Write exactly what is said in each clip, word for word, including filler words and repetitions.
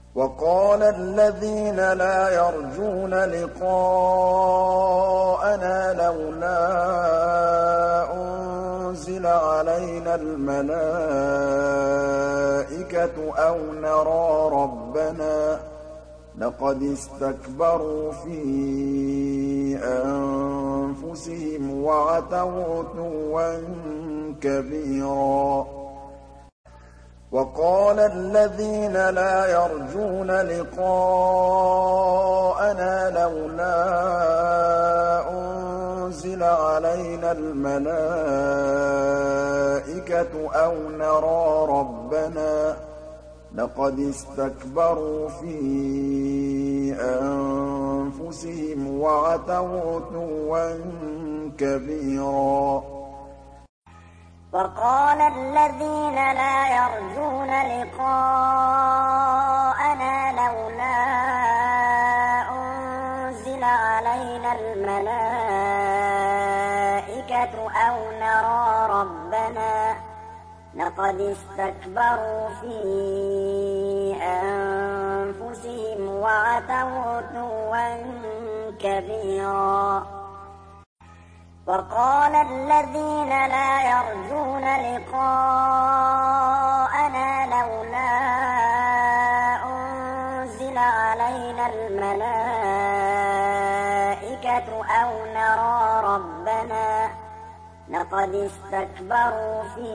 وَقَالَ الَّذِينَ لَا يَرْجُونَ لِقَاءَنَا لَوْلَا أُنزِلَ عَلَيْنَا الْمَلَائِكَةُ أَوْ نَرَىٰ رَبَّنَا ۗ لَقَدِ اسْتَكْبَرُوا فِي أَنفُسِهِمْ وَعَتَوْا عُتُوًّا كَبِيرًا وَقَالَ الَّذِينَ لَا يَرْجُونَ لِقَاءَنَا لَوْلَا أُنزِلَ عَلَيْنَا الْمَلَائِكَةُ أَوْ نَرَىٰ رَبَّنَا ۗ لَقَدِ اسْتَكْبَرُوا فِي أَنفُسِهِمْ وَعَتَوْا عُتُوًّا كَبِيرًا وَقَالَ الَّذِينَ لَا يَرْجُونَ لِقَاءَنَا لَوْلَا أُنزِلَ عَلَيْنَا الْمَلَائِكَةُ أَوْ نَرَىٰ رَبَّنَا ۗ لَقَدِ اسْتَكْبَرُوا فِي أَنفُسِهِمْ وَعَتَوْا عُتُوًّا كَبِيرًا وَقَالَ الَّذِينَ لَا يَرْجُونَ لِقَاءَنَا لَوْلَا أُنزِلَ عَلَيْنَا الْمَلَائِكَةُ أَوْ نَرَىٰ رَبَّنَا ۗ لَقَدِ اسْتَكْبَرُوا فِي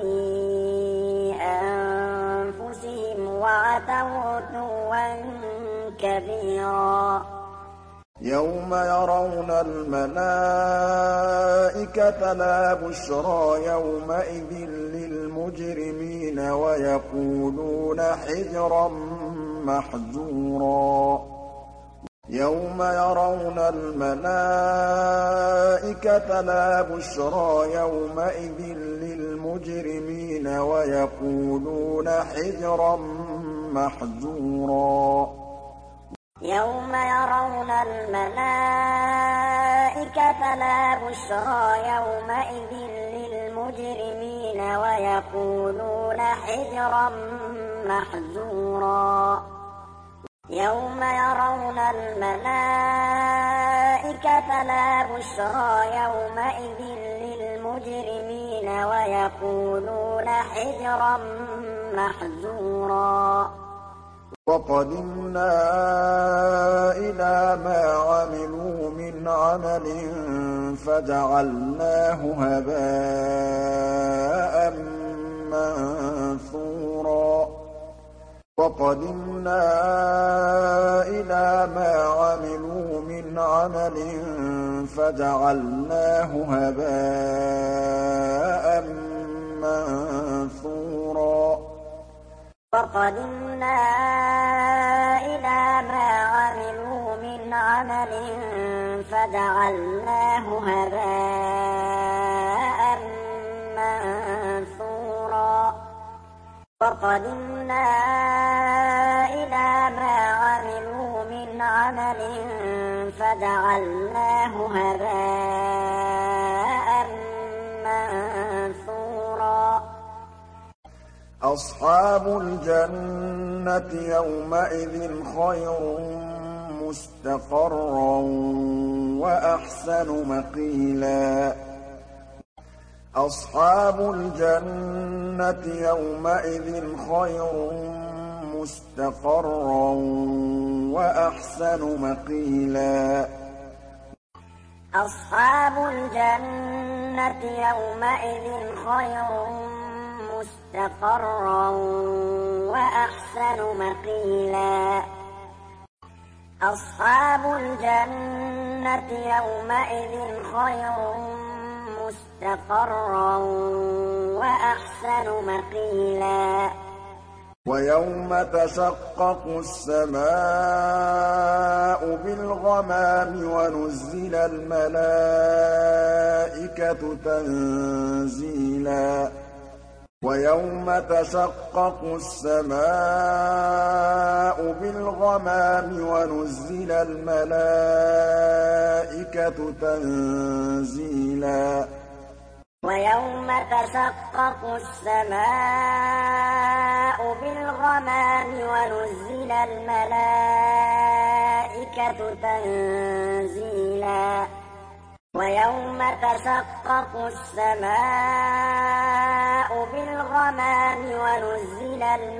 أَنفُسِهِمْ وَعَتَوْا عُتُوًّا كَبِيرًا يَوْمَ يَرَوْنَ الْمَلَائِكَةَ لَا بُشْرَىٰ يَوْمَئِذٍ لِّلْمُجْرِمِينَ وَيَقُولُونَ حِجْرًا مَّحْجُورًا يَوْمَ يَرَوْنَ الْمَلَائِكَةَ لَا بُشْرَىٰ يَوْمَئِذٍ لِّلْمُجْرِمِينَ وَيَقُولُونَ حِجْرًا مَّحْجُورًا يَوْمَ يَرَوْنَ الْمَلَائِكَةَ لَا بُشْرَىٰ يَوْمَئِذٍ لِّلْمُجْرِمِينَ وَيَقُولُونَ حِجْرًا مَّحْجُورًا يَوْمَ يَرَوْنَ الْمَلَائِكَةَ لَا بُشْرَىٰ يَوْمَئِذٍ لِّلْمُجْرِمِينَ وَيَقُولُونَ حِجْرًا مَّحْجُورًا وَقَدِمْنَا إِلَىٰ مَا عَمِلُوا مِنْ عَمَلٍ فَجَعَلْنَاهُ هَبَاءً مَّنثُورًا وَقَدِمْنَا إِلَىٰ مَا عَمِلُوا مِنْ عَمَلٍ فَجَعَلْنَاهُ هَبَاءً مَّنثُورًا وَقَدِمْنَا إِلَىٰ مَا عَمِلُوا مِنْ عَمَلٍ فَجَعَلْنَاهُ هَبَاءً مَّنثُورًا وَقَدِمْنَا إِلَىٰ مَا عَمِلُوا مِنْ عَمَلٍ فَجَعَلْنَاهُ هَبَاءً مَّنثُورًا أَصْحَابُ الْجَنَّةِ يَوْمَئِذٍ خَيْرٌ مُّسْتَقَرًّا وَأَحْسَنُ مَقِيلًا أَصْحَابُ الْجَنَّةِ يَوْمَئِذٍ خَيْرٌ مُّسْتَقَرًّا وَأَحْسَنُ مَقِيلًا أَصْحَابُ الْجَنَّةِ يَوْمَئِذٍ خَيْرٌ مُّسْتَقَرًّا وَأَحْسَنُ مَقِيلًا أَصْحَابُ الْجَنَّةِ يَوْمَئِذٍ خَيْرٌ مُّسْتَقَرًّا وَأَحْسَنُ مَقِيلًا وَيَوْمَ تَشَقَّقُ السَّمَاءُ بِالْغَمَامِ وَنُزِّلَ الْمَلَائِكَةُ تَنزِيلًا وَيَوْمَ تَشَقَّقُ السَّمَاءُ بِالْغَمَامِ وَنُزِّلَ الْمَلَائِكَةُ تَنزِيلًا وَيَوْمَ تَشَقَّقُ السَّمَاءُ بِالْغَمَامِ وَنُزِّلَ ونزل الملائكة تنزيلا ويوم تشقق السماء بالغمام ونزل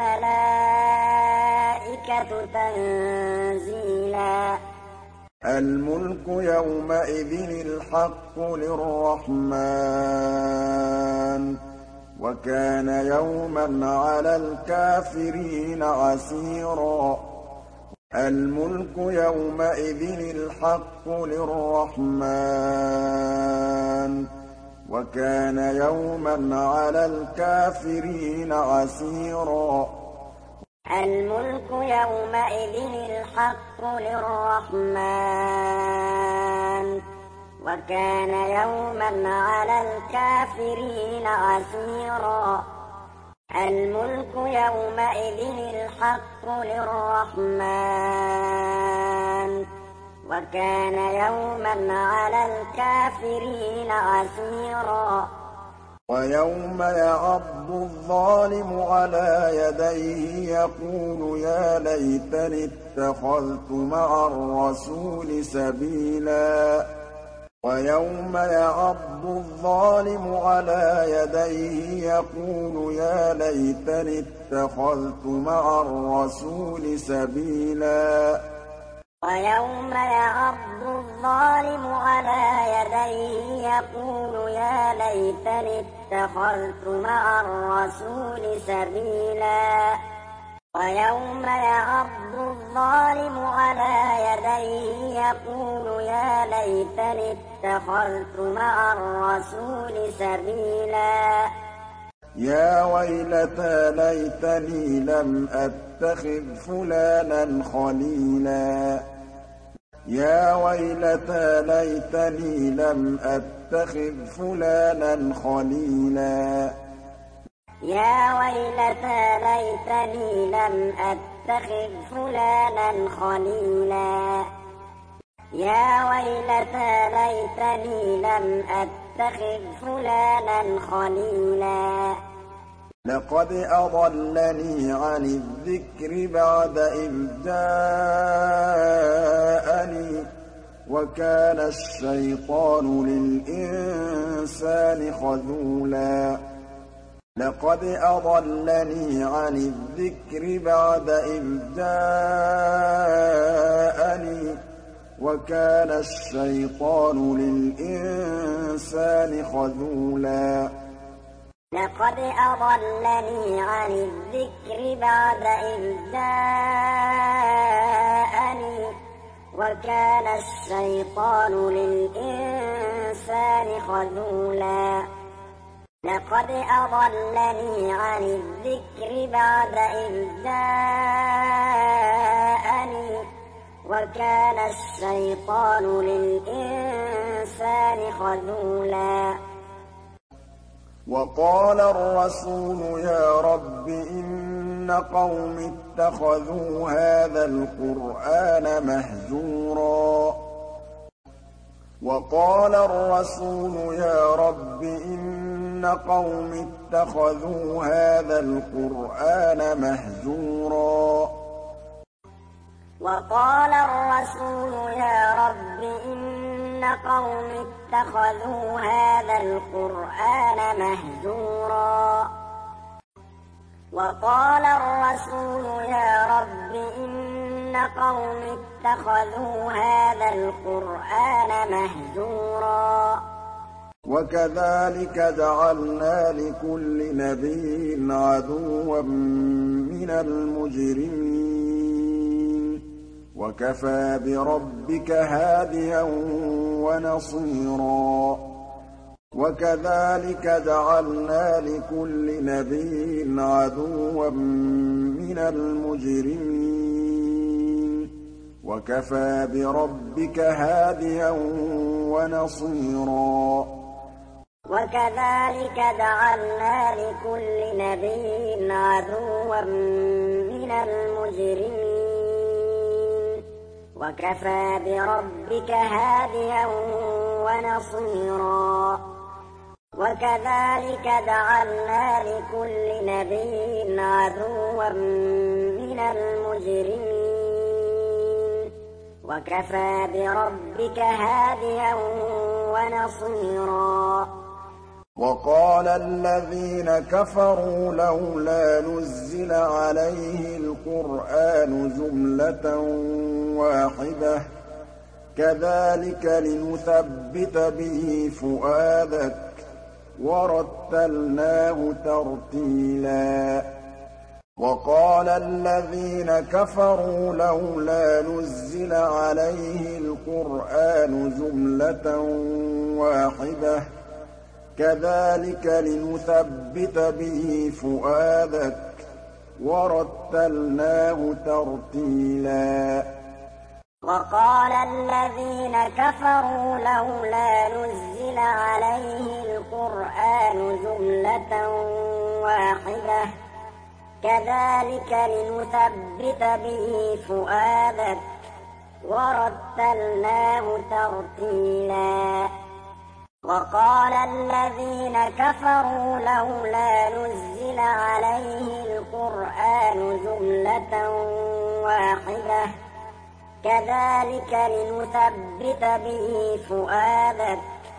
الملائكة تنزيلا الملك يومئذ الحق للرحمن وكان يوما على الكافرين عسيرا الملك يومئذ الحق للرحمن وكان يوما على الكافرين عسيرا الملك يومئذ الحق للرحمن وكان يوما على الكافرين عسيرا الملك يومئذ الحق للرحمن وكان يوما على الكافرين عسيرا ويوم يعض الظالم على يديه يقول يا ليتني اتخذت مع الرسول سبيلا ويوم يعض الظالم على يديه يقول يا ليتني اتخذت مع الرسول سبيلا ويوم يعض الظالم على يديه يقول يا ليتني اتخذت مع الرسول سبيلا ويوم يعض الظالم على يديه يقول يا ليتني اتخذت مع الرسول سبيلا يا ويلتى ليتني لم أتخذ فلانا خليلا يا ويلتى ليتني لم أتخذ فلانا خليلا يا ويلتى ليتني لم أتخذ فلانا خليلا يا ويلتى ليتني لم أتخذ فلانا خليلا لقد أضلني عن الذكر بعد إذ جاءني وكان الشيطان للإنسان خذولا لقد أضلني عن الذكر بعد إذ جاءني وكان الشيطان للإنسان خذولا لقد أضلني عن الذكر بعد إذ جاءني وكان الشيطان للإنسان خذولا لقد أضلني عن الذكر بعد إذ جاءني وكان الشيطان للإنسان خذولا وقال الرسول يا رب إن قوم اتخذوا هذا القرآن مهجورا وقال الرسول يا رب إن قوم اتخذوا هذا القرآن مهجورا وقال الرسول يا رب إن قوم اتخذوا هذا القرآن مهجورا وقال الرسول يا رب إن قوم اتخذوا هذا القرآن مهجورا وكذلك جعلنا لكل نبي عدوا من المجرمين وكفى بربك هاديا ونصيرا وكذلك جعلنا لكل نبي عدوا من المجرمين وكفى بربك هاديا ونصيرا وكذلك جعلنا لكل نبي عدوا من المجرمين وكفى بربك هاديا ونصيرا وكذلك جعلنا لكل نبي عدوا من المجرمين وكفى بربك هاديا ونصيرا وقال الذين كفروا لولا نزل عليه القرآن جملة واحدة كذلك لنثبت به فؤادك ورتلناه ترتيلا وقال الذين كفروا لولا نزل عليه القرآن جملة واحدة كذلك لنثبت به فؤادك ورتلناه ترتيلا وقال الذين كفروا لولا نزل عليه القرآن جملة واحدة كذلك لنثبت به فؤادك ورتلناه ترتيلا وقال الذين كفروا لولا نزل عليه القرآن جملة واحدة كذلك لنثبت به فؤادك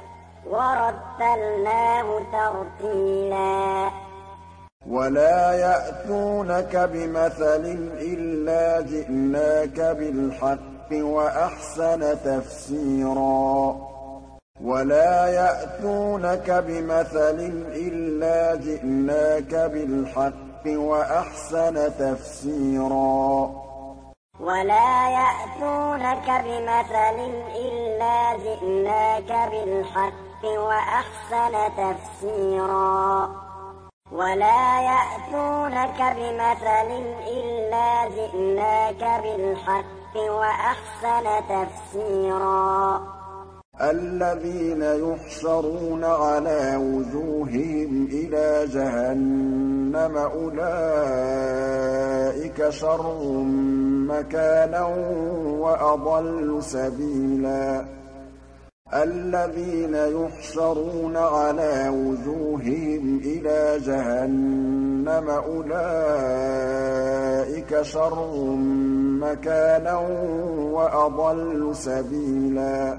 ورتلناه ترتيلا ولا يأتونك بمثل إلا جئناك بالحق وأحسن تفسيرا ولا يأتونك بمثل إلا جئناك بالحق وأحسن تفسيرا ولا يأتونك بمثل إلا جئناك بالحق وأحسن تفسيرا ولا يأتونك بمثل إلا جئناك بالحق وأحسن تفسيرا الذين يحشرون على وجوههم إلى جهنم أولئك شر مكانا وأضل سبيلا الذين يحشرون على وجوههم إلى جهنم أولئك شر مكانا وأضل سبيلا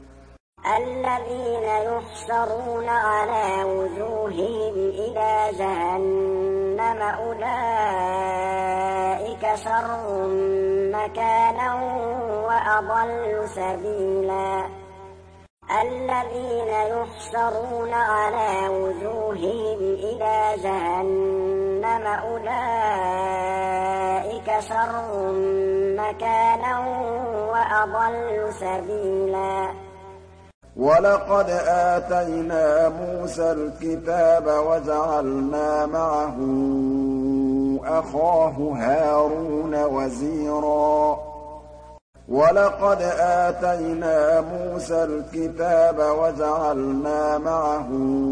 الذين يحشرون على وجوههم إلى جهنم أولئك شر مكانا وأضل سبيلا الذين يحشرون على وجوههم إلى جهنم أولئك شر مكانا وأضل سبيلا ولقد آتينا موسى الكتاب وجعلنا معه أخاه هارون وزيرا ولقد آتينا موسى الكتاب وجعلنا معه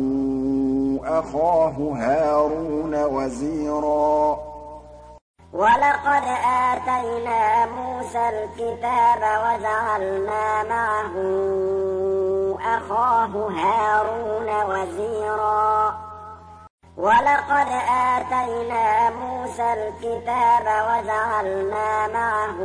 أخاه هارون وزيرا ولقد آتينا موسى الكتاب وجعلنا معه أخاه هارون وزيرا ولقد آتينا موسى الكتاب وجعلنا معه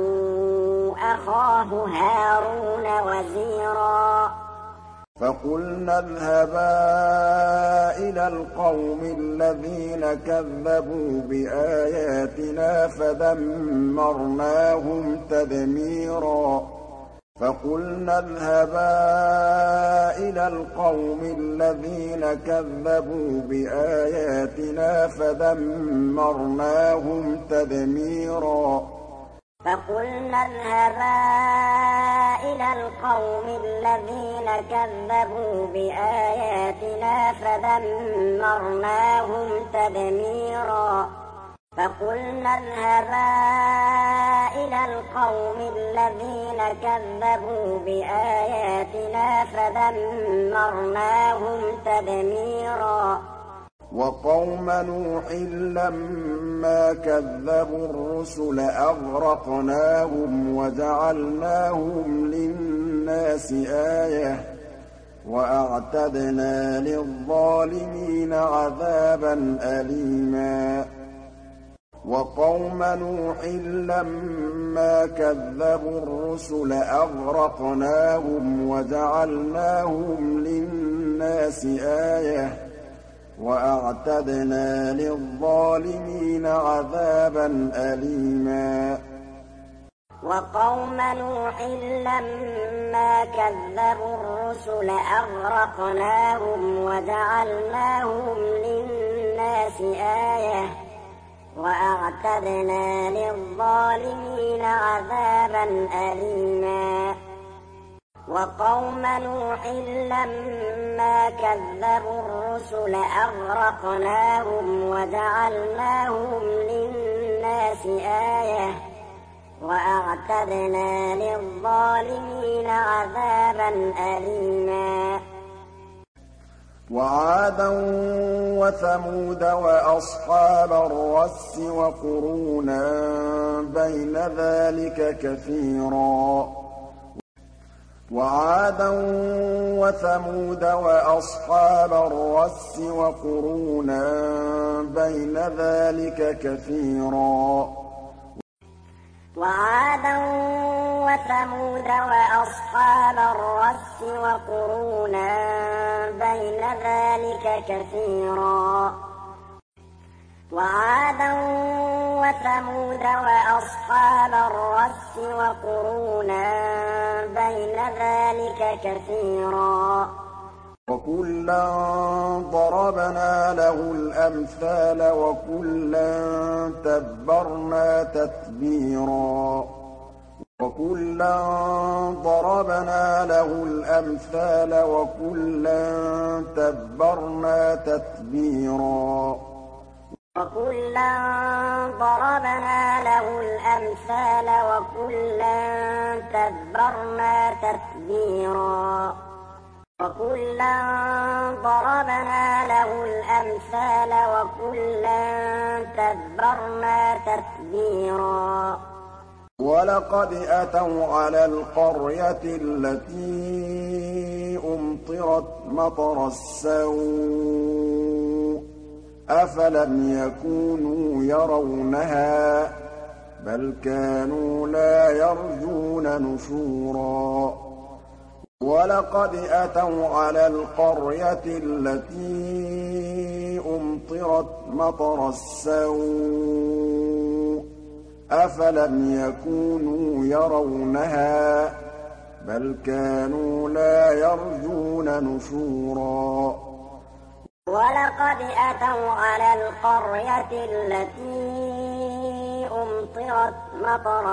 أخاه هارون وزيرا فقلنا اذهبا إلى القوم الذين كذبوا بآياتنا فدمرناهم تدميرا فقلنا اذهبا إلى القوم الذين كذبوا بآياتنا فدمرناهم تدميرا فقلنا اذهبا إلى القوم الذين كذبوا بآياتنا فدمرناهم تدميرا فقلنا اذهبا إلى القوم الذين كذبوا بآياتنا فدمرناهم تدميرا وقوم نوح لما كذبوا الرسل أغرقناهم وجعلناهم للناس آية وَأَعْتَدْنَا لِلظَّالِمِينَ عَذَابًا أَلِيمًا وَقَوْمَ نُوحٍ لَّمَّا كَذَّبُوا الرُّسُلَ أَغْرَقْنَاهُمْ وَجَعَلْنَاهُمْ لِلنَّاسِ آيَةً وَأَعْتَدْنَا لِلظَّالِمِينَ عَذَابًا أَلِيمًا وَقَوْمَ نُوحٍ لَّمَّا كَذَّبُوا الرُّسُلَ أَغْرَقْنَاهُمْ وَجَعَلْنَاهُمْ لِلنَّاسِ آيَةً وَأَعْتَدْنَا لِلظَّالِمِينَ عَذَابًا أَلِيمًا وَقَوْمَ نُوحٍ لَّمَّا كَذَّبُوا الرُّسُلَ أَغْرَقْنَاهُمْ وَجَعَلْنَاهُمْ لِلنَّاسِ آيَةً وَأَعْتَدْنَا لِلظَّالِمِينَ عَذَابًا أَلِيمًا وَعَادًا وَثَمُودَ وَأَصْحَابَ الرَّسِّ وَقُرُونًا بَيْنَ ذَٰلِكَ كَثِيرًا وَعَادًا وَثَمُودَ وَأَصْحَابَ الرَّسِّ وَقُرُونًا بَيْنَ ذَٰلِكَ كَثِيرًا وَعَادًا وَثَمُودَ وَأَصْحَابَ الرَّسِّ وَقُرُونًا بَيْنَ ذَٰلِكَ كَثِيرًا وَعَادًا وَثَمُودَ وَأَصْحَابَ الرَّسِّ وَقُرُونًا بَيْنَ ذَٰلِكَ كَثِيرًا وَكُلًّا ضَرَبْنَا لَهُ الْأَمْثَالَ وَكُلًّا تَبَّرْنَا تَتْبِيرًا وَكُلًّا ضَرَبْنَا لَهُ الْأَمْثَالَ وَكُلًّا تَبَّرْنَا تَتْبِيرًا وَكُلًّا ضَرَبْنَا لَهُ الْأَمْثَالَ وَكُلًّا تَبَّرْنَا تَتْبِيرًا وَكُلًّا ضَرَبْنَا لَهُ الْأَمْثَالَ وَكُلًّا تَبَّرْنَا تَتْبِيرًا وَلَقَدْ أَتَوْا عَلَى الْقَرْيَةِ الَّتِي أُمْطِرَتْ مَطَرَ السَّوْءِ أَفَلَمْ يَكُونُوا يَرَوْنَهَا بَلْ كَانُوا لَا يَرْجُونَ نُشُورًا وَلَقَدْ أَتَوْا عَلَى الْقَرْيَةِ الَّتِي أُمْطِرَتْ مَطَرَ السَّوْءِ أَفَلَمْ يَكُونُوا يَرَوْنَهَا بَلْ كَانُوا لَا يَرْجُونَ نُشُورًا وَلَقَدْ أَتَوْا عَلَى الْقَرْيَةِ الَّتِي أُمْطِرَتْ مَطَرَ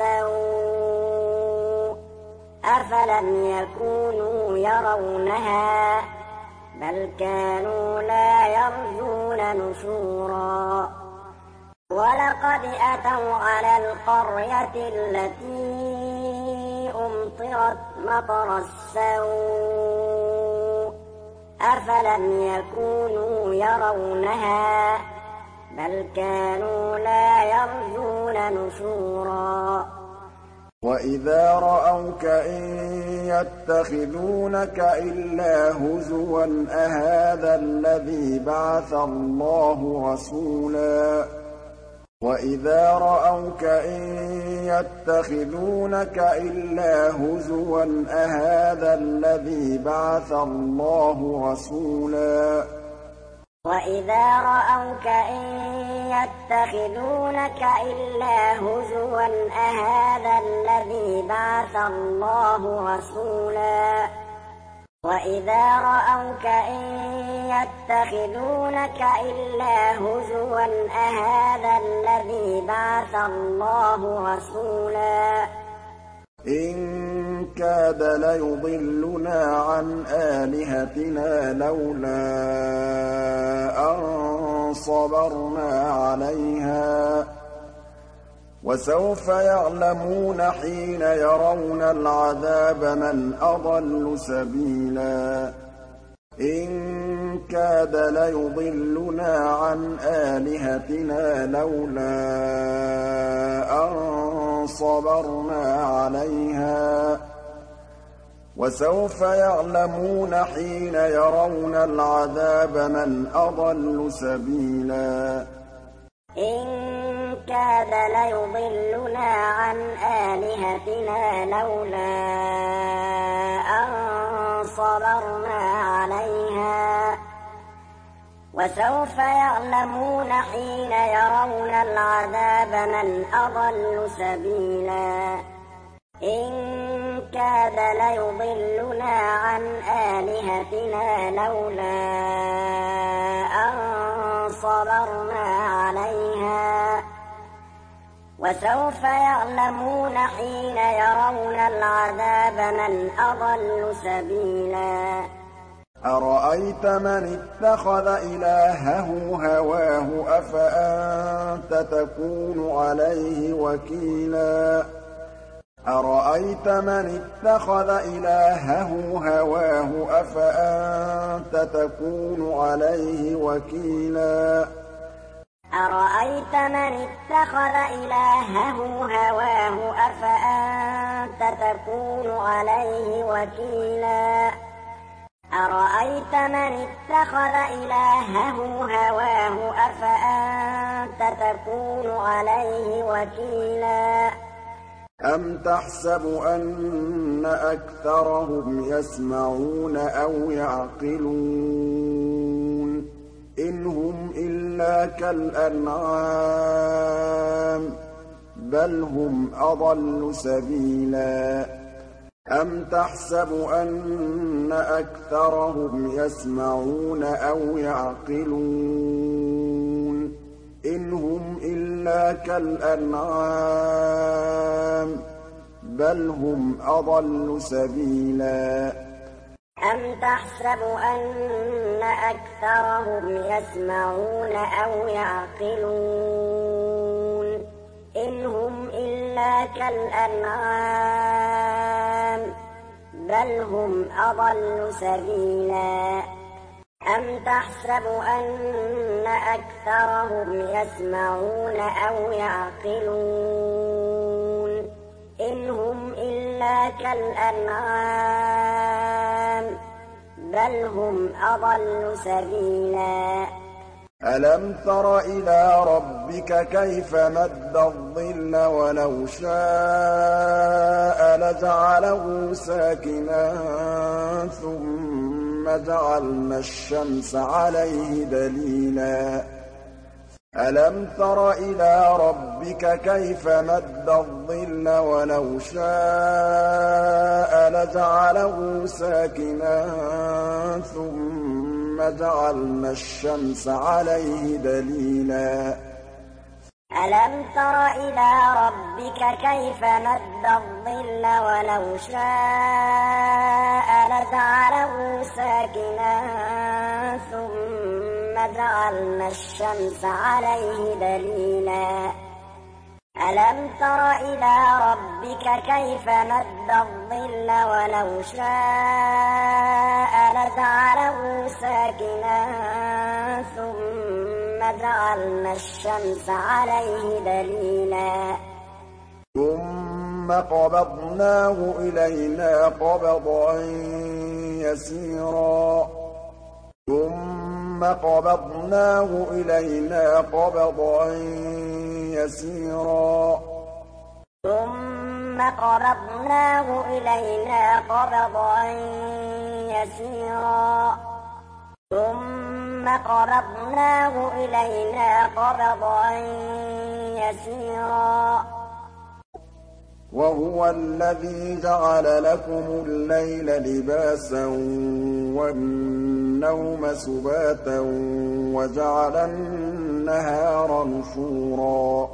السَّوْءِ أَفَلَمْ يَكُونُوا يَرَوْنَهَا بَلْ كَانُوا لَا يَرْجُونَ نُشُورًا وَلَقَدْ أَتَوْا عَلَى الْقَرْيَةِ الَّتِي أُمْطِرَتْ مَطَرَ السَّوْءِ أَفَلَمْ يَكُونُوا يَرَوْنَهَا بَلْ كَانُوا لَا يَرْجُونَ نُشُورًا وَإِذَا رَأَوْكَ إِن يَتَّخِذُونَكَ إِلَّا هُزُوًا أَهَٰذَا الَّذِي بَعَثَ اللَّهُ رَسُولًا وَإِذَا رَأَوْكَ إِن يَتَّخِذُونَكَ إِلَّا هُزُوًا أَهَٰذَا الَّذِي بَعَثَ اللَّهُ رَسُولًا وَإِذَا رَأَوْكَ إِن يَتَّخِذُونَكَ إِلَّا هُزُوًا أَهَٰذَا الَّذِي بَعَثَ اللَّهُ رَسُولًا وَإِذَا رَأَوْكَ إِن يَتَّخِذُونَكَ إِلَّا هُزُوًا أَهَٰذَا الَّذِي بَعَثَ اللَّهُ رَسُولًا إِن كَادَ لَيُضِلُّنَا عَنْ آلِهَتِنَا لَوْلَا أَن صَبَرْنَا عَلَيْهَا ۚ وَسَوْفَ يَعْلَمُونَ حِينَ يَرَوْنَ الْعَذَابَ مَنْ أَضَلُّ سَبِيلًا إِن كَادَ لَيُضِلُّنَا عَنْ آلِهَتِنَا لَوْلَا أَن صَبَرْنَا عَلَيْهَا ۚ وسوف يعلمون حين يرون العذاب من أضل سبيلا إن كاد ليضلنا عن آلهتنا لولا أن صبرنا عليها وسوف يعلمون حين يرون العذاب من أضل سبيلا إن كاد ليضلنا عن آلهتنا لولا أن صبرنا عليها وسوف يعلمون حين يرون العذاب من أضل سبيلا أرأيت من اتخذ إلهه هواه أفأنت تكون عليه وكيلا أرأيت من اتخذ إلهه هواه أفأنت تكون عليه وكيلا أرأيت من اتخذ إلهه هواه أفأنت تكون عليه وكيلا أرأيت من اتخذ إلهه هواه أفأنت تكون عليه وكيلا أم تحسب أن أكثرهم يسمعون أو يعقلون إن هم إلا كالأنعام بل هم أضل سبيلا أم تحسب أن أكثرهم يسمعون أو يعقلون إن هم إلا كالأنعام بل هم أضل سبيلا أم تحسب أن أكثرهم يسمعون أو يعقلون إن هم إلا كالأنعام بل هم أضل سبيلا أم تحسب أن أكثرهم يسمعون أو يعقلون إن هم إلا كالأنعام بل هم أضل سبيلا ألم تر إلى ربك كيف مد الظل ولو شاء لجعله ساكنا ثم جعلنا الشمس عليه دليلا ألم تر إلى ربك كيف مد الظل ولو شاء لجعله ساكنا ثم جعلنا الشمس عليه دليلا ألم تر إلى ربك كيف مد الظل ولو شاء لجعله ساكنا ثم جعلنا الشمس عليه دليلا ألم تر إلى ربك كيف مد الظل ولو شاء لجعله ساكنا ثم جعلنا الشمس عليه دليلا ثم قبضناه إلينا قبضا يسيرا ثم قبضناه إلينا قبضا يسيرا ثم قبضناه إلينا قبضا يسيرا ثم قبضناه إلينا قبضا يسيرا وهو الذي جعل لكم الليل لباسا والنوم سباتا وجعل النهار نشورا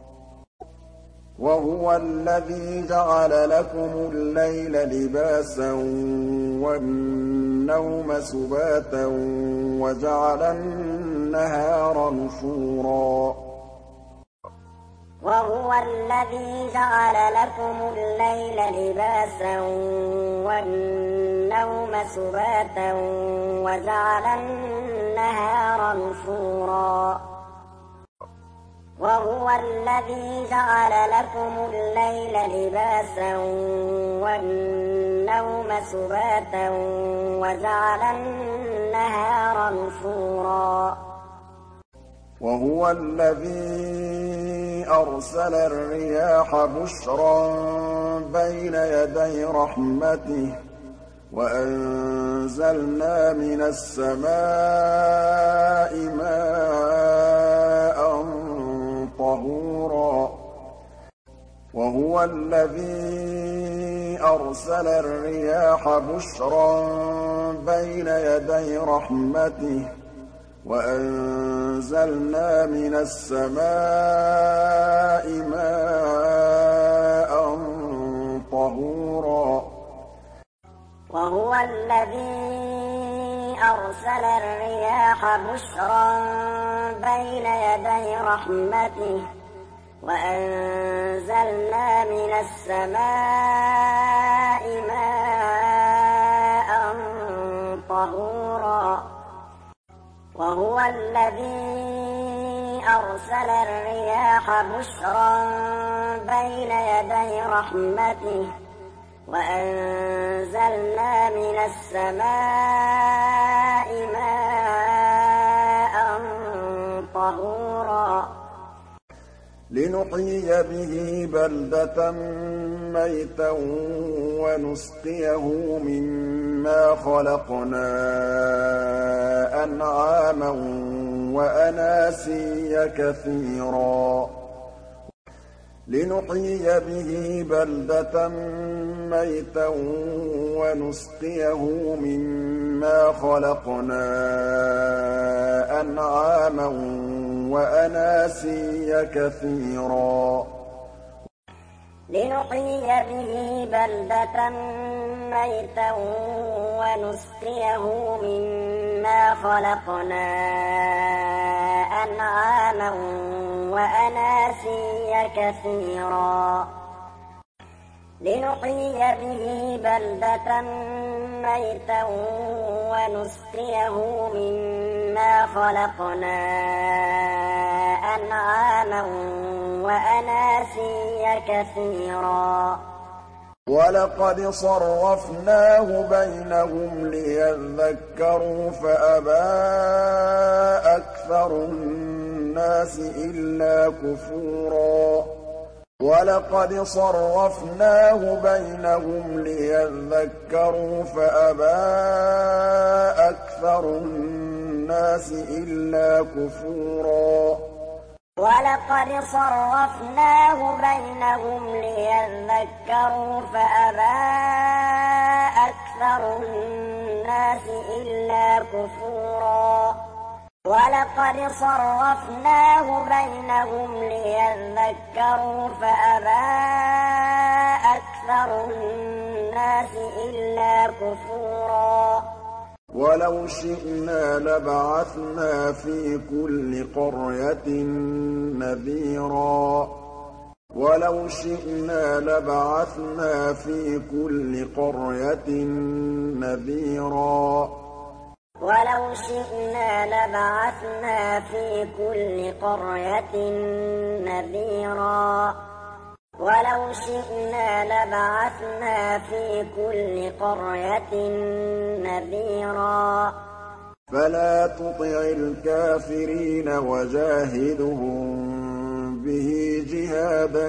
وهو الذي جعل لكم الليل لباسا والنوم سباتا وجعل النهار نشورا وهو الذي جعل لكم الليل لباسا والنوم سباتا وجعل النهار نشورا وهو الذي جعل لكم الليل لباسا والنوم سباتا وجعل النهار نشورا وهو الذي أرسل الرياح بشرا بين يدي رحمته وأنزلنا من السماء ماء طهورا وهو الذي أرسل الرياح بشرا بين يدي رحمته وأنزلنا من السماء ماء طهورا وهو الذي أرسل الرياح بشرا بين يدي رحمته وأنزلنا من السماء ماء طهورا وهو الذي أرسل الرياح بشرا بين يدي رحمته وأنزلنا من السماء ماء طهورا لنحيي به بلدة ميتا ونسقيه مما خلقنا أنعاما وأناسيا كثيرا لنحيي به بلدة ميتا ونسقيه مما خلقنا أنعاما وأناسيا كثيرا لنحيي به بلدة ميتا ونسقيه مما خلقنا أنعاما وأناسيا كثيرا لنحيي به بلدة ميتا ونسقيه مما خلقنا أنعاما وأناسيا كثيرا ولقد صرفناه بينهم ليذكروا فأبى أكثر الناس إلا كفورا ولقد صرفناه بينهم ليذكروا فأبى أكثر الناس إلا كفورا ولقد صرفناه بينهم ليذكروا فأبى أكثر الناس إلا كفورا ولقد صرفناه بينهم ليذكروا فأبى أكثر الناس إلا كفورا ولو شئنا لبعثنا في كل قرية نذيرا ولو شئنا لبعثنا في كل قرية نذيرا ولو شئنا لبعثنا في كل قرية نذيرا ولو شئنا لبعثنا في كل قرية نذيرا فلا تطع الكافرين وجاهدهم به جهادا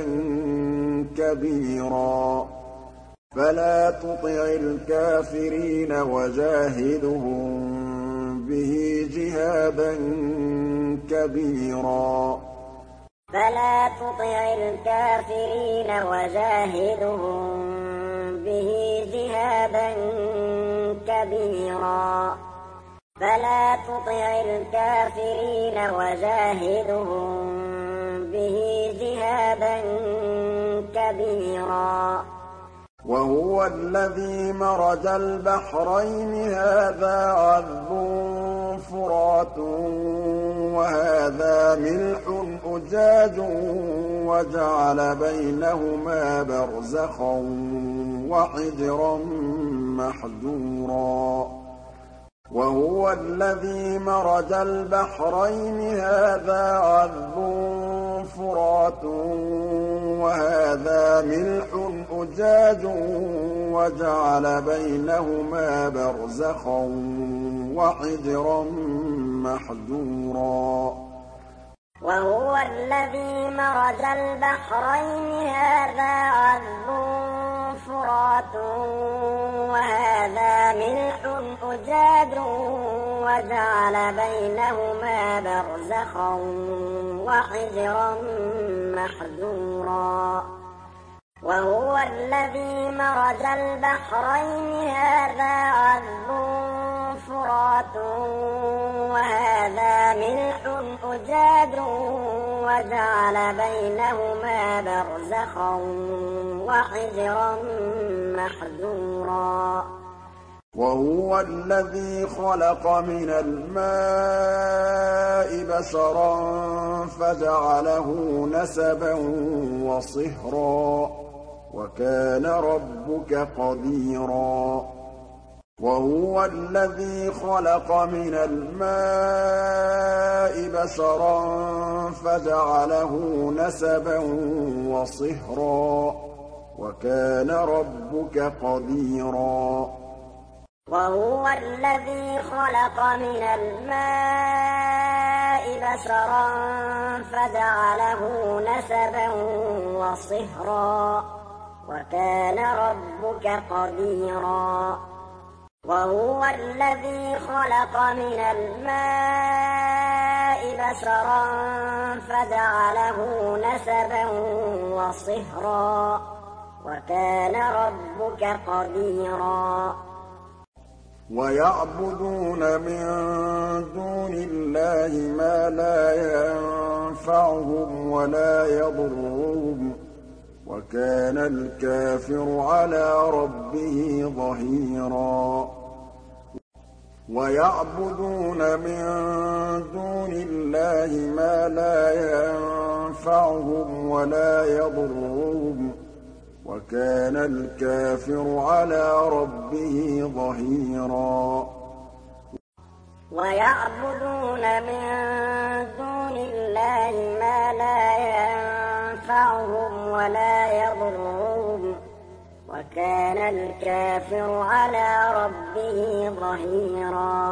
كبيرا فلا تطع الكافرين وجاهدهم به جهادا كبيرا فلا تطع الكافرين وجاهدهم به جهادا كبيرا فلا تطع الكافرين وجاهدهم به جهادا كبيرا وهو الذي مرج البحرين هذا عذب فرات وهذا ملح أجاج وجعل بينهما برزخا وحجرا محجورا وهو الذي مرج البحرين هذا عذب فرات وهذا ملح أجاج وجعل بينهما برزخا وحجرا محجورا وهو الذي مرج البحرين هذا عذب فرات وهذا ملح أجاج وجعل بينهما برزخا وحجرا محجورا وهو الذي مرج البحرين هذا عذب فرات وهذا ملح أجاج وجعل بينهما برزخا وحجرا محجورا وهو الذي خلق من الماء بشرا فجعله نسبا وصهرا وكان ربك قديرا وهو الذي خلق من الماء بشرا فجعله نسبا وصهرا وكان ربك قديرا وهو الذي خلق من الماء بشرا فجعله نسبا وصهرا وكان ربك قديرا وهو الذي خلق من الماء بشرا فجعله نسبا وصهرا وكان ربك قديرا ويعبدون من دون الله ما لا ينفعهم ولا يضرهم وكان الكافر على ربه ظهيرا ويعبدون من دون الله ما لا ينفعهم ولا يضرهم وكان الكافر على ربه ظهيرا ويعبدون من دون الله ما لا ينفعهم ولا يضرهم وكان الكافر على ربه ظهيرا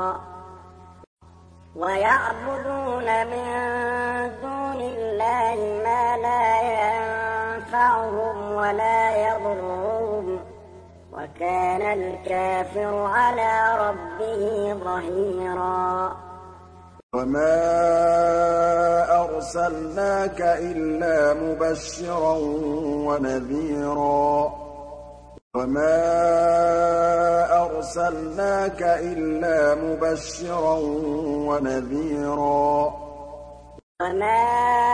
ويعبدون من دون الله ما لا ينفعهم ولا يضرهم وكان الكافر على ربه ظهيرا وما أرسلناك إلا مبشرا ونذيرا وما أرسلناك إلا مبشرا ونذيرا وما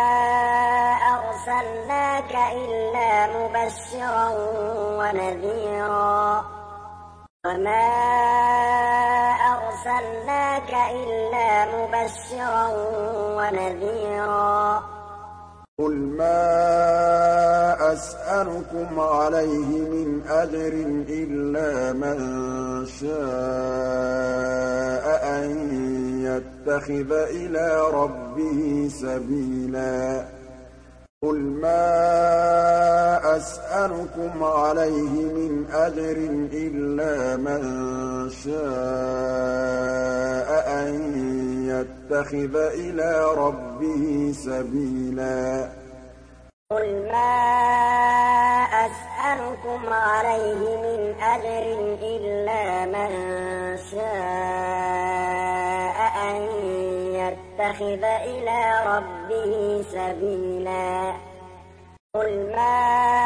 أرسلناك إلا مبشرا ونذيرا وما أرسلناك إلا مبشرا ونذيرا قل ما أسألكم عليه من أجر إلا من شاء أن يتخذ إلى ربه سبيلا قل ما أسألكم عليه من أجر إلا من شاء أن يتخذ إلى ربه سبيلا قل ما أسألكم عليه من أجر إلا من شاء أن يتخذ إلى ربه سبيلا قل ما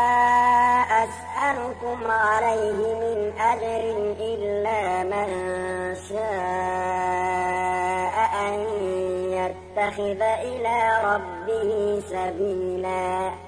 أسألكم عليه من أجر إلا من شاء أن يتخذ إلى ربه سبيلا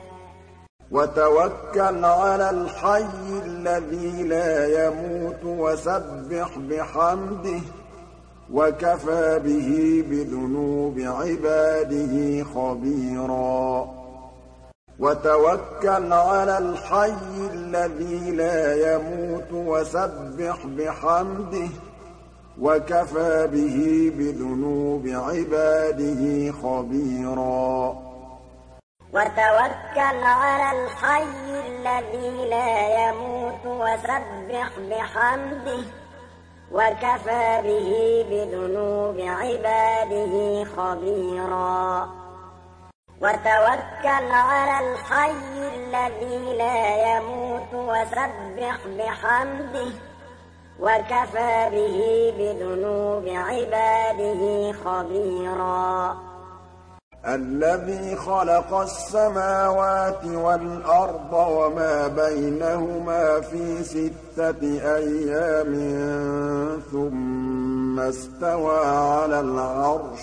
وتوكل على الحي الذي لا يموت وسبح بحمده وكفى به بذنوب عباده خبيرا وتوكل على الحي الذي لا يموت وسبح بحمده وكفى به بذنوب عباده خبيرا وتوكل على الحي الذي لا يموت وسبح بحمده وكفى به بذنوب عباده خبيرا وتوكل على الحي الذي لا يموت وسبح بحمده وكفى به بذنوب عباده خبيرا الذي خلق السماوات والأرض وما بينهما في ستة أيام ثم استوى على العرش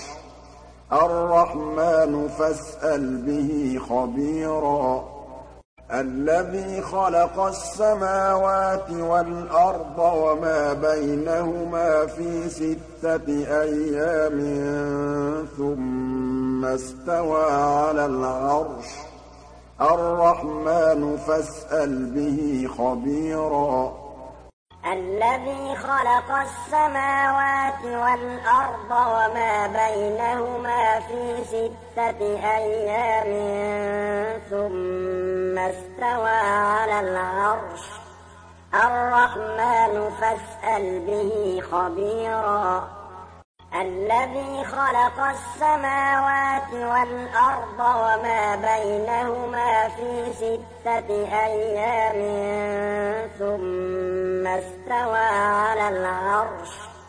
الرحمن فاسأل به خبيرا الذي خلق السماوات والأرض وما بينهما في ستة أيام ثم استوى على العرش الرحمن فاسأل به خبيرا الذي خلق السماوات والأرض وما بينهما في ستة أيام ثم استوى على العرش الرحمن فاسأل به خبيرا الذي خلق السماوات والأرض وما بينهما في ستة أيام ثم استوى على العرش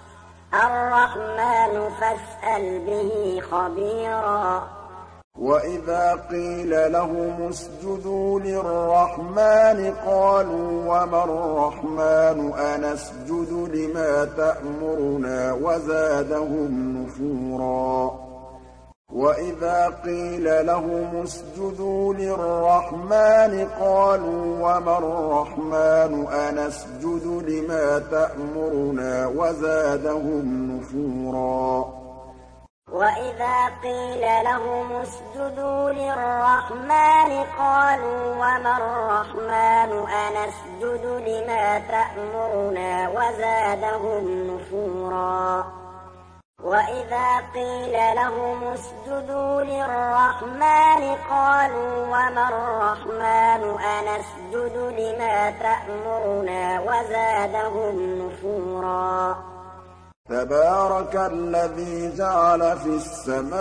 الرحمن فاسأل به خبيرا وإذا قيل لهم اسجدوا للرحمن قالوا وما الرحمن أنسجد لما تأمرنا وزادهم نفورا وإذا قيل لهم اسجدوا للرحمن قالوا وما الرحمن أنسجد لما تأمرنا وزادهم نفورا وإذا قيل لهم اسجدوا للرحمن قالوا وما الرحمن أنسجد لما تأمرنا وزادهم نفورا وإذا قيل لهم اسجدوا للرحمن قالوا وما الرحمن أنسجد لما تأمرنا وزادهم نفورا تبارك الذي جعل في السماء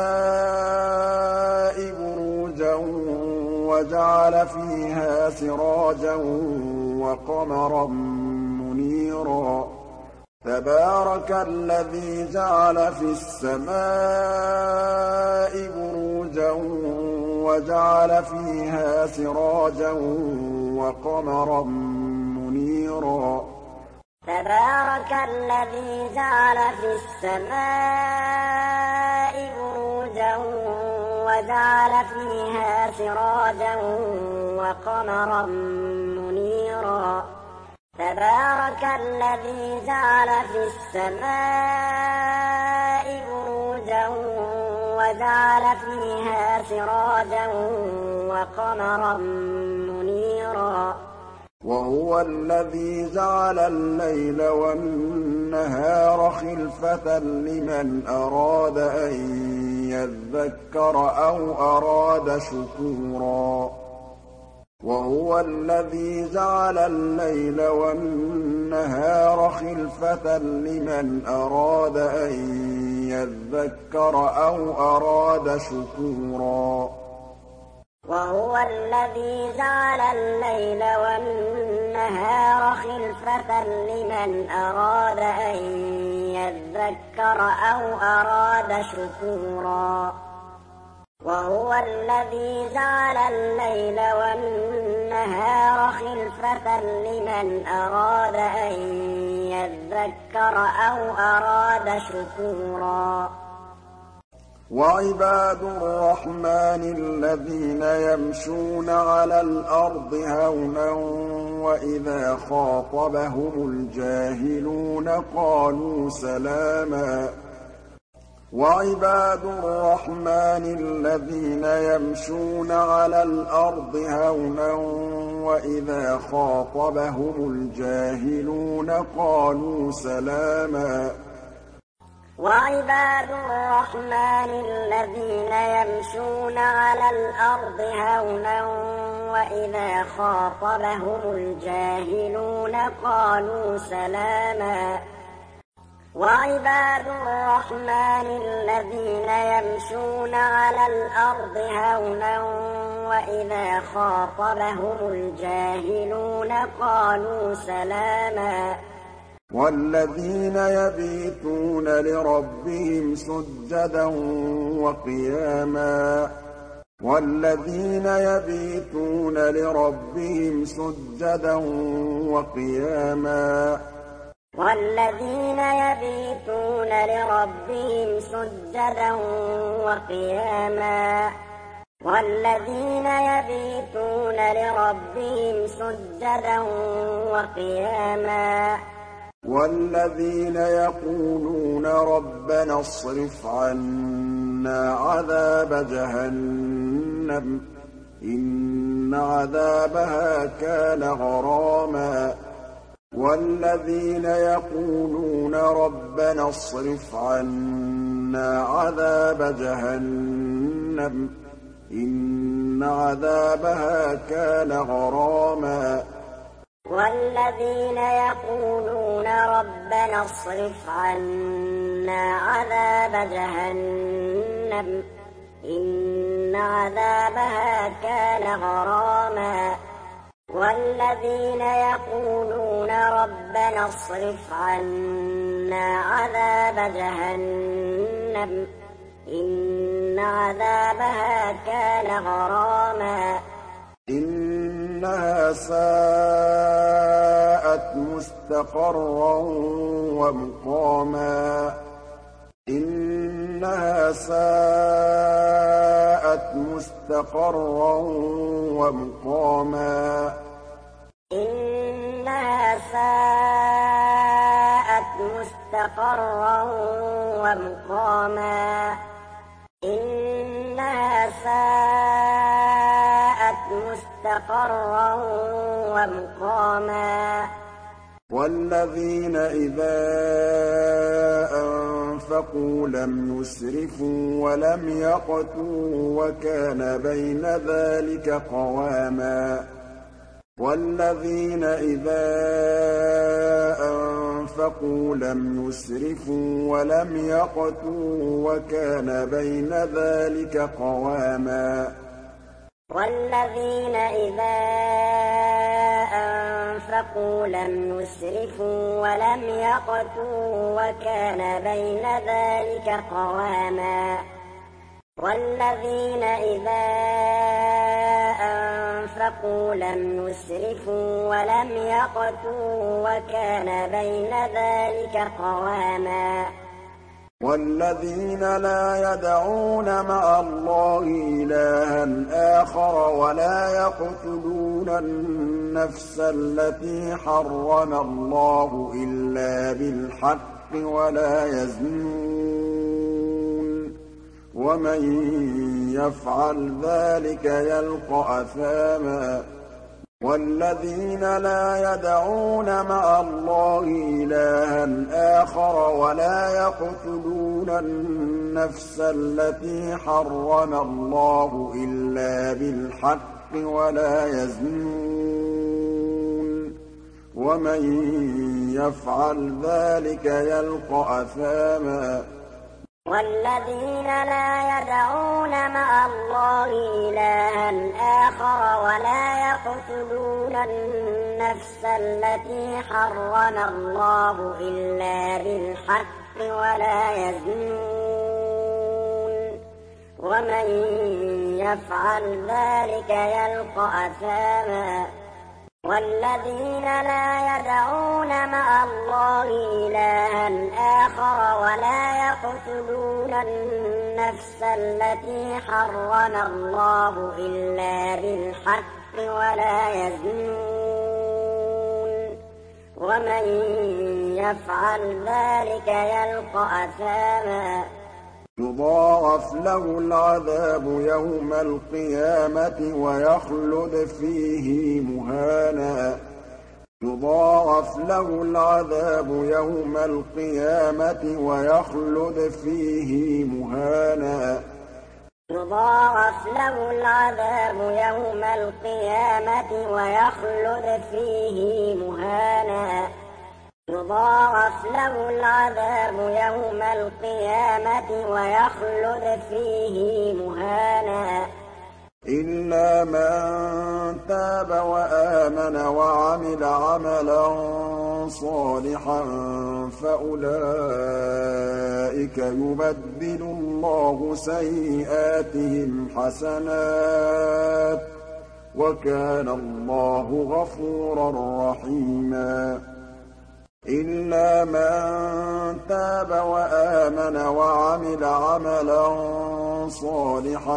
بروجا وجعل فيها سراجا وقمرا منيرا تبارك الذي جعل في السماء بروجا وجعل فيها سراجا وقمرا منيرا تبارك الذي جعل في السماء بروجا وجعل فيها سراجا وقمرا منيرا تبارك الذي جعل في السماء بروجا وجعل فيها سراجا وقمرا منيرا وهو الذي جعل الليل والنهار خلفة لمن أراد أن يذكر أو أراد شكورا وهو الذي جعل الليل والنهار خلفة لمن أراد أن يذكر أو أراد شكورا وهو الذي جعل الليل والنهار خلفة لمن أراد أن يذكر أو أراد شكورا وهو الذي جعل الليل والنهار خلفة لمن أراد أن يذكر أو أراد شكورا وعباد الرحمن الذين يمشون على الأرض هونا وإذا خاطبهم الجاهلون قالوا سلاما وعباد الرحمن الذين يمشون على الأرض هونا وإذا خاطبهم الجاهلون قالوا سلاما وعباد الرحمن الذين يمشون على الأرض هونا وإذا خاطبهم الجاهلون قالوا سلاما وعباد الرحمن الذين يمشون على الأرض هونا وإذا خاطبهم الجاهلون قالوا سلاما والذين يبيتون لربهم سجدا وقياما والذين يبيتون لربهم سجدا وقياما والذين يبيتون لربهم سجدا وقياما والذين يبيتون لربهم سجدا وقياما والذين يقولون ربنا اصرف عنا عذاب جهنم إن عذابها كان غراما والذين يقولون ربنا اصرف عنا عذاب جهنم إن عذابها كان غراما والذين يقولون ربنا اصرف عنا عذاب جهنم إن عذابها كان غراما والذين يقولون ربنا اصرف عنا عذاب جهنم إن عذابها كان غراما إنها ساءت مستقرا ومقاما إنها ساءت مستقرا ومقاما إنها ساءت مستقرا ومقاما إنها ساءت مستقرا ومقاما والذين إذا أنفقوا لم يسرفوا ولم يقتروا وكان بين ذلك قواما والذين إذا أنفقوا لم يسرفوا ولم يقتروا وكان بين ذلك قواما والذين إذا أنفقوا لم يسرفوا ولم يقتروا وكان بين ذلك قواما والذين إذا أنفقوا لم يسرفوا ولم يقتروا وكان بين ذلك قواما والذين لا يدعون مع الله إلها آخر ولا يقتلون النفس التي حرم الله إلا بالحق ولا يزنون ومن يفعل ذلك يلقى أثاما والذين لا يدعون مع الله إلها آخر ولا يقتلون النفس التي حرم الله إلا بالحق ولا يزنون ومن يفعل ذلك يلقى أثاما والذين لا يدعون مع الله إلها آخر ولا يقتلون النفس التي حرم الله إلا بالحق ولا يزنون ومن يفعل ذلك يلقى أثاما والذين لا يدعون مع الله إلها آخر ولا يقتلون النفس التي حرم الله إلا بالحق ولا يزنون ومن يفعل ذلك يلقى أثاما يضاعف له العذاب يوم القيامة ويخلد فيه مهانا يضاعف له العذاب يوم القيامة ويخلد فيه مهانا يضاعف له العذاب يوم القيامة ويخلد فيه مهانا يضاعف له العذاب يوم القيامة ويخلد فيه مهانا إلا من تاب وآمن وعمل عملا صالحا فأولئك يبدل الله سيئاتهم حسنات وكان الله غفورا رحيما إلا من تاب وآمن وعمل عملا صالحا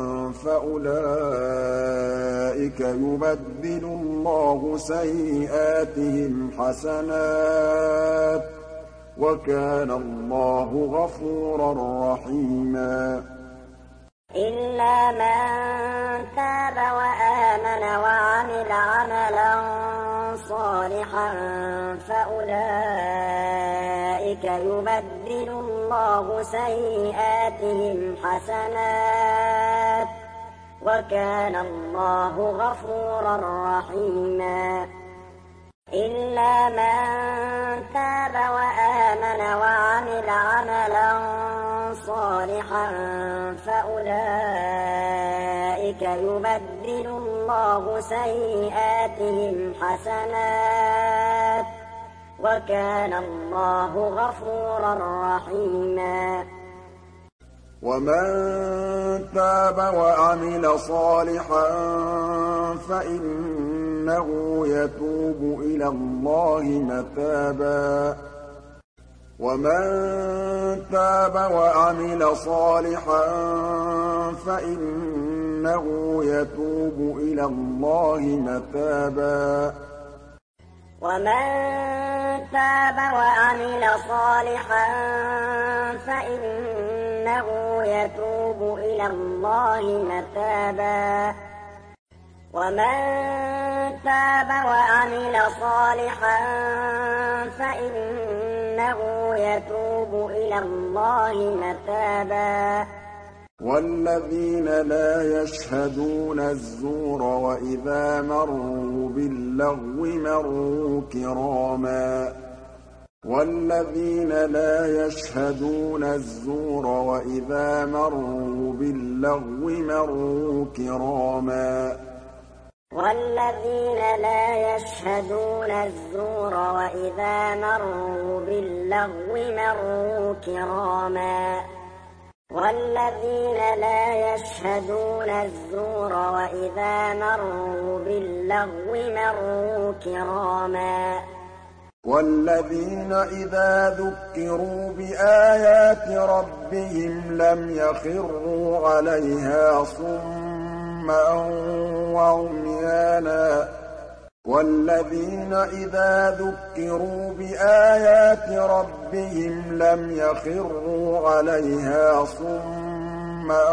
فأولئك يبدل الله سيئاتهم حسنات وكان الله غفورا رحيما إلا من تاب وآمن وعمل عملا صالحا فأولئك يبدل الله سيئاتهم حسنات وكان الله غفورا رحيما إلا من تاب وآمن وعمل عملا صالحا فأولئك يبدل الله سيئاتهم حسنات وكان الله غفورا رحيما ومن تاب وعمل صالحا فإنه يتوب إلى الله متابا ومن تاب وعمل صالحا فإنه يتوب إلى الله متابا ومن تاب وعمل صالحا فإنه يتوب إلى الله متابا ومن تاب وعمل صالحا فإنه يتوب إلى الله متابا والذين لا يشهدون الزور وإذا مروا باللغو مروا كراما والذين لا يشهدون الزور وإذا مروا باللغو مروا كراما والذين لا يشهدون الزور وإذا مروا باللغو مروا كراما والذين لا يشهدون الزور وإذا مروا باللغو مروا كراما والذين إذا ذكروا بآيات ربهم لم يخروا عليها صما وعميانا والذين إذا ذكروا بآيات ربهم لم يخروا عليها صما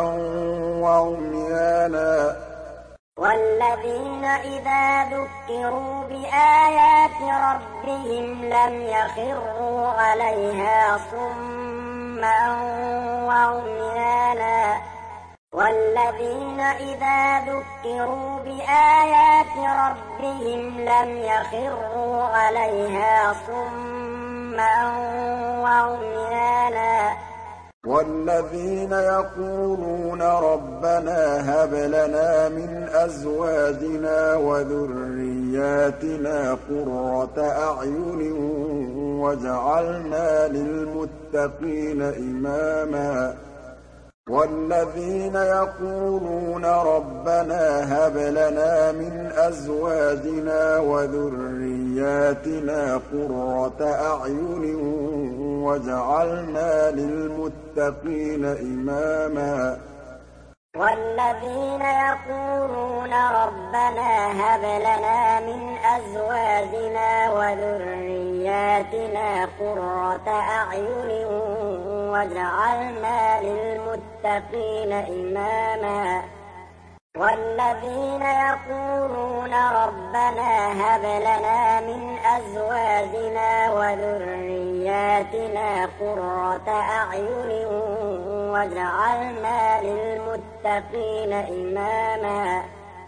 وعميانا والذين إذا ذكروا بآيات ربهم لم يخروا عليها صما وعميانا والذين إذا ذكروا بآيات ربهم لم يخروا عليها صما وعميانا والذين يقولون ربنا هب لنا من أزواجنا وذرياتنا قرة أعين واجعلنا للمتقين إماما والذين يقولون ربنا هب لنا من أزواجنا وذرياتنا قرة أعين واجعلنا للمتقين إماما والذين يقولون ربنا هب لنا من أزواجنا وذرياتنا قرة أعين واجعلنا للمتقين إماما والذين يقولون ربنا هب لنا من أزواجنا وذرياتنا قرة أعين واجعلنا للمتقين إماما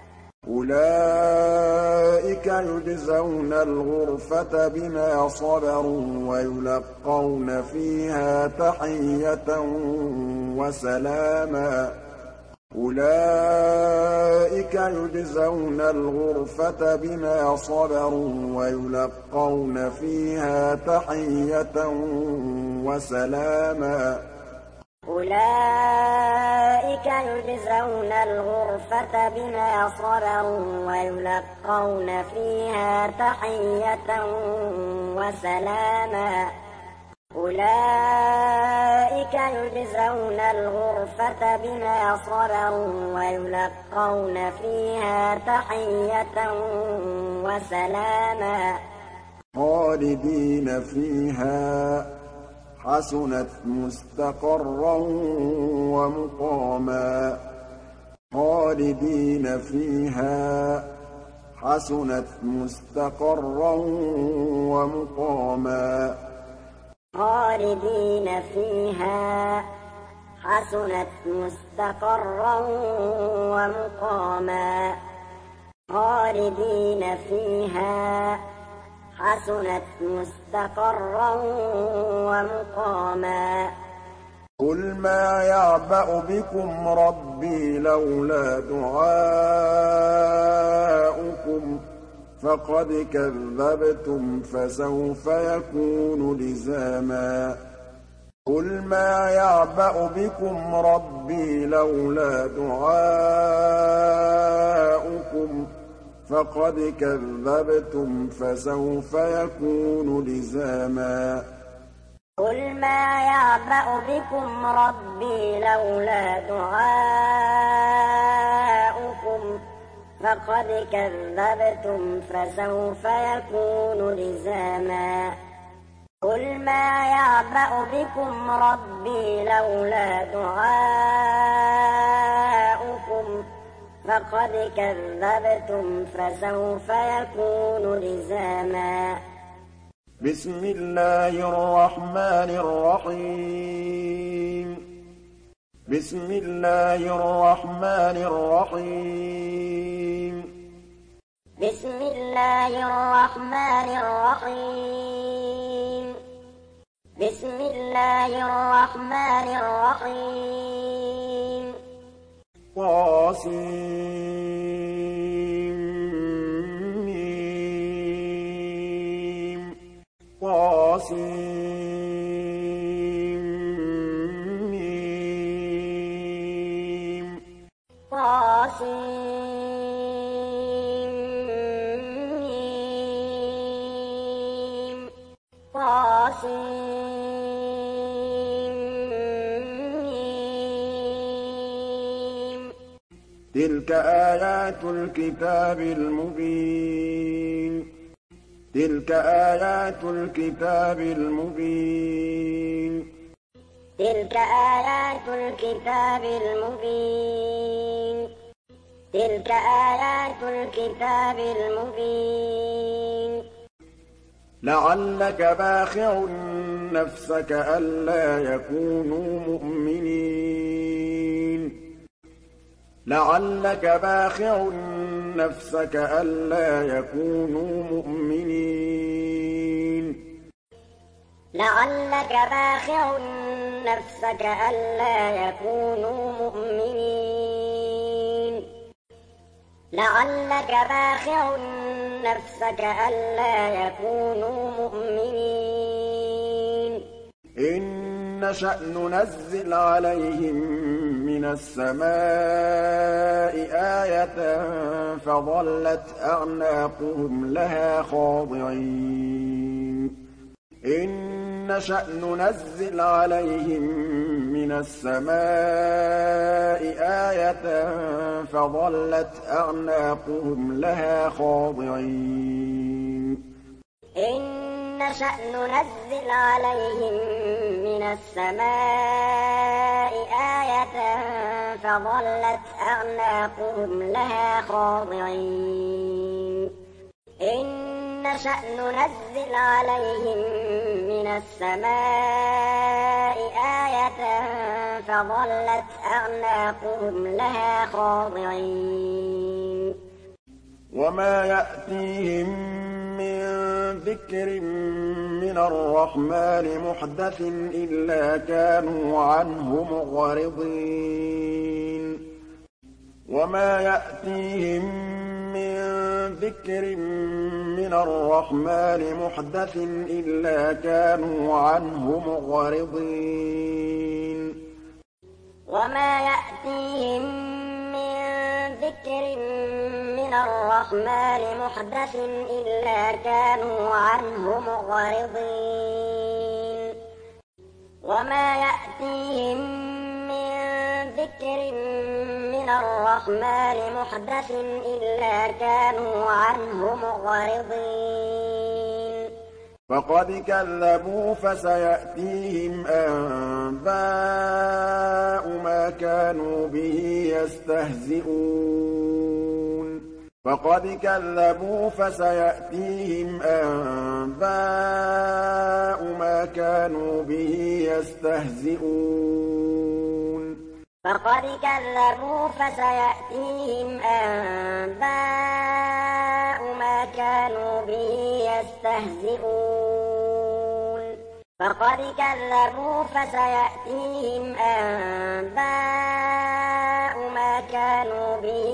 أولئك يجزون الغرفة بما صبروا ويلقون فيها تحية وسلاما أولئك يجزون الغرفة بما صبروا ويلقون فيها تحية وسلاما أولئك يجزون الغرفة بما صبروا ويلقون فيها تحية وسلاما أولئك يجزون الغرفة بما صبروا ويلقون فيها تحية وسلاما خالدين فيها حسنت مستقرا ومقاما خالدين فيها حسنت مستقرا ومقاما خالدين فيها حسنت مستقرا ومقاما خالدين فيها حسنت مستقرا ومقاما قل ما يعبأ بكم ربي لولا دعاؤكم فقد كذبتم فسوف يكون لزاما قل ما يعبأ بكم ربي لولا دعاؤكم فقد كذبتم فسوف يكون لزاما قل ما يعبأ بكم ربي لولا دعاؤكم فقد كذبتم فسوف يكون لزاما قل ما يعبأ بكم ربي لولا دعاؤكم فقد كذبتم فسوف يكون لزاما بسم الله الرحمن الرحيم بسم الله الرحمن الرحيم بسم الله الرحمن الرحيم بسم الله الرحمن الرحيم طاسيم طاسيم طاسيم طاسيم تلك آيات الكتاب المبين تلك آيات الكتاب المبين تلك آيات الكتاب المبين تلك آيات الكتاب المبين لعلك باخع نفسك ألا يكونوا مؤمنين لعلك باخع نفسك ألا يكونوا مؤمنين لعلك باخع نفسك ألا يكونوا مؤمنين لعلك باخع نفسك ألا يكونوا مؤمنين إن نشأ ننزل عليهم من السماء آية فظلت أعناقهم لها خاضعين إن نشأ ننزل عليهم من السماء آية فظلت أعناقهم لها خاضعين إن نشأ ننزل عليهم من السماء آية فظلت أعناقهم لها خاضعين إن نشأ ننزل عليهم من السماء آية فظلت أعناقهم لها خاضعين وما يأتيهم من ذكر من الرحمن محدث إلا كانوا عنه معرضين وما يأتيهم من ذكر من الرحمن محدث إلا كانوا عنه معرضين وما يأتيهم من ذكر من الرحمن محدث إلا كانوا عنه معرضين وما يأتيهم من ذكر من الرحمن محدث إلا كانوا عنه معرضين فقد كذبوا فسيأتيهم أنباء ما كانوا به يستهزئون فقد كذبوا فسيأتيهم أنباء ما كانوا به يستهزئون فقد كذبوا فسيأتيهم أنباء ما كانوا به يستهزئون فقد كذبوا فسيأتيهم أنباء ما كانوا به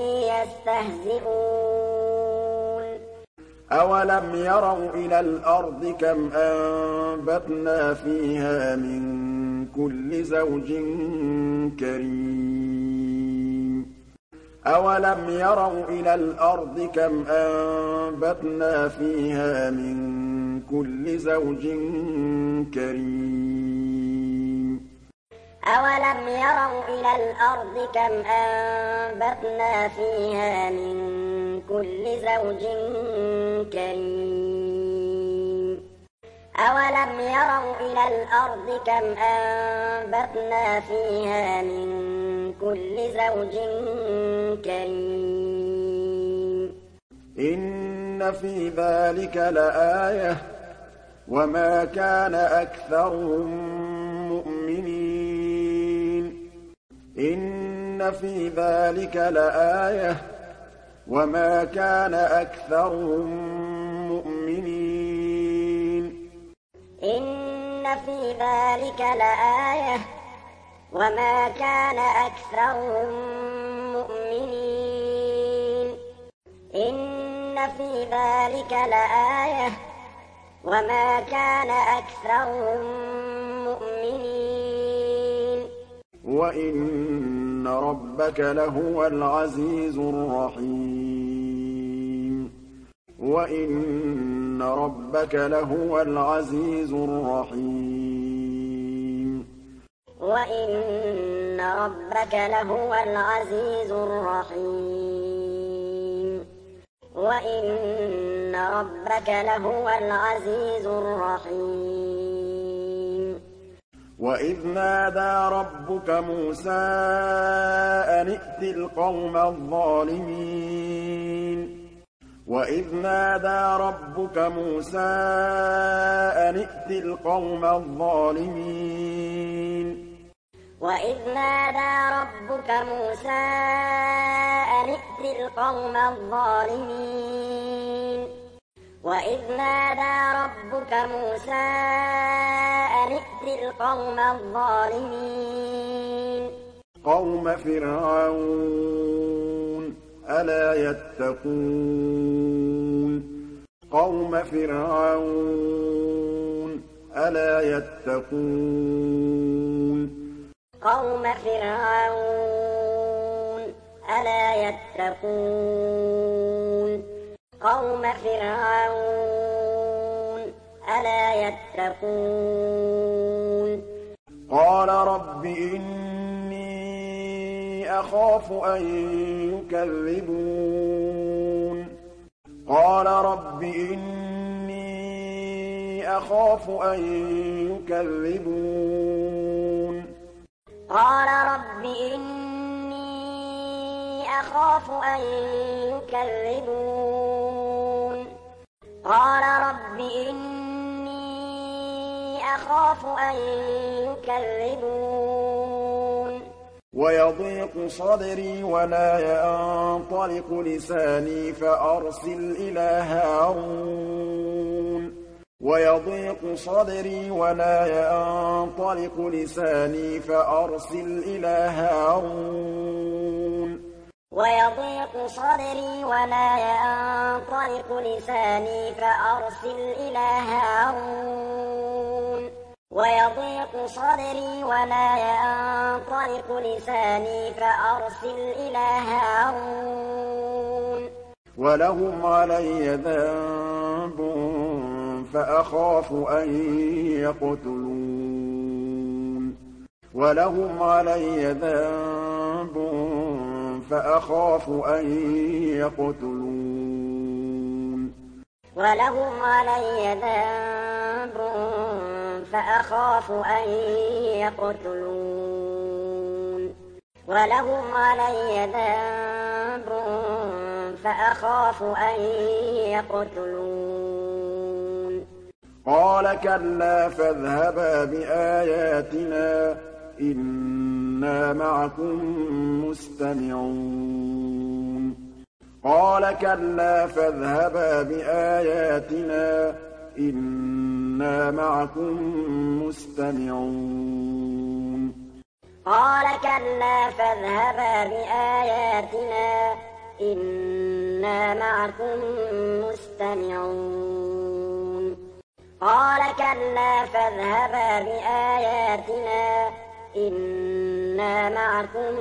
يستهزئون أولم يروا إلى الأرض كم أنبتنا فيها من كل زوج كريم أولم يروا إلى الأرض كم أنبتنا فيها من كل زوج كريم أولم يروا إلى الأرض كم أنبتنا فيها من كل زوج كريم أولم يروا إلى الأرض كم أنبتنا فيها من كل زوج كريم إن في ذلك لآية وما كان أكثرهم مؤمنين إن في ذلك لآية وما كان أكثرهم مؤمنين إن في ذلك لآية وما كان أكثرهم مؤمنين إن في ذلك لآية وما كان أكثرهم مؤمنين وإن ربك لهو العزيز الرحيم وإن ربك لهو العزيز الرحيم وإن ربك لهو العزيز الرحيم وإن ربك لهو العزيز الرحيم وإذ نادى ربك موسى أن ائت القوم الظالمين وإذ نادى ربك موسى أن ائت القوم الظالمين وإذ نادى ربك موسى أن ائت القوم الظالمين وإذ نادى ربك موسى أن ائت القوم الظالمين قوم فرعون ألا يتقون قوم فرعون ألا يتقون قوم فرعون ألا يتقون قوم فرعون ألا يتقون قال رب إني أخاف أن يكذبون قال رب إني أخاف أن يكذبون قال رب إني أخاف أن يكذبون قال رب إني أخاف أن يكذبون ويضيق صدري ولا ينطلق لساني فأرسل إلى هارون ويضيق صدري ولا ينطلق لساني فأرسل إلى هارون ويضيق صدري ولا ينطلق لساني فأرسل إلى هارون ويضيق صدري ولا ينطلق لساني فأرسل إلى هارون ولهم علي ذنب فأخاف أن يقتلون ولهم علي ذنب فأخاف أن يقتلون ولهم علي ذنب فأخاف أن يقتلون ولهم علي ذنب فأخاف أن يقتلون قال كلا فاذهبا بآياتنا إنا معكم مستمعون قال كلا فاذهبا بآياتنا إنا معكم مستمعون قال كلا فاذهبا بآياتنا إنا معكم مستمعون قال كلا فاذهبا بآياتنا إنا معكم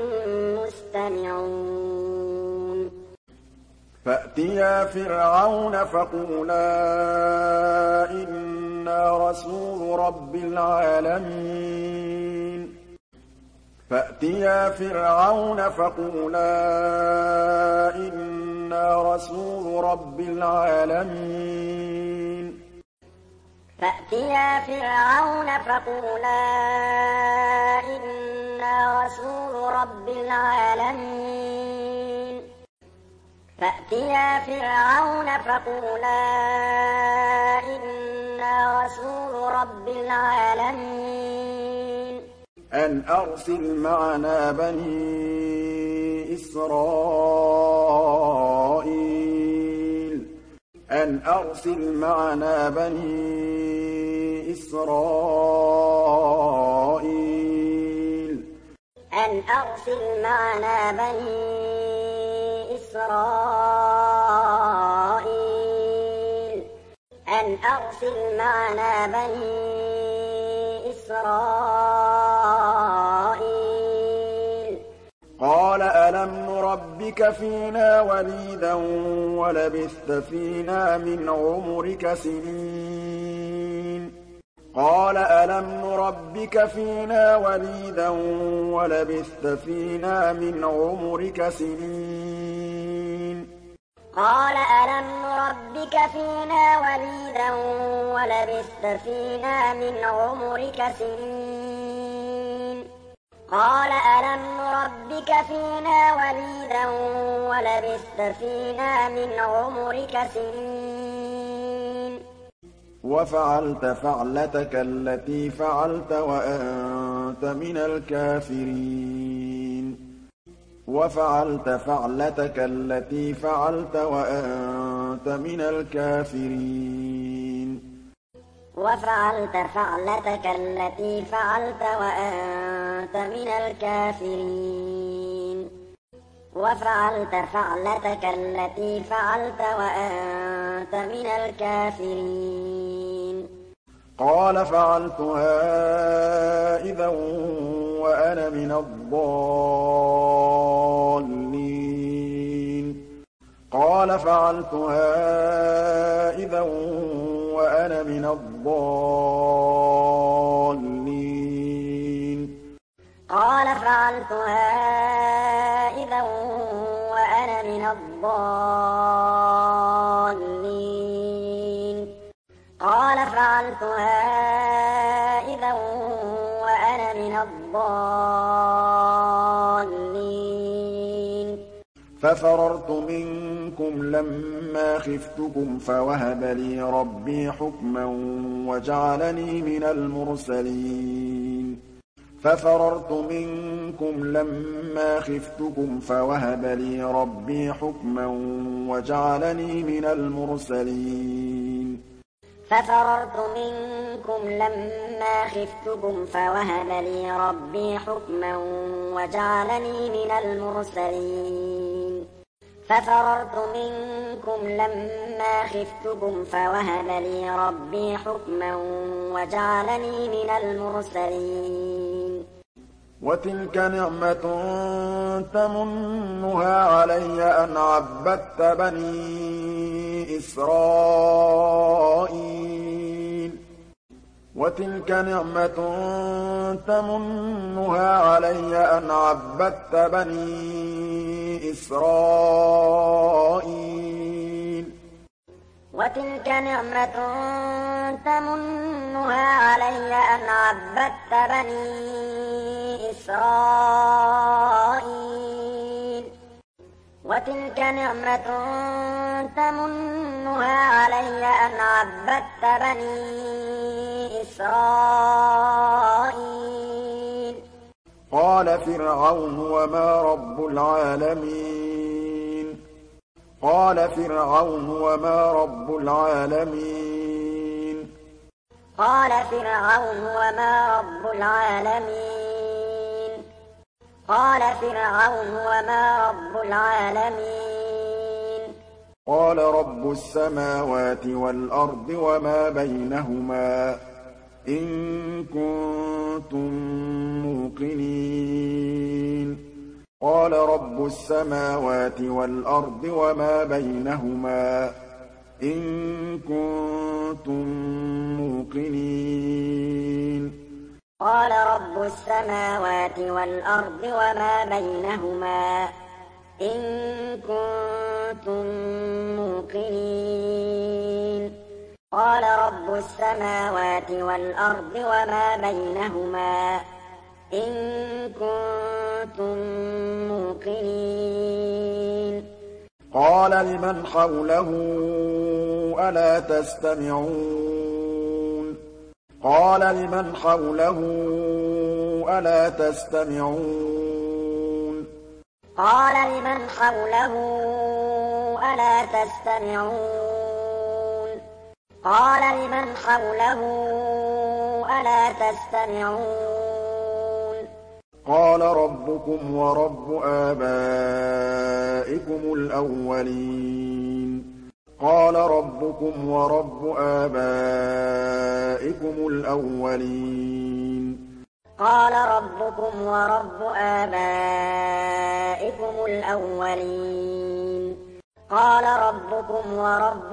مستمعون فأتيا فرعون فقولا إنا رسول رب العالمين فأتيا فرعون فقولا إنا رسول رب العالمين فأتيا فرعون فقولا إنا رسول رب العالمين فأتيا فرعون فقولا إنا رسول رب العالمين أن أرسل معنا بني إسرائيل أن أرسل معنا بني إسرائيل أن أرسل معنا بني إسرائيل أن أرسل معنا بني إسرائيل قال ألم نربك فينا وليدا ولبثت فينا من عمرك سنين قال ألم نربك فينا وليدا ولبثت فينا من عمرك سنين قال ألم نربك فينا وليدا ولبثت فينا من عمرك سنين قال ألم نربك فينا وليدا ولبثت فينا من عمرك سنين وفعلت فعلتك التي فعلت وأنت من الكافرين وفعلت فعلتك التي فعلت وأنت من الكافرين وفعلت فعلتك التي فعلت وأنت من الكافرين وفعلت فعلتك التي فعلت وأنت من الكافرين قال فعلتها إذا وأنا من الضالين قال فعلتها إذا وأنا من الضالين قال فعلتها إذا وأنا من الضالين قال فعلتها إذا وأنا من الضالين ففررت منكم لما خفتكم فوهب لي ربي حكما وجعلني من المرسلين ففررت منكم لما خفتكم فوهب لي ربي حكما وجعلني من المرسلين ففررت منكم لما خفتكم فوهب لي ربي حكما وجعلني من المرسلين ففررت منكم لما خفتكم فوهب لي ربي حكما وجعلني من المرسلين وتلك نعمة تمنها علي أن عبدت بني إسرائيل وتلك نعمة تمنها علي أن عبدت بني إسرائيل وتلك نعمة تمنها علي أن عبدت بني إسرائيل وتلك نعمة تمنها علي أن عبدت بني إسرائيل قال فرعون وما رب العالمين قال فرعون وما رب العالمين قال فرعون وما رب العالمين قال فرعون وما رب العالمين قال رب السماوات والأرض وما بينهما إن كنتم موقنين قال رب السماوات والأرض وما بينهما إن كنتم موقنين قال رب السماوات والأرض وما بينهما إن كنتم موقنين قال رب السماوات والأرض وما بينهما إن كنتم موقنين قال لمن حوله ألا تستمعون قال لمن حوله ألا تستمعون قال لمن حوله ألا تستمعون قال لمن حوله ألا تستمعون قال ربكم ورب آبائكم الأولين قال ربكم ورب آبائكم الأولين قال ربكم ورب آبائكم الأولين قال ربكم ورب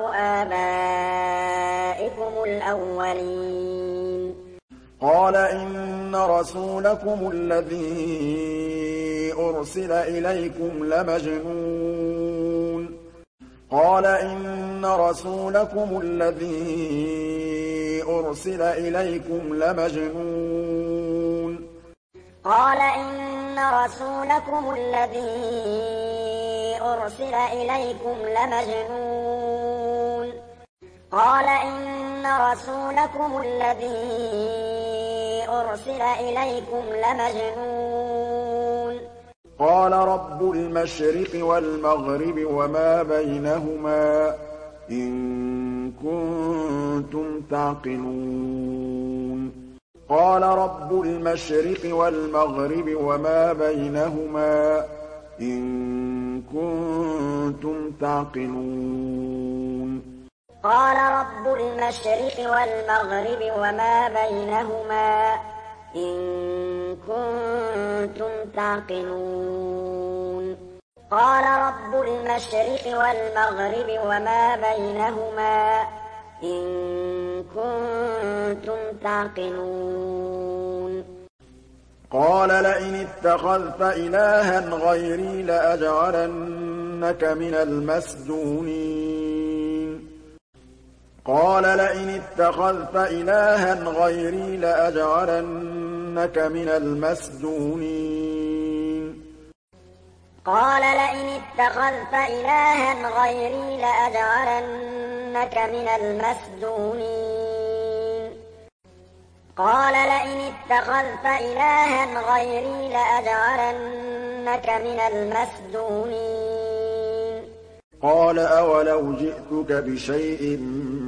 آبائكم الأولين قال إن رسولكم الذي أرسل إليكم لمجنون قال إن رسولكم الذي أرسل إليكم لمجنون قال إن رسولكم الذي أرسل إليكم لمجنون قال إن رسولكم الذي أرسل إليكم لمجنون قال رب المشرق والمغرب وما بينهما إن كنتم تعقلون قال رب المشرق والمغرب وما بينهما إن كنتم تعقلون قال رب المشرق والمغرب وما بينهما إن كنتم تعقلون قال رب المشرق والمغرب وما بينهما إن كنتم تعقلون قال لئن اتخذت إلها غيري لأجعلنك من المسجونين قال لئن اتخذت إلها غيري لأجعلنك من المسجونين قال لئن اتخذت إلها غيري لأجعلنك من المسجونين قال لئن اتخذت إلها غيري لأجعلنك من المسجونين قال أولو جئتك بشيء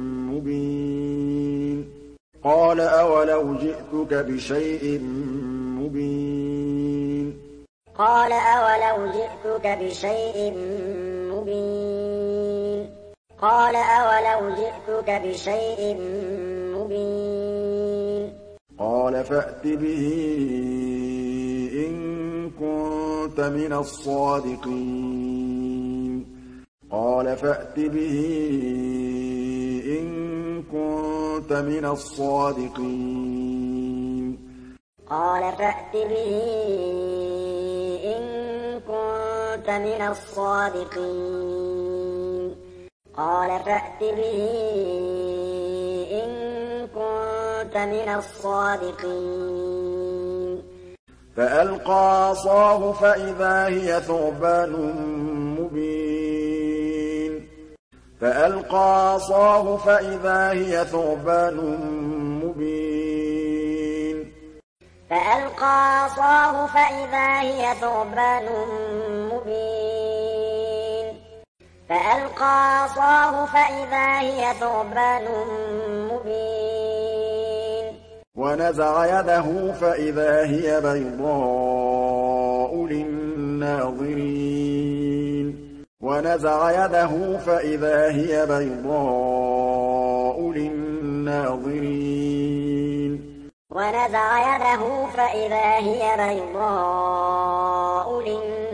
مبين قال أولو جئتك بشيء مبين قال أولو جئتك بشيء مبين قال أولو جئتك بشيء مبين قال فأت به إن كنت من الصادقين قال فأت به إن كنت من الصادقين قال فأت به إن كنت من الصادقين قال فأت به إن كنت من الصادقين فألقى عصاه فإذا هي ثعبان مبين فألقى عصاه فإذا هي ثعبان مبين فألقى عصاه فإذا هي ثعبان مبين فألقى عصاه فإذا هي ثعبان مبين ونزع يده فإذا هي بيضاء للناظرين ونزع يده فإذا هي بيضاء للناظرين ونزع يده فإذا هي بيضاء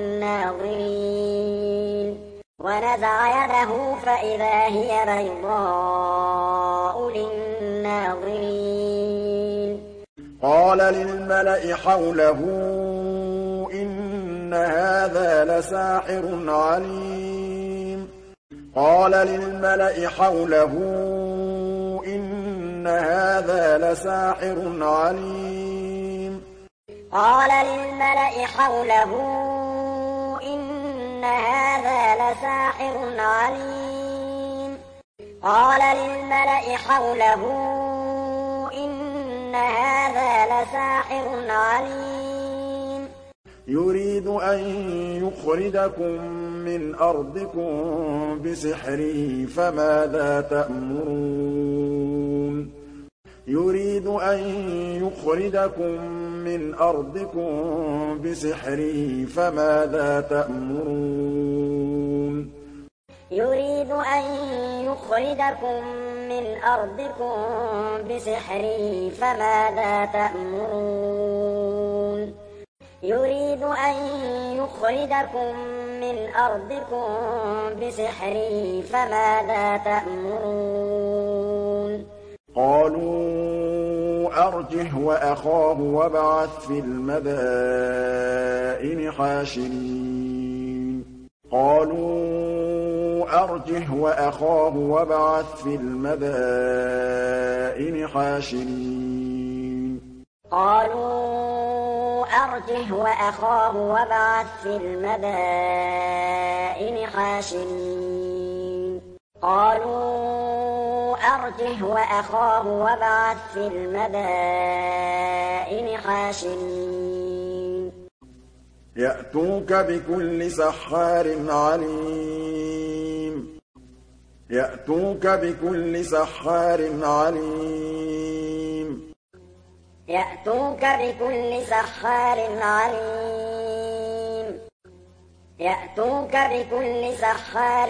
للناظرين ونزع يده فإذا هي بيضاء للناظرين قال للملأ حوله إن هذا لساحر عليم قال للملأ حوله إن هذا لساحر عليم قال للملأ حوله إن هذا لساحر عليم قال للملأ حوله إن هذا لساحر عليم يريد أن يخرجكم من أرضكم بسحره فماذا تأمرون يريد أن يخرجكم من أرضكم بسحره فماذا تأمرون يريد أن يخرجكم من أرضكم بسحره فماذا تأمرون يريد أن يخرجكم من أرضكم بسحره فماذا تأمرون قالوا أرجه وأخاه وابعث في المدائن حاشرين قالوا أرجه وأخاه وابعث في المدائن حاشرين قالوا أرجه وأخاه وابعث في المدائن حاشرين قالوا أرجه وأخاه وابعث في المدائن حاشرين يأتوك بكل سحار عليم يأتوك بكل سحار عليم يأتوك بكل سحار عليم يأتوك بكل سحار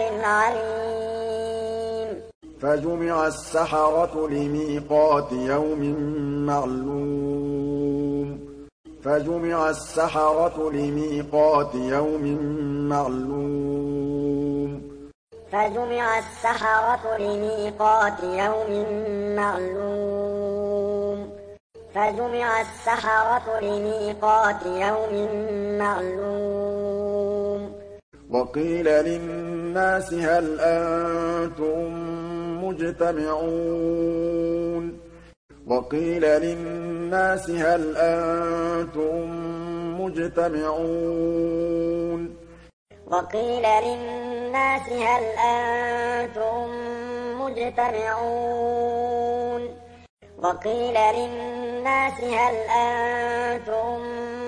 عليم فجمع السحرة لميقات يوم معلوم فجمع السحرة لميقات يوم معلوم فجمع السحرة لميقات يوم معلوم فجمع السحرة لميقات يوم معلوم وقيل للناس هل أنتم مجتمعون وقيل للناس هل أنتم مجتمعون وقيل للناس هل أنتم مجتمعون وقيل للناس هل أنتم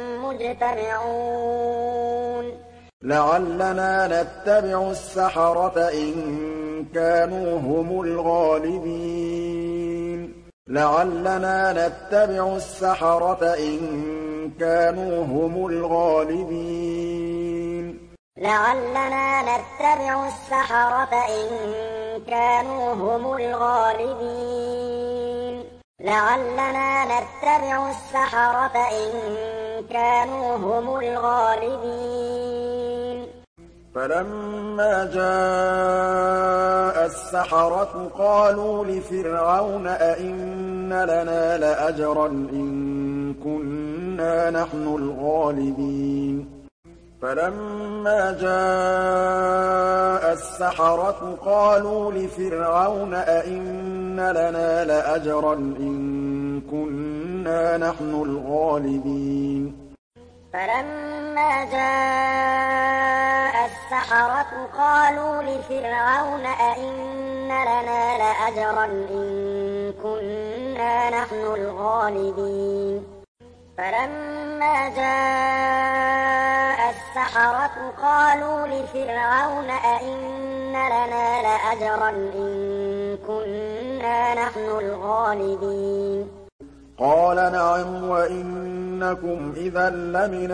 مجتمعون لعلنا نتبع السحرة إن كانوا هم الغالبين لعلنا نتبع السحرة إن كانوا هم الغالبين لعلنا نتبع السحرة إن كانوا هم الغالبين لعلنا نتبع السحرة إن كانوا هم الغالبين فلما جاء السحرة قالوا لفرعون أئن لنا لأجرا إن كنا نحن الغالبين فلما جاء السحرة قالوا لفرعون أئن لنا لأجرا إن كنا نحن الغالبين فلما جاء السحرة قالوا لفرعون أئن لنا لأجرا إن كنا نحن الغالبين فلما جاء السحرة قالوا لفرعون أئن لنا لأجرا إن كنا نحن الغالبين قال نعم وإنكم إذا لمن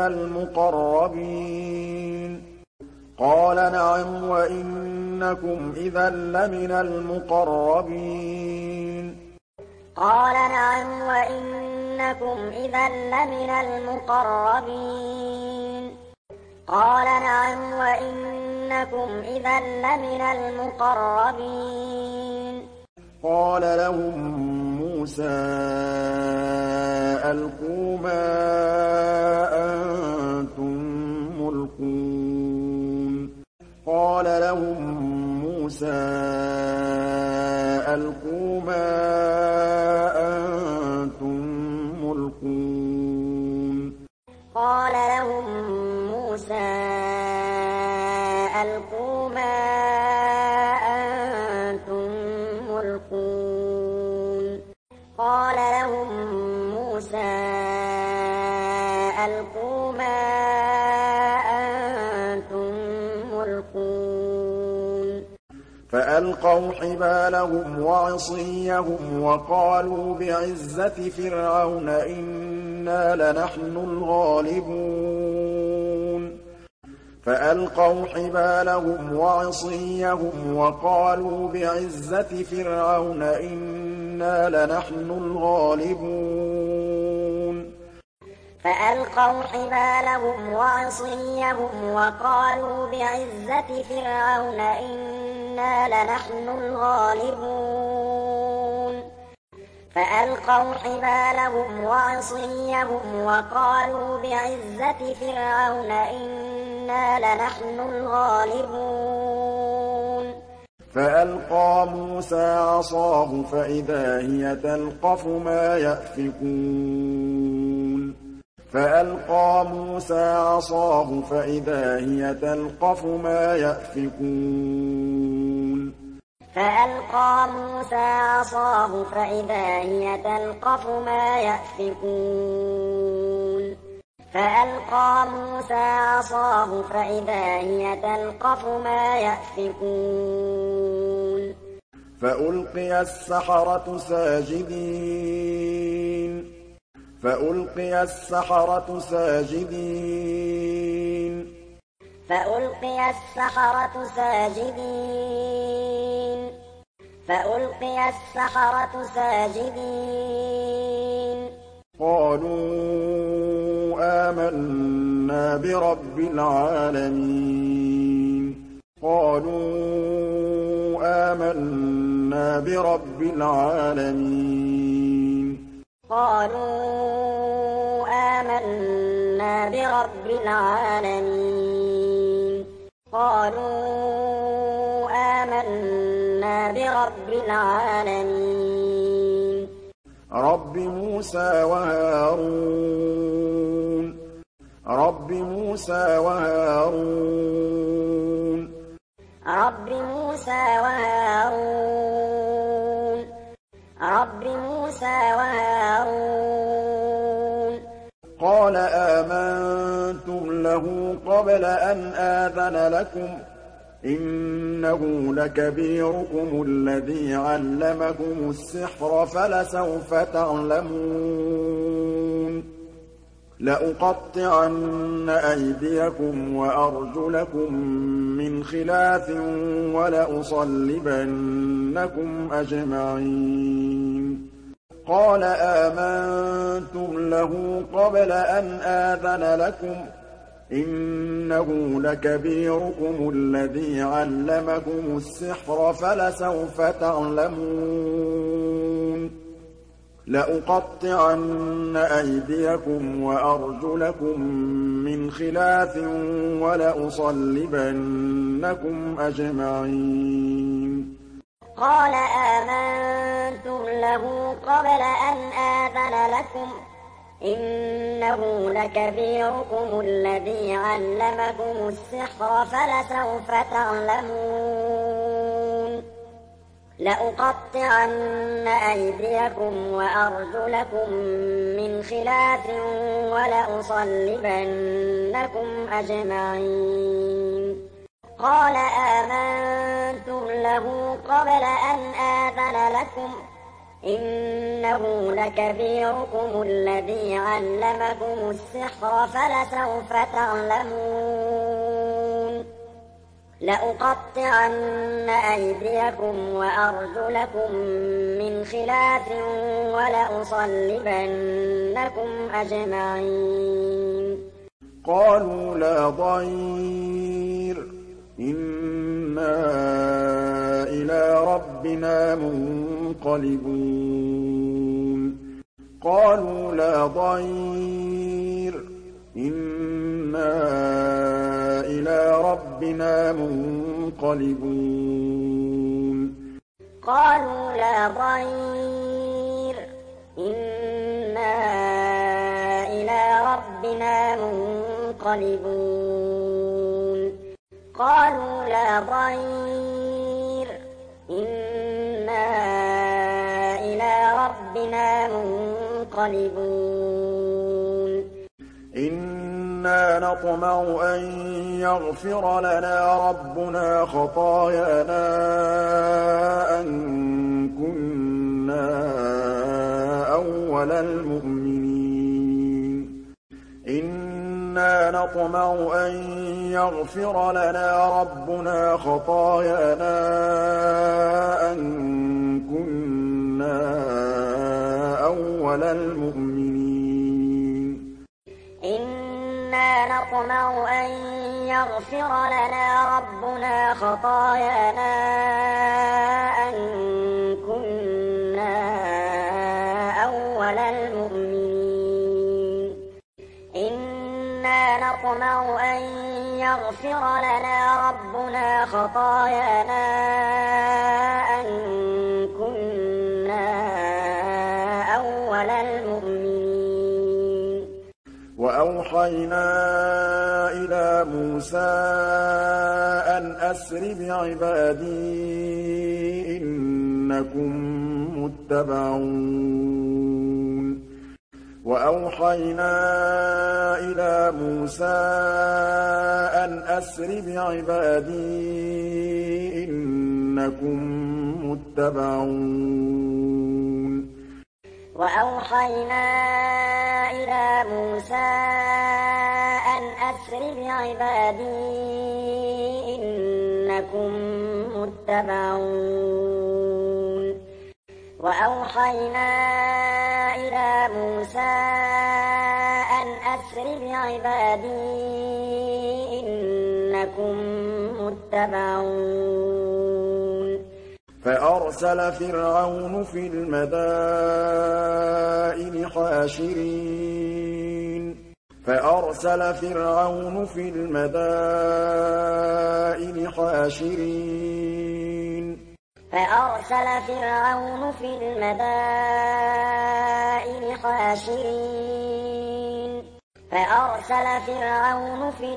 المقربين قال نعم وإنكم إذا لمن المقربين قال نعم وإنكم إذا لمن المقربين قال نعم وإنكم إذا لمن المقربين قال لهم موسى ألقوا ما أنتم ملقون قال لهم موسى ألقوا ما أنتم ملقون قال لهم موسى ألقوا ما أنتم ملقون قال لهم موسى ألقوا ما أنتم ملقون فألقوا حبالهم وعصيهم وقالوا بعزة فرعون إنا لنحن الغالبون فألقوا حبالهم وعصيهم وقالوا بعزة فرعون إنا لنحن الغالبون فألقوا حبالهم وعصيهم وقالوا بعزة فرعون إنا لنحن الغالبون فألقوا حبالهم وعصيهم وقالوا بعزة فرعون إنا لنحن الغالبون فألقى موسى عصاه فإذا هي تلقف ما يأفكون فألقى موسى عصاه فإذا هي تلقف ما يأفكون فألقى موسى عصاه فإذا هي تلقف ما يأفكون فألقى موسى عصاه فإذا هي تلقف ما يأفكون فألقي السحرة ساجدين فألقي السحرة ساجدين فألقي السحرة ساجدين فألقي السحرة ساجدين قالوا آمنا برب العالمين قالوا آمنا برب العالمين قالوا آمنا برب العالمين قالوا آمنا برب العالمين رب موسى وهارون رب موسى وهارون رب موسى وهارون رب موسى وهارون قال آمنتم له قبل أن آذن لكم إنه لكبيركم الذي علمكم السحر فلسوف تعلمون لأقطعن أيديكم وأرجلكم من خلاف ولأصلبنكم أجمعين قال آمنتم له قبل أن آذن لكم إنه لكبيركم الذي علمكم السحر فلسوف تعلمون لأقطعن أيديكم وأرجلكم من خلاف ولأصلبنكم أجمعين قال آمنتم له قبل أن آذن لكم إنه لكبيركم الذي علمكم السحر فلسوف تعلمون لأقطعن أيديكم وأرجلكم من خلاف ولأصلبنكم أجمعين قال آمنتم له قبل أن آذن لكم إنه لكبيركم الذي علمكم السحر فلسوف تعلمون لأقطعن أيديكم وأرجلكم من خلاف ولأصلبنكم أجمعين قالوا لا ضير إنا إلى ربنا منقلبون قالوا لا ضير إنا إلى ربنا منقلبون قالوا لا ضير إنا إلى ربنا منقلبون قالوا لا ضير إنا إلى ربنا منقلبون إنا نطمع أن يغفر لنا ربنا خطايانا أن كنا أول المؤمنين إنا نطمع أن يغفر لنا ربنا خطايانا أن كنا أول المؤمنين إنا نطمع أن يغفر لنا ربنا خطايانا أن كنا أول المؤمنين إنا نطمع أن يغفر لنا ربنا خطايانا أن كنا أول المؤمنين وأوحينا إلى موسى أن أسر بعبادي إنكم متبعون وأوحينا إلى موسى أن أسر بعبادي إنكم متبعون وأوحينا إلى موسى أن أسر بعبادي إنكم متبعون وأوحينا إلى موسى أن أسر بعبادي إنكم متبعون فأرسل فرعون في المدائن حاشرين فأرسل فرعون في المدائن حاشرين فأرسل فرعون في المدائن حاشرين فأرسل فرعون في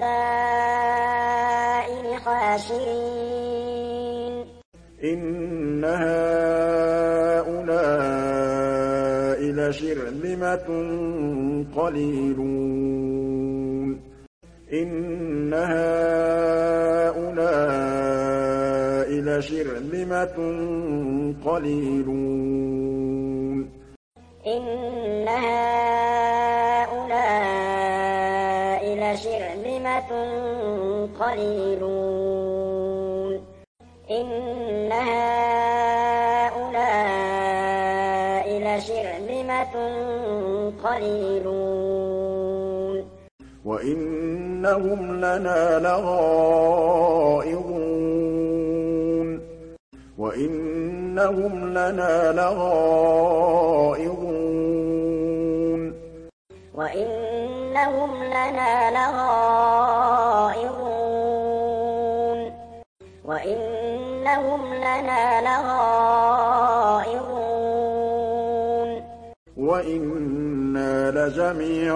المدائن حاشرين إن هؤلاء لشرذمة قليلون إن هؤلاء لشرذمة قليلون إن هؤلاء لشرذمة قليلون إن هؤلاء لشرذمة قليلون وإنهم لنا لغائظون وإنهم لنا لغائظون وإنهم لنا لغائظون وإنهم لنا لغائظون وإنا لجميع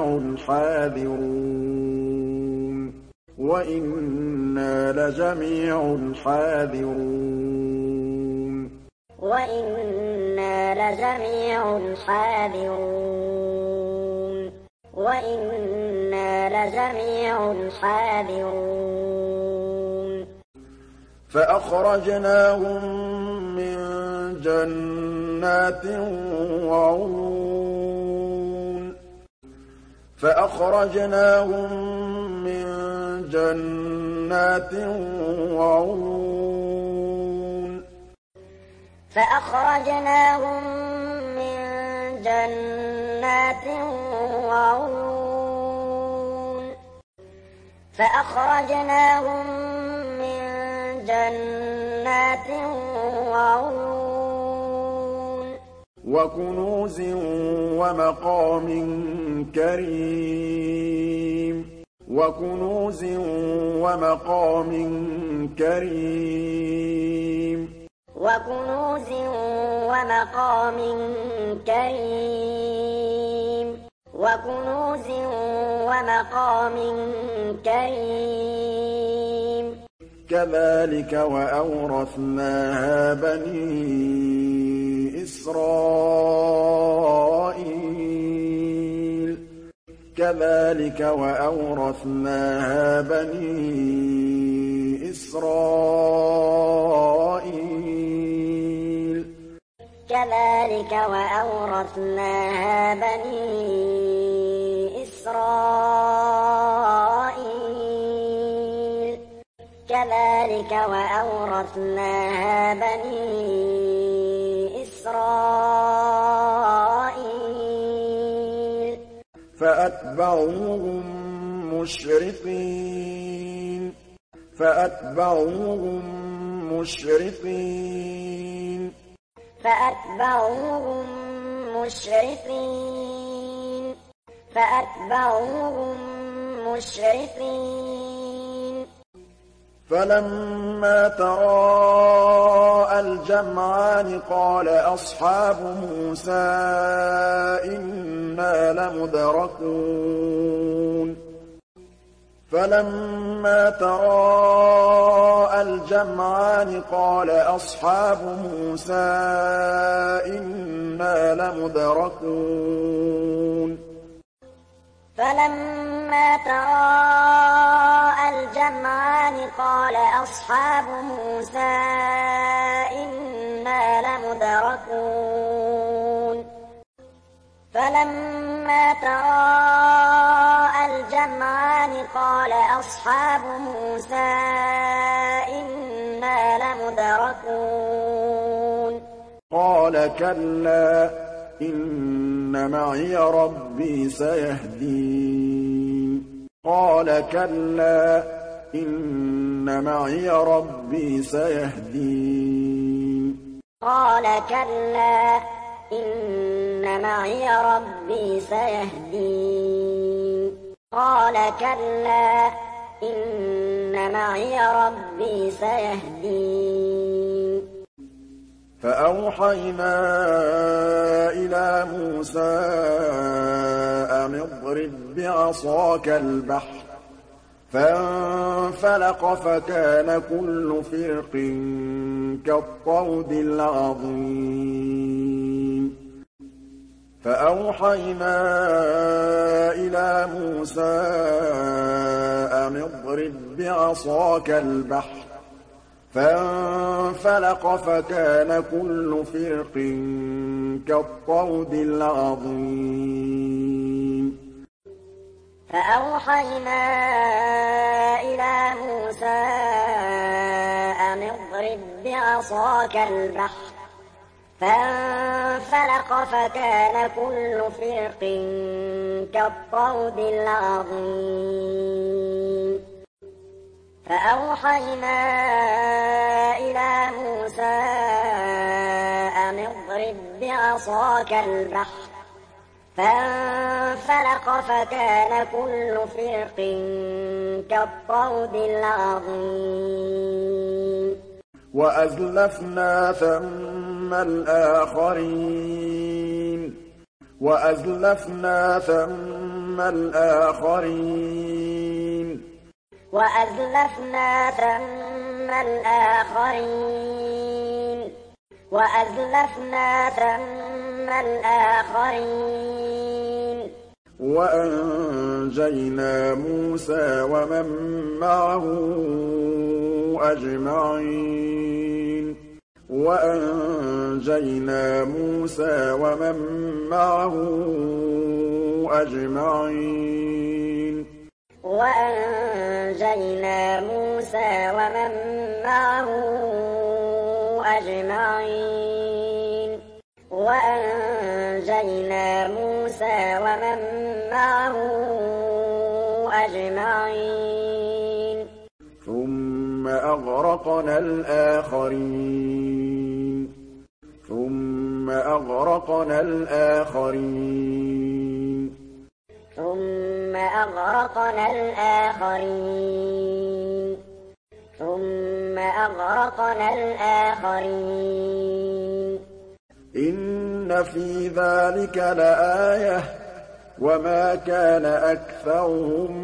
حاذرون وإنا لجميع حاذرون وإنا لجميع حاذرون وإنا لجميع حاذرون فأخرجناهم من جنات وعيون فأخرجناهم من جنات وعيون فأخرجناهم من جنات وعيون فأخرجناهم من جنات وعيون وكنوز ومقام كريم وكنوز ومقام كريم وكنوز ومقام كريم وكنوز ومقام كريم كذلك وأورثناها بني إسرائيل كذلك وأورثناها بني إسرائيل كذلك وأورثناها بني إسرائيل كذلك وأورثناها بني إسرائيل فأتبعوهم مشرقين فأتبعوهم مشرقين فأتبعوهم مشرقين فأتبعوهم مشرقين فلما تراءى الجمعان قال أصحاب موسى إنا لمدركون فلما تراءى الجمعان قال أصحاب موسى إنا لمدركون فلما تراءى الجمعان قال أصحاب موسى إنا لمدركون فلما تراءى الجمعان قال أصحاب موسى إنا لمدركون قال كلا إن معي ربي سيهدين قال كلا إن معي ربي سيهدين قال كلا إن معي ربي سيهدين قال كلا إن معي ربي سيهدين فأوحينا إلى موسى أن اضرب بعصاك البحر فانفلق فكان كل فرق كالطود العظيم فأوحينا إلى موسى أن اضرب بعصاك البحر فانفلق فكان كل فرق كالطود العظيم فأوحينا إلى موسى أن اضرب بعصاك البحر فانفلق فكان كل فرق كالطود العظيم فأوحينا إلى موسى أن اضرب بعصاك البحر فانفلق فكان كل فرق كالطود العظيم وأزلفنا ثم الآخرين وأزلفنا ثم الآخرين وأزلفنا ثم الآخرين وأزلفنا ثم الآخرين وأنجينا موسى ومن معه أجمعين وأنجينا موسى ومن معه أجمعين وأنجينا موسى ومن معه أجمعين وأنجينا موسى ومن معه أجمعين ثم أغرقنا الآخرين ثم أغرقنا الآخرين ثم أغرقنا الآخرين ثم أغرقنا الآخرين إن في ذلك لآية وما كان أكثرهم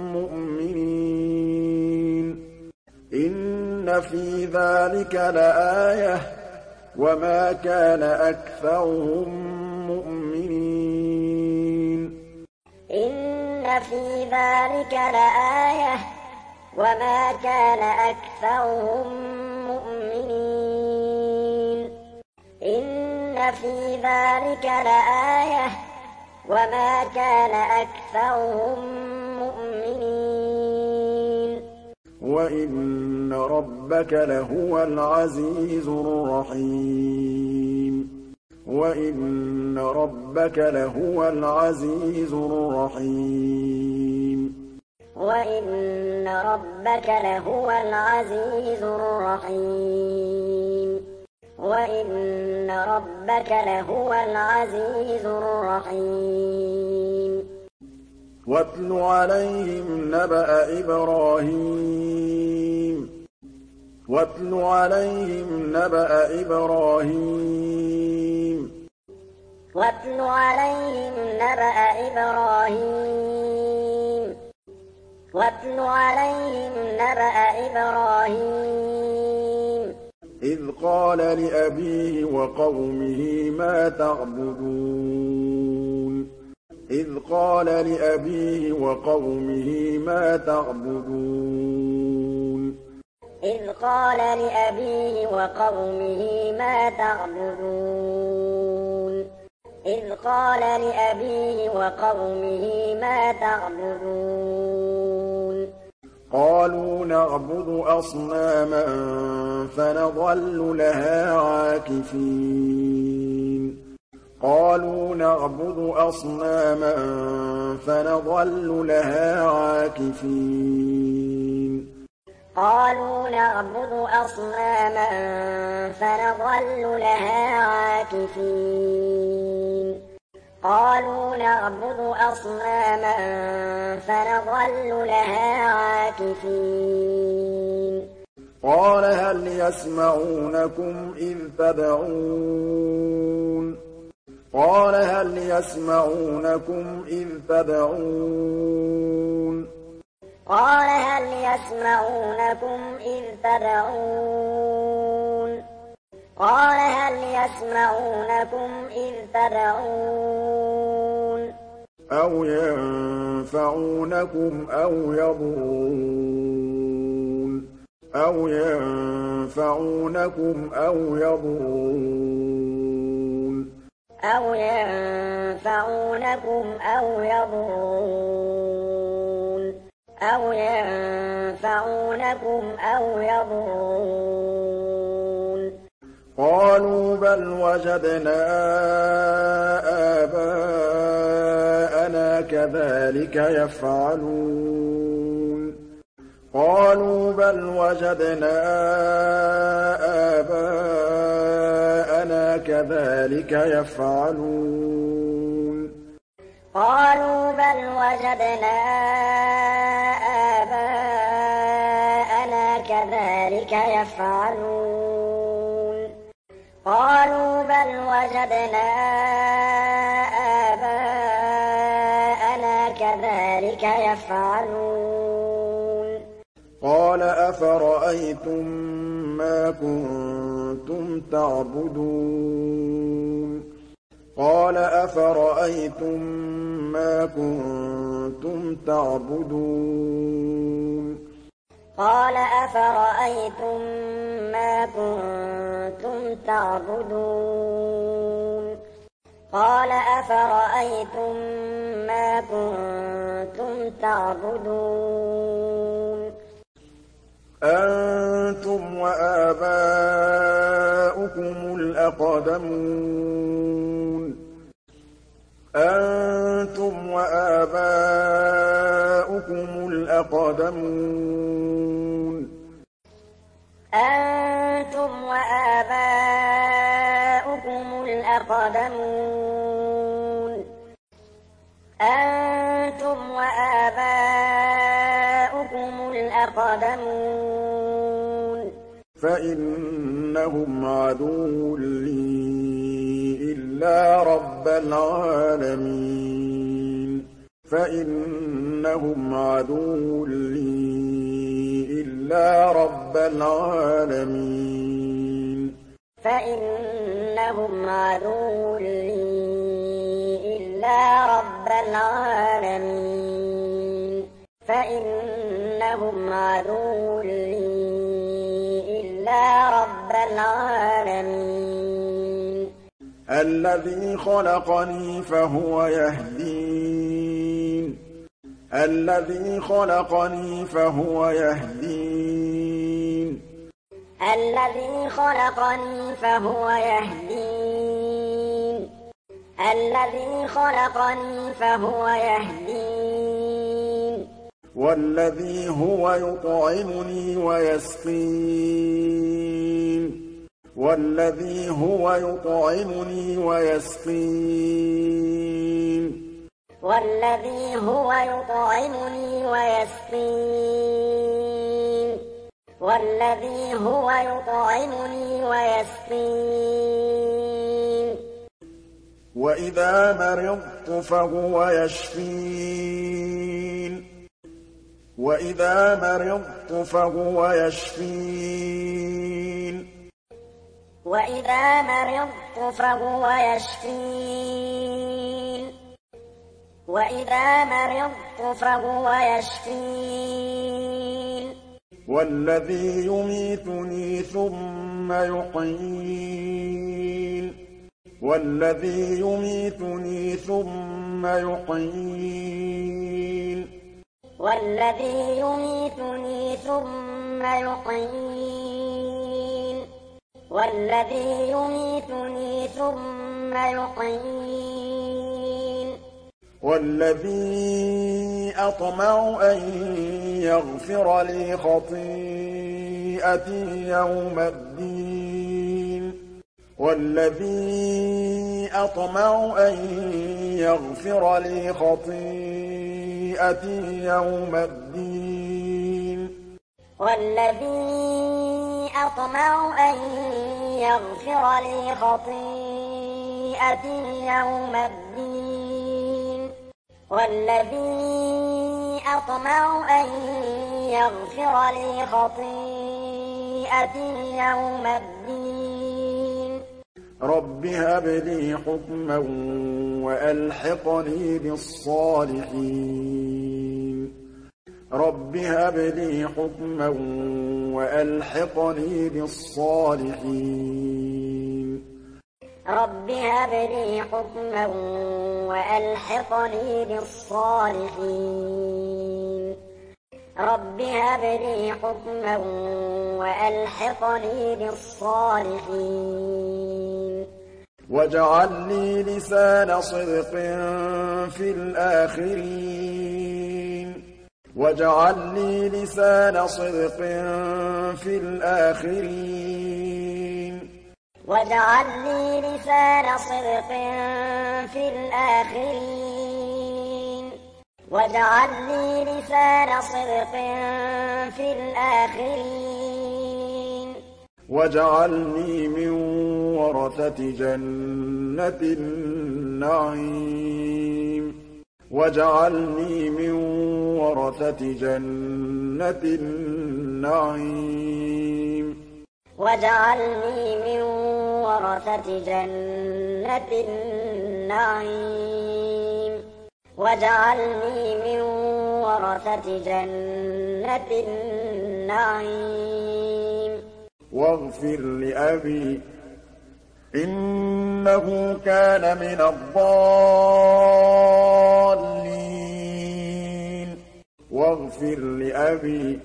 مؤمنين إن في ذلك لآية وما كان أكثرهم مؤمنين إن في ذلك لآية وما كان أكثرهم مؤمنين إن في ذلك لآية وما كان أكثرهم مؤمنين وإن ربك لهو العزيز الرحيم وإن ربك لهو العزيز الرحيم وإن ربك لهو العزيز الرحيم وإن ربك لهو العزيز الرحيم واتل عليهم نبأ إبراهيم واتل عليهم نبأ إبراهيم واتل عليهم نبأ إبراهيم واتل عليهم نبأ إبراهيم إذ قال لأبيه وقومه ما تعبدون إذ قال لأبيه وقومه ما تعبدون إذ قال لأبيه وقومه ما تعبدون إذ قال لأبيه وقومه ما تعبدون قالوا نعبد أصناما فنظل لها عاكفين قالوا نعبد أصناما فنظل لها عاكفين قالوا نعبد أصناما فنظل لها عاكفين قالوا نعبد أصناما فنظل لها عاكفين قَالَ هَلْ يَسْمَعُونَكُمْ إِذْ تَدْعُونَ قَالَ هَلْ يَسْمَعُونَكُمْ إِذْ تَدْعُونَ قَالَ هَلْ يَسْمَعُونَكُمْ إِذْ تَدْعُونَ قَالَ هَلْ يَسْمَعُونَكُمْ إِذْ تَدْعُونَ أَوْ يَنفَعُونَكُمْ أَوْ يَضُرُّونَ أَوْ يَنفَعُونَكُمْ أَوْ يَضُرُّونَ أَوْ يَنفَعُونَكُمْ أَوْ يَضُرُّونَ أَوْ يَنفَعُونَكُمْ أَوْ يَضُرُّونَ قَالُوا بَلْ وَجَدْنَا آبَاءَنَا كَذَٰلِكَ يَفْعَلُونَ قَالُوا بَلْ وَجَدْنَا آبَاءَنَا كَذَٰلِكَ يَفْعَلُونَ قَالُوا بَلْ وَجَدْنَا آبَاءَنَا كَذَٰلِكَ يَفْعَلُونَ قَالُوا بَلْ وَجَدْنَا آبَاءَنَا كَذَٰلِكَ يَفْعَلُونَ قَالَ أَفَرَأَيْتُم مَّا كُنتُمْ تَعْبُدُونَ قَالَ أَفَرَأَيْتُم مَّا كُنتُمْ تَعْبُدُونَ قَالَ أَفَرَأَيْتُم مَّا كُنتُمْ تَعْبُدُونَ قَالَ أَفَرَأَيْتُم مَّا كُنتُمْ تَعْبُدُونَ أَنتُمْ وَآبَاؤُكُمُ الْأَقْدَمُونَ أَنتُمْ وَآبَاؤُكُمُ الْأَقْدَمُونَ أَنتُمْ وَآبَاؤُكُمُ الْأَقْدَمُونَ أَنتُمْ وَآبَاؤُكُمُ الْأَقْدَمُونَ فَإِنَّهُمْ عَدُوٌّ لِّي إِلَّا رَبَّ الْعَالَمِينَ فَإِنَّهُمْ عَدُوٌّ لِّي إِلَّا رَبَّ الْعَالَمِينَ فَإِنَّهُمْ عَدُوٌّ لِّي إِلَّا رَبَّ الْعَالَمِينَ فَإِنَّهُمْ عَدُوٌّ لِّي إِلَّا رَبَّ الْعَالَمِينَ الَّذِي خَلَقَنِي فَهُوَ يَهْدِينِ الَّذِي خَلَقَنِي فَهُوَ يَهْدِينِ الَّذِي خَلَقَنِي فَهُوَ يَهْدِينِ الَّذِي خَلَقَنِي فَهُوَ يَهْدِينِ وَالَّذِي هُوَ يُطْعِمُنِي وَيَسْقِينِ وَالَّذِي هُوَ يُطْعِمُنِي وَيَسْقِينِ وَالَّذِي هُوَ يُطْعِمُنِي وَيَسْقِينِ وَالَّذِي هُوَ يُطْعِمُنِي وَيَسْقِينِ وَإِذَا مَرِضْتُ فَهُوَ يَشْفِينِ وَإِذَا مَرِضْتُ فَهُوَ يَشْفِينِ وَإِذَا مَرِضْتُ فَهُوَ يَشْفِينِ وَإِذَا مَرِضْتُ فَهُوَ يَشْفِينِ وَالَّذِي يُمِيتُنِي ثُمَّ يُحْيِينِ وَالَّذِي يُمِيتُنِي ثُمَّ يُحْيِينِ وَالَّذِي يُمِيتُنِي ثُمَّ يُحْيِينِ وَالَّذِي يُمِيتُنِي ثُمَّ يُحْيِينِ وَالَّذِي أَطْمَعُ أَن يَغْفِرَ لِي خَطِيئَتِي يَوْمَ الدِّينِ وَالَّذِي أَطْمَعُ أَن يَغْفِرَ لِي خَطِيئَتِي يَوْمَ الدِّينِ وَالَّذِي أطمع أن يغفر لي خطيئتي يوم الدين والذي أطمع أن يغفر لي خطيئتي يوم الدين رب هب لي حكما وألحقني بالصالحين رب هب لي حكما وألحقني بالصالحين رب هب لي حكما وألحقني بالصالحين رب هب لي حكما وألحقني بالصالحين واجعل لي لسان صدق في الآخرين واجعل لي لسان صدق في الآخرين واجعل لي لسان صدق في الآخرين واجعل لي لسان صدق في الآخرين واجعلني من ورثة جنة النعيم واجعلني من ورثة جنة النعيم واجعلني من ورثة جنة النعيم واجعلني من ورثة جنة النعيم واغفر لأبي إنه كان من الضالين واغفر لأبي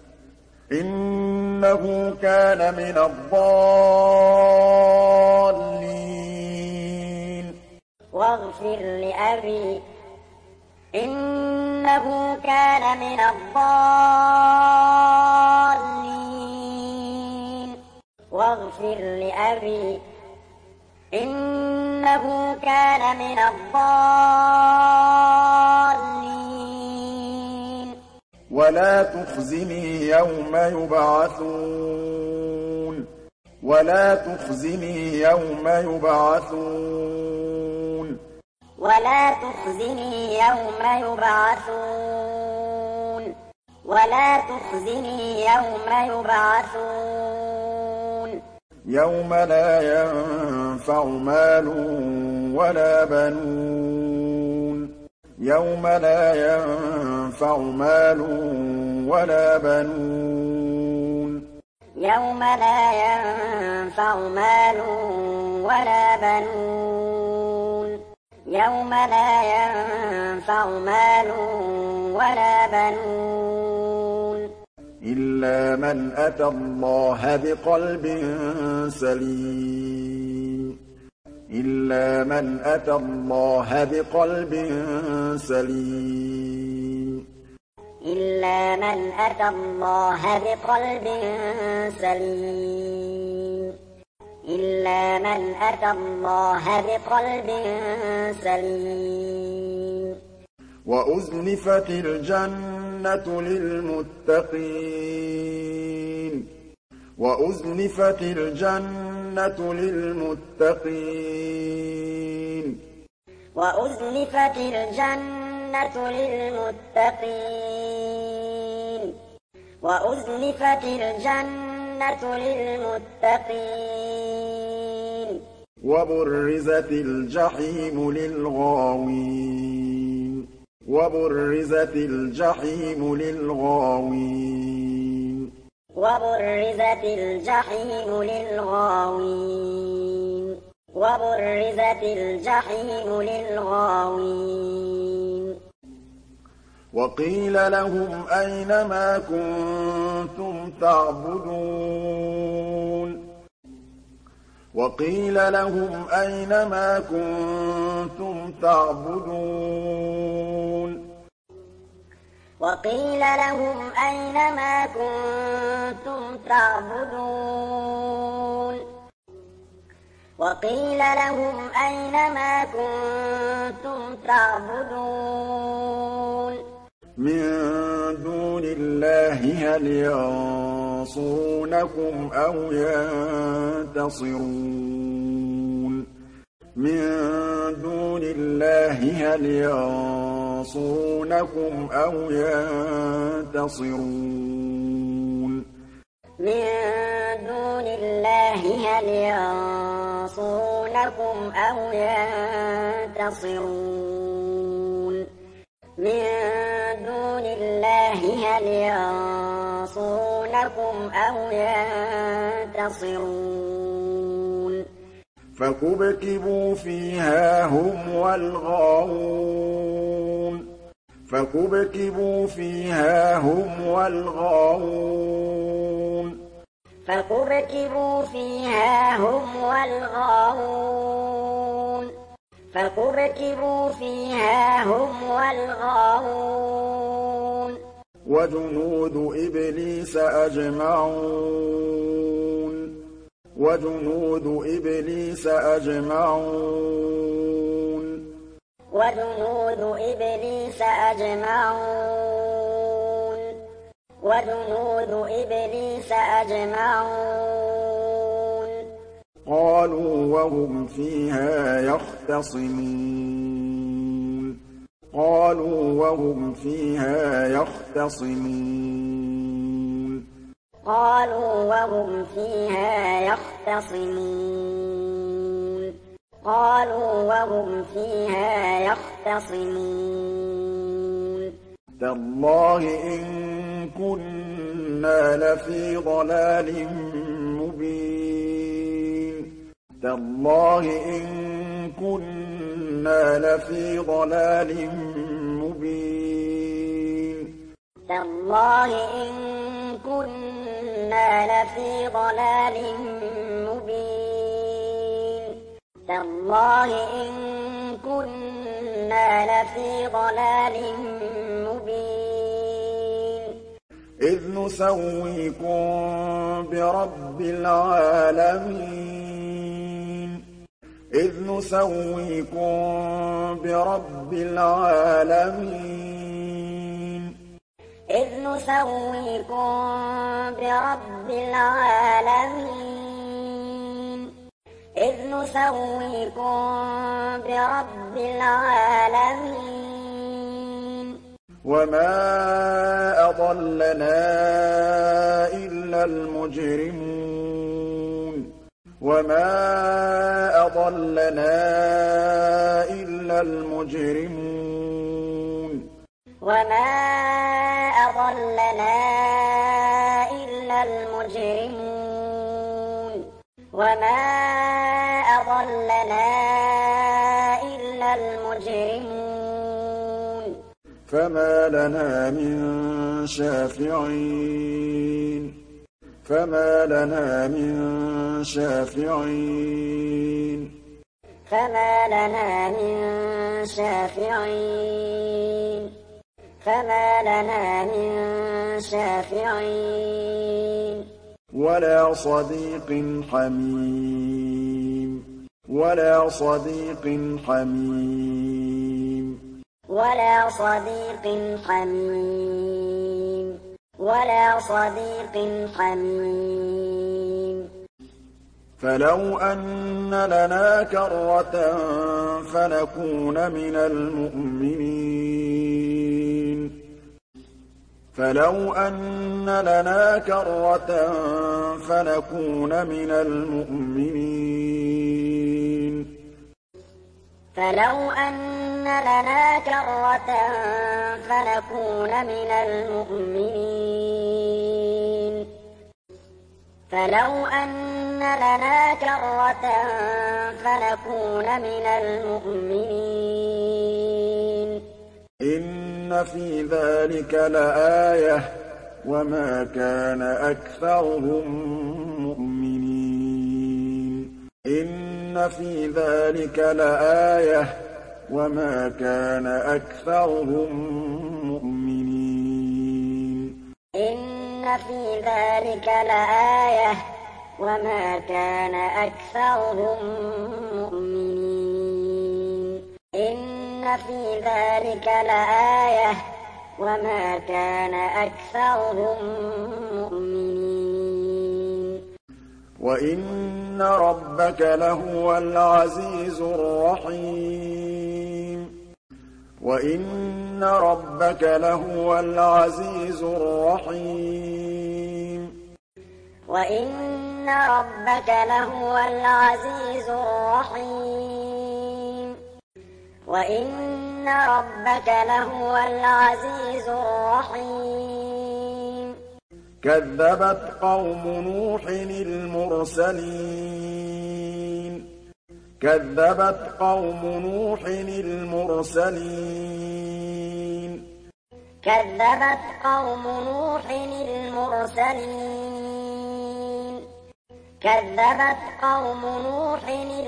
إنه كان من الضالين واغفر لأبي إنه كان من الضالين واغفر لأبي إنه كان من الضالين ولا تخزني يوم يبعثون ولا تخزني يوم يبعثون ولا تخزني يوم يبعثون ولا تخزني يوم يبعثون يوم لا ينفع مال ولا بنون يوم لا ينفع مال ولا بنون يوم لا ينفع مال ولا بنون يوم لا ينفع مال ولا بنون إلا من أتى الله بقلب سليم إلا من أتى الله بقلب سليم إلا من أتى الله بقلب سليم إلا من أتى الله بقلب سليم وأزلفت الجنة للمتقين وأزلفت الجنة للمتقين وأزلفت الجنة للمتقين وأزلفت الجنة للمتقين وبرزت الجحيم للغاوين وبرزت الجحيم للغاوين وبرزت الجحيم للغاوين وبرزت الجحيم للغاوين وقيل لهم أين ما كنتم تعبدون وقيل لهم أين ما كنتم تعبدون وقيل لهم أين ما كنتم تعبدون وقيل لهم أين ما كنتم تعبدون من دون الله هل ينظرون ينصرونكم أو ينتصرون من دون الله هل ينصرونكم أو ينتصرون من دون الله هل ينصرونكم أو ينتصرون من دون الله هل ينصرونكم أو ينتصرون فكبكبوا فيها هم والغاوون فكبكبوا فيها هم والغاوون فكبكبوا فيها هم والغاوون فكبكبوا فيها هم والغاوون وجنود إبليس أجمعون وجنود إبليس أجمعون وجنود إبليس أجمعون وجنود إبليس أجمعون قالوا وهم فيها يختصمون قالوا وهم فيها يختصمون قالوا وهم فيها يختصمون قالوا وهم فيها يختصمون تالله إن كنا لفي ضلال مبين تالله إن كنا لفي ضلال مبين تالله إن كنا لفي ضلال مبين تالله إن كنا لفي ضلال مبين إذ نسويكم برب العالمين إذ نسويكم برب العالمين إذ نسويكم برب العالمين إذ نسويكم برب العالمين وما أضلنا إلا المجرمون وما أضلنا إلا المجرمون وما أضلنا إلا المجرمون وما أضلنا إلا المجرمون فما لنا من شافعين فما لنا من شافعين فما لنا من شافعين فما لنا من شافعين ولا صديق حميم ولا صديق حميم ولا صديق حميم ولا صديق حميم فلو أن لنا كرة فنكون من المؤمنين فلو أن لنا كرة فنكون من المؤمنين فلو أن لنا كرة فنكون من المؤمنين فلو أن لنا كرة فنكون من المؤمنين إن في ذلك لآية وما كان أكثرهم مؤمنين إن في ذلك لآية وما كان أكثرهم مؤمنين إن في ذلك لآية وما كان أكثرهم مؤمنين إن في ذلك لآية وما كان أكثرهم مؤمنين وَإِنَّ رَبَّكَ لَهُوَ الْعَزِيزُ الرَّحِيمُ وَإِنَّ رَبَّكَ لَهُوَ الْعَزِيزُ الرَّحِيمُ وَإِنَّ رَبَّكَ لَهُوَ الْعَزِيزُ الرَّحِيمُ وَإِنَّ رَبَّكَ لَهُوَ الْعَزِيزُ الرَّحِيمُ كَذَّبَتْ قَوْمُ نُوحٍ الْمُرْسَلِينَ كَذَّبَتْ قَوْمُ نُوحٍ الْمُرْسَلِينَ كَذَّبَتْ قَوْمُ نُوحٍ الْمُرْسَلِينَ كَذَّبَتْ قَوْمُ نُوحٍ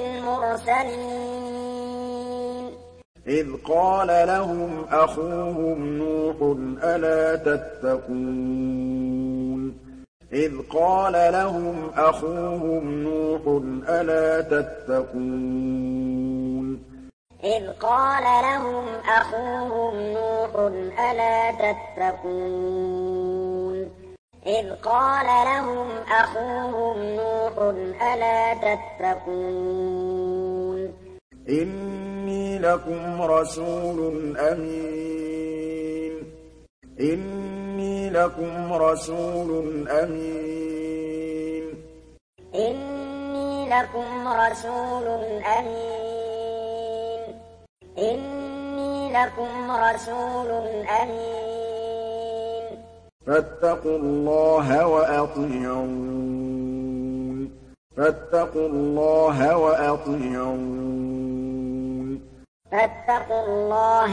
الْمُرْسَلِينَ إِذْ قَالَ لَهُمْ أَخُوهُمْ نُوحٌ أَلَا تَتَّقُونَ إِذْ قَالَ لَهُمْ أَخُوهُمْ نُوحٌ أَلَا تَتَّقُونَ إِذْ قَالَ لَهُمْ أَخُوهُمْ نُوحٌ أَلَا تَتَّقُونَ إِذْ قَالَ لَهُمْ أَخُوهُمْ نُوحٌ أَلَا تَتَّقُونَ إِنِّي لَكُمْ رَسُولٌ أَمِينٌ إِنِّي لَكُمْ رَسُولٌ أَمِينٌ إِنِّي لَكُمْ رَسُولٌ أَمِينٌ إِنِّي لَكُمْ رَسُولٌ أَمِينٌ فَاتَّقُوا اللَّهَ وَأَطِيعُونِ فَاتَّقُوا اللَّهَ وَأَطِيعُونِ فَاتَّقُوا اللَّهَ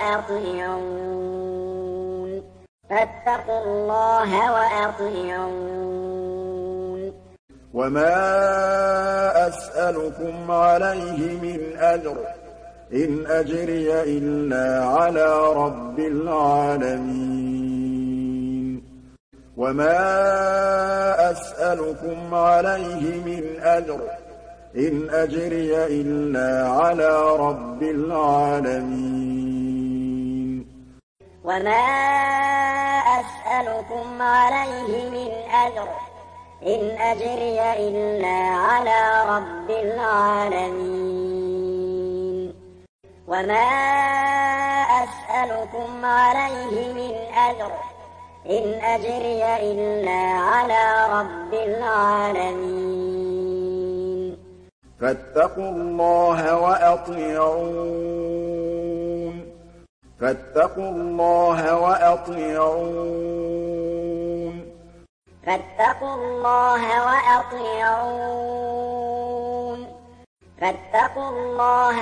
وَأَطِيعُونِ فَاتَّقُوا اللَّهَ وَأَطِيعُونِ وَمَا أَسْأَلُكُمْ عَلَيْهِ مِنْ أَجْرٍ إِنْ أَجْرِيَ إِلَّا عَلَىٰ رَبِّ الْعَالَمِينَ وَمَا أَسْأَلُكُمْ عَلَيْهِ مِنْ أَجْرٍ إِنْ أَجْرِيَ إِلَّا عَلَىٰ رَبِّ الْعَالَمِينَ وَمَا أَسْأَلُكُمْ عَلَيْهِ مِنْ أَجْرٍ إِنْ أَجْرِيَ إِلَّا عَلَىٰ رَبِّ الْعَالَمِينَ وَمَا أَسْأَلُكُمْ عَلَيْهِ مِنْ أَجْرٍ إِنْ أَجْرِيَ إِلَّا عَلَىٰ رَبِّ الْعَالَمِينَ فَاتَّقُوا اللَّهَ وَأَطِيعُونِ فَاتَّقُوا اللَّهَ وَأَطِيعُونِ فَاتَّقُوا اللَّهَ وَأَطِيعُونِ فَاتَّقُوا اللَّهَ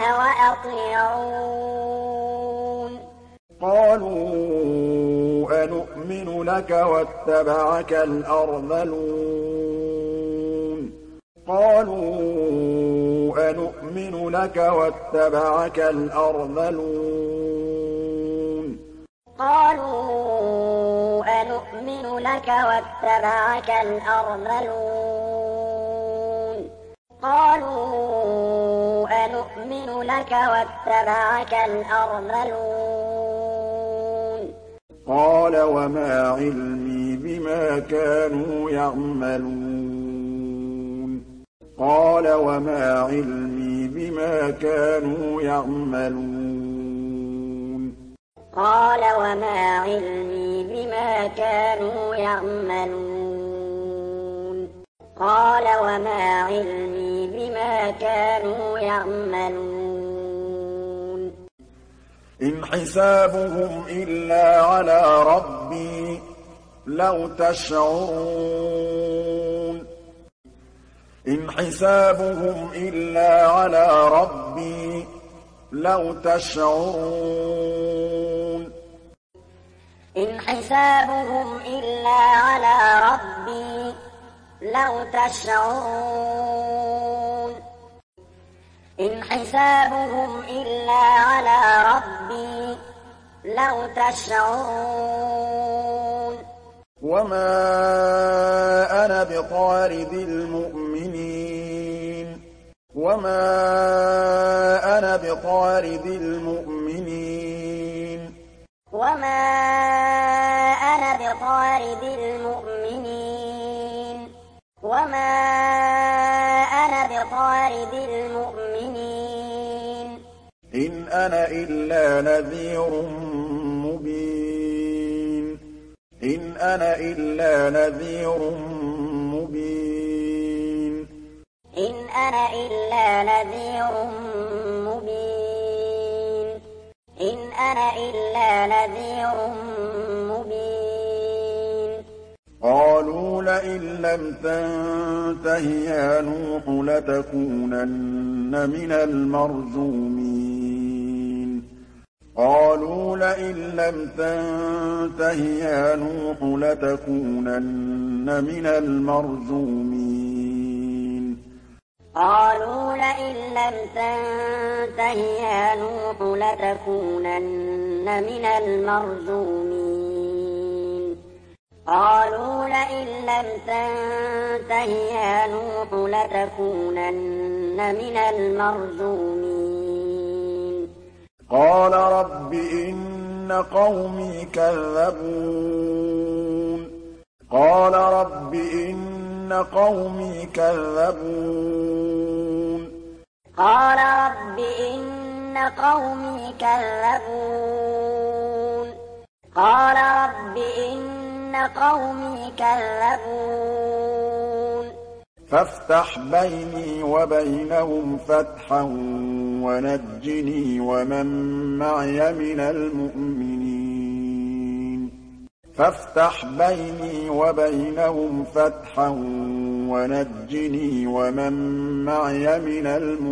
وَأَطِيعُونِ قَالُوا أَنُؤْمِنُ لَكَ وَاتَّبَعَكَ الْأَرْذَلُونَ قَالُوا أَنُؤْمِنُ لَكَ وَاتَّبَعَكَ الْأَرْذَلُونَ قَالُوا أَنُؤْمِنُ لَكَ وَاتَّبَعَكَ الْأَرْذَلُونَ قَالُوا أَنُؤْمِنُ لَكَ وَاتَّبَعَكَ الْأَرْذَلُونَ قَالَ وَمَا عِلْمِي بِمَا كَانُوا يَعْمَلُونَ قَالَ وَمَا عِلْمِي بِمَا كَانُوا يَعْمَلُونَ قَالَ وَمَا عِلْمِي بِمَا كَانُوا يَعْمَلُونَ قَالَ وَمَا عِلْمِي بِمَا كَانُوا يَعْمَلُونَ إِنْ حِسَابُهُمْ إِلَّا عَلَىٰ رَبِّي لَوْ تَشْعُرُونَ إِنْ حِسَابُهُمْ إِلَّا عَلَىٰ رَبِّي لَوْ تَشْعُرُونَ إِنْ حِسَابُهُمْ إِلَّا عَلَىٰ رَبِّي لَوْ تَشْعُرُونَ إِنْ حِسَابُهُمْ إِلَّا عَلَىٰ رَبِّي لَوْ تَشْعُرُونَ وَمَا أَنَا بِطَارِدِ الْمُؤْمِنِينَ وَمَا أَنَا بِطَارِدِ الْمُؤْمِنِينَ وَمَا أَنَا بِطَارِدِ الْمُؤْمِنِينَ وما أنا بطارد المؤمنين إن أنا إلا نذير مبين إن أنا إلا نذير مبين إن أنا إلا نذير مبين إن أنا إلا نذير مبين قالوا لئن لم تنته يا نوح لتكونن من المرجومين قالوا لئن لم تنته يا نوح لتكونن من المرجومين قالوا لئن لم تنته يا نوح لتكونن من المرجومين قالوا لئن لم تنته يا نوح لتكونن من المرجومين قال رب إن قومي كذبون قال رب إن قومي كذبون قال رب إن قومي كذبون قال رب إن قومي كذبون فافتح بيني وبينهم فتحا ونجني ومن معي من المؤمنين فافتح بيني وبينهم فتحا ونجني ومن معي من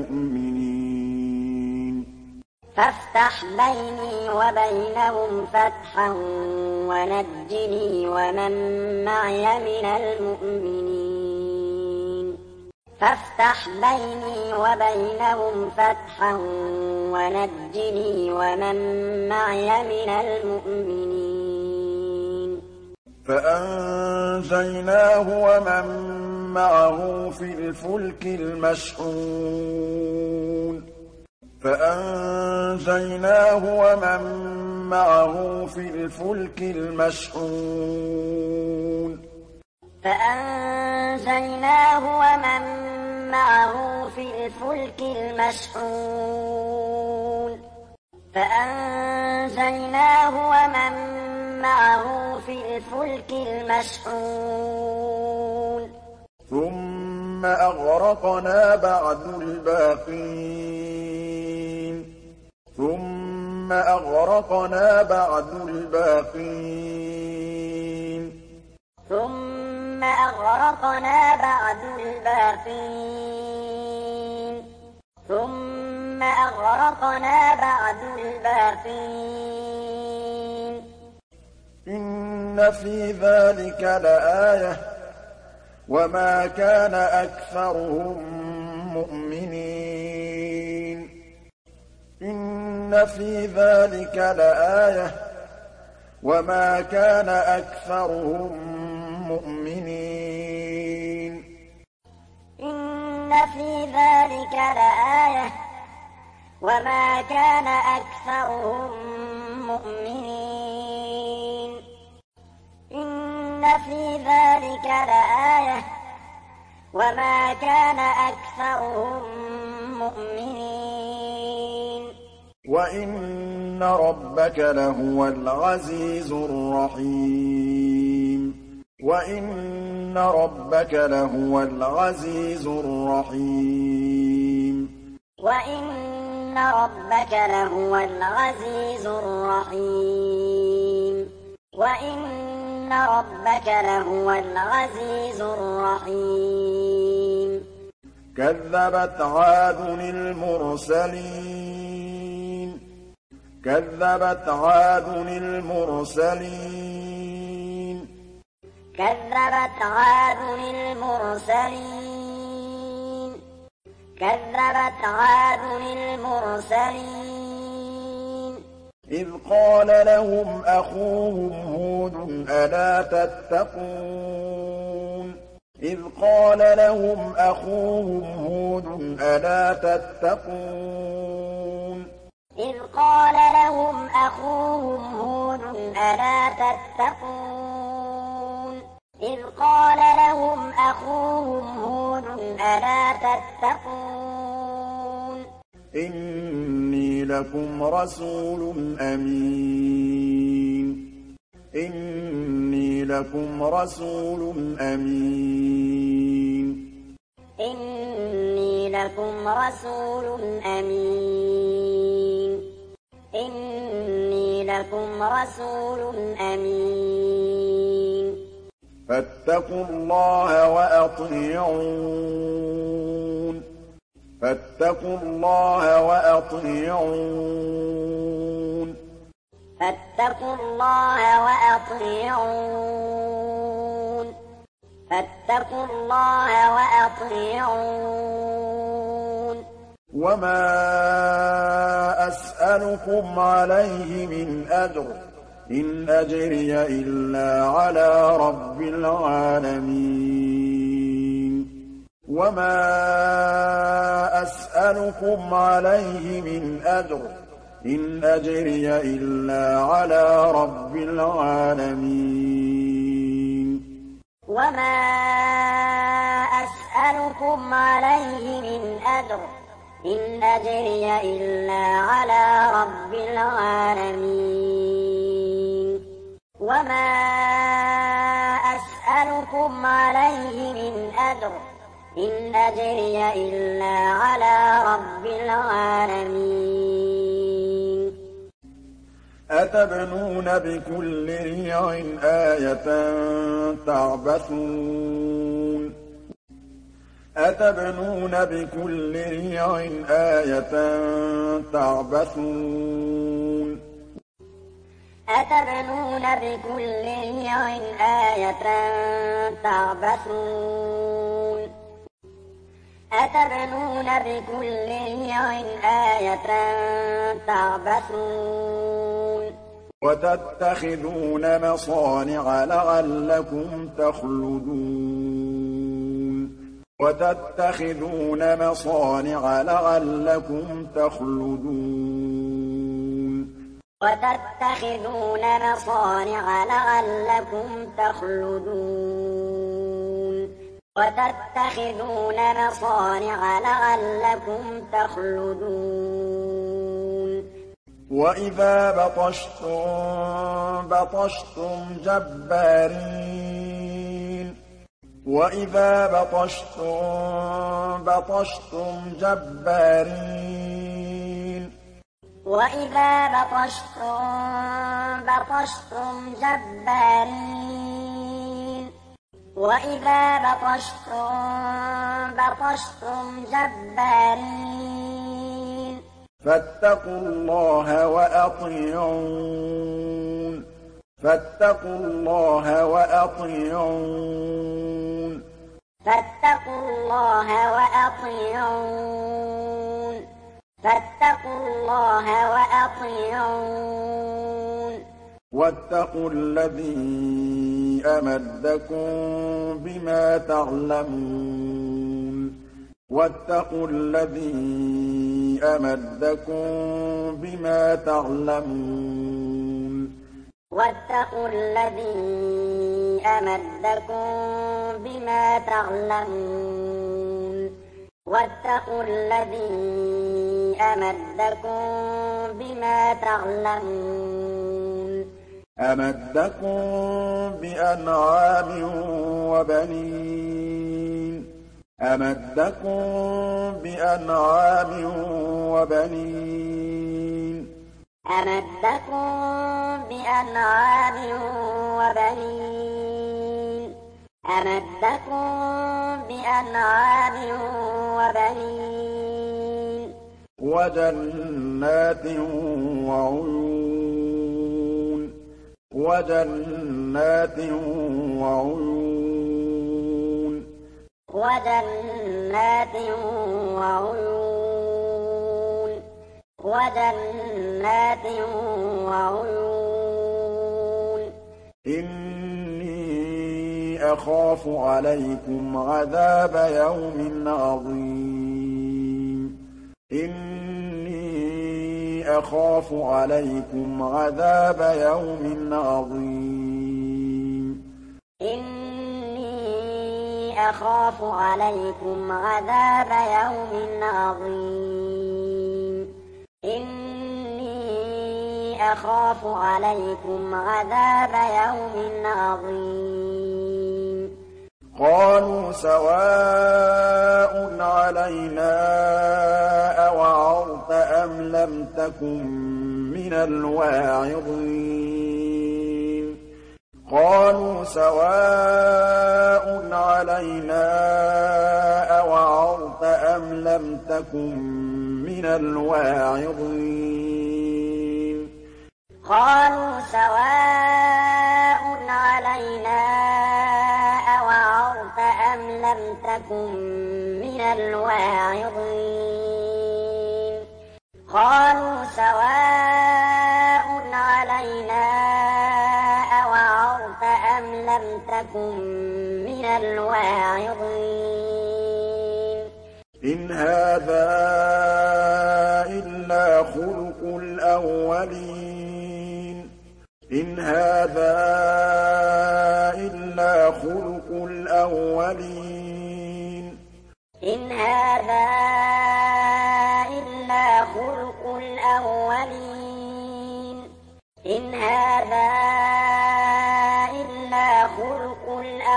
المؤمنين فافتح بيني وبينهم فتحا ونجني ومن معي من المؤمنين فافتح بيني وبينهم فتحا ونجني ومن معي من المؤمنين فأنجيناه ومن معه في الفلك المشحون فأنجيناه ومن معه في الفلك المشحون فأنجيناه ومن معه في الفلك المشحون فأنجيناه ومن معه في الفلك المشحون ثم أغرقنا بعد الباقين ثم أغرقنا بعد الباقين ثم أغرقنا بعد الباقين ثم أغرقنا بعد الباقين إن في ذلك لآية وما كان أكثرهم مؤمنين إن في ذلك لآية وما كان أكثرهم مؤمنين إن في ذلك لآية وما كان أكثرهم مؤمنين إن في ذلك لآية وما كان أكثرهم مؤمنين وإن ربك لهو العزيز الرحيم وإن ربك لهو العزيز الرحيم وإن ربك لهو العزيز الرحيم وإن ربك لهو العزيز الرحيم كذبت عاد المرسلين كذبت عاد المرسلين كذبت عاد المرسلين كذبت عاد المرسلين إذ قال لهم أخوهم هود ألا تتقون إذ قال لهم أخوهم هود ألا تتقون إذ قال لهم أخوهم هود ألا تتقون إذ قال لهم أخوهم هود ألا تتقون إني لكم رسول أمين إني لكم رسول أمين إني لكم رسول أمين إني لكم رسول أمين فاتقوا الله وأطيعون فاتقوا الله وأطيعون فاتقوا الله وأطيعون فاتقوا الله وأطيعون وما أسألكم عليه من أجر إن أجري إلا على رب العالمين وما أسألكم عليه من أجر إن أجري إلا على رب العالمين وما أسألكم عليه من أجر إن أجري إلا على رب العالمين وما أسألكم عليه من أجر إن أجري إلا على رب العالمين أتبنون بكل ريع آية تعبثون أتبنون بكل ريع آية تعبثون أتبنون بكل ريع آية تعبثون أتبنون بكل ريع آية تعبثون وتتخذون مصانع لعلكم تخلدون وتتخذون مصانع لعلكم تخلدون وتتخذون مصانع لعلكم تخلدون وتتخذون مصانع لعلكم تخلدون وإذا بطشتم بطشتم جبارين وإذا بطشتم بطشتم جبارين وإذا بطشتم بطشتم جبارين وإذا بطشتم بطشتم جبارين فاتقوا الله وأطيعون فاتقوا الله وأطيعون فاتقوا الله وأطيعون فاتقوا الله وأطيعون واتقوا الذي أمدكم بما تعلمون واتقوا الذي أمدكم بما تعلمون واتقوا الذي أمدكم بما تعلمون واتقوا الذي أمدكم بما تعلمون أمدكم بأنعام وبنين أمدكم بأنعام وبنين أمدكم بأنعام وبنين أمدكم بأنعام وبنين وجنات وعيون وجنات وعيون وجنات وعيون وجنات وعيون إني أخاف عليكم عذاب يوم عظيم إني أخاف عليكم عذاب يوم عظيم إني أخاف عليكم عذاب يوم عظيم إني أخاف عليكم عذاب يوم عظيم قالوا سواء علينا أوعظت أم لم تكن من الواعظين قالوا سواء علينا أوعظت أم لم تكن من الواعظين قالوا سواء علينا أوعظت أم لم تكن من الواعظين قالوا سواء علينا أوعظت أم لم تكن من الواعظين إن هذا إلا خلق الأولين إن هذا إلا خلق الأولين إن هذا إلا خلق الأولين إن هذا إلا خلق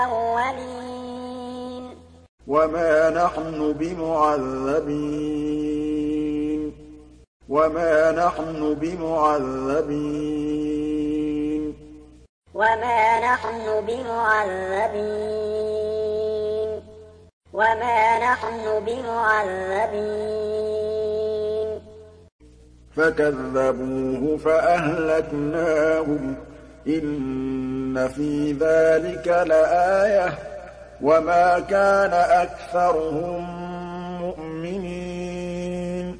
الأولين وما نحن بمعذبين وما نحن بمعذبين وما نحن بمعذبين وما نحن بمعذبين فكذبوه فأهلكناهم إن في ذلك لآية وما كان أكثرهم مؤمنين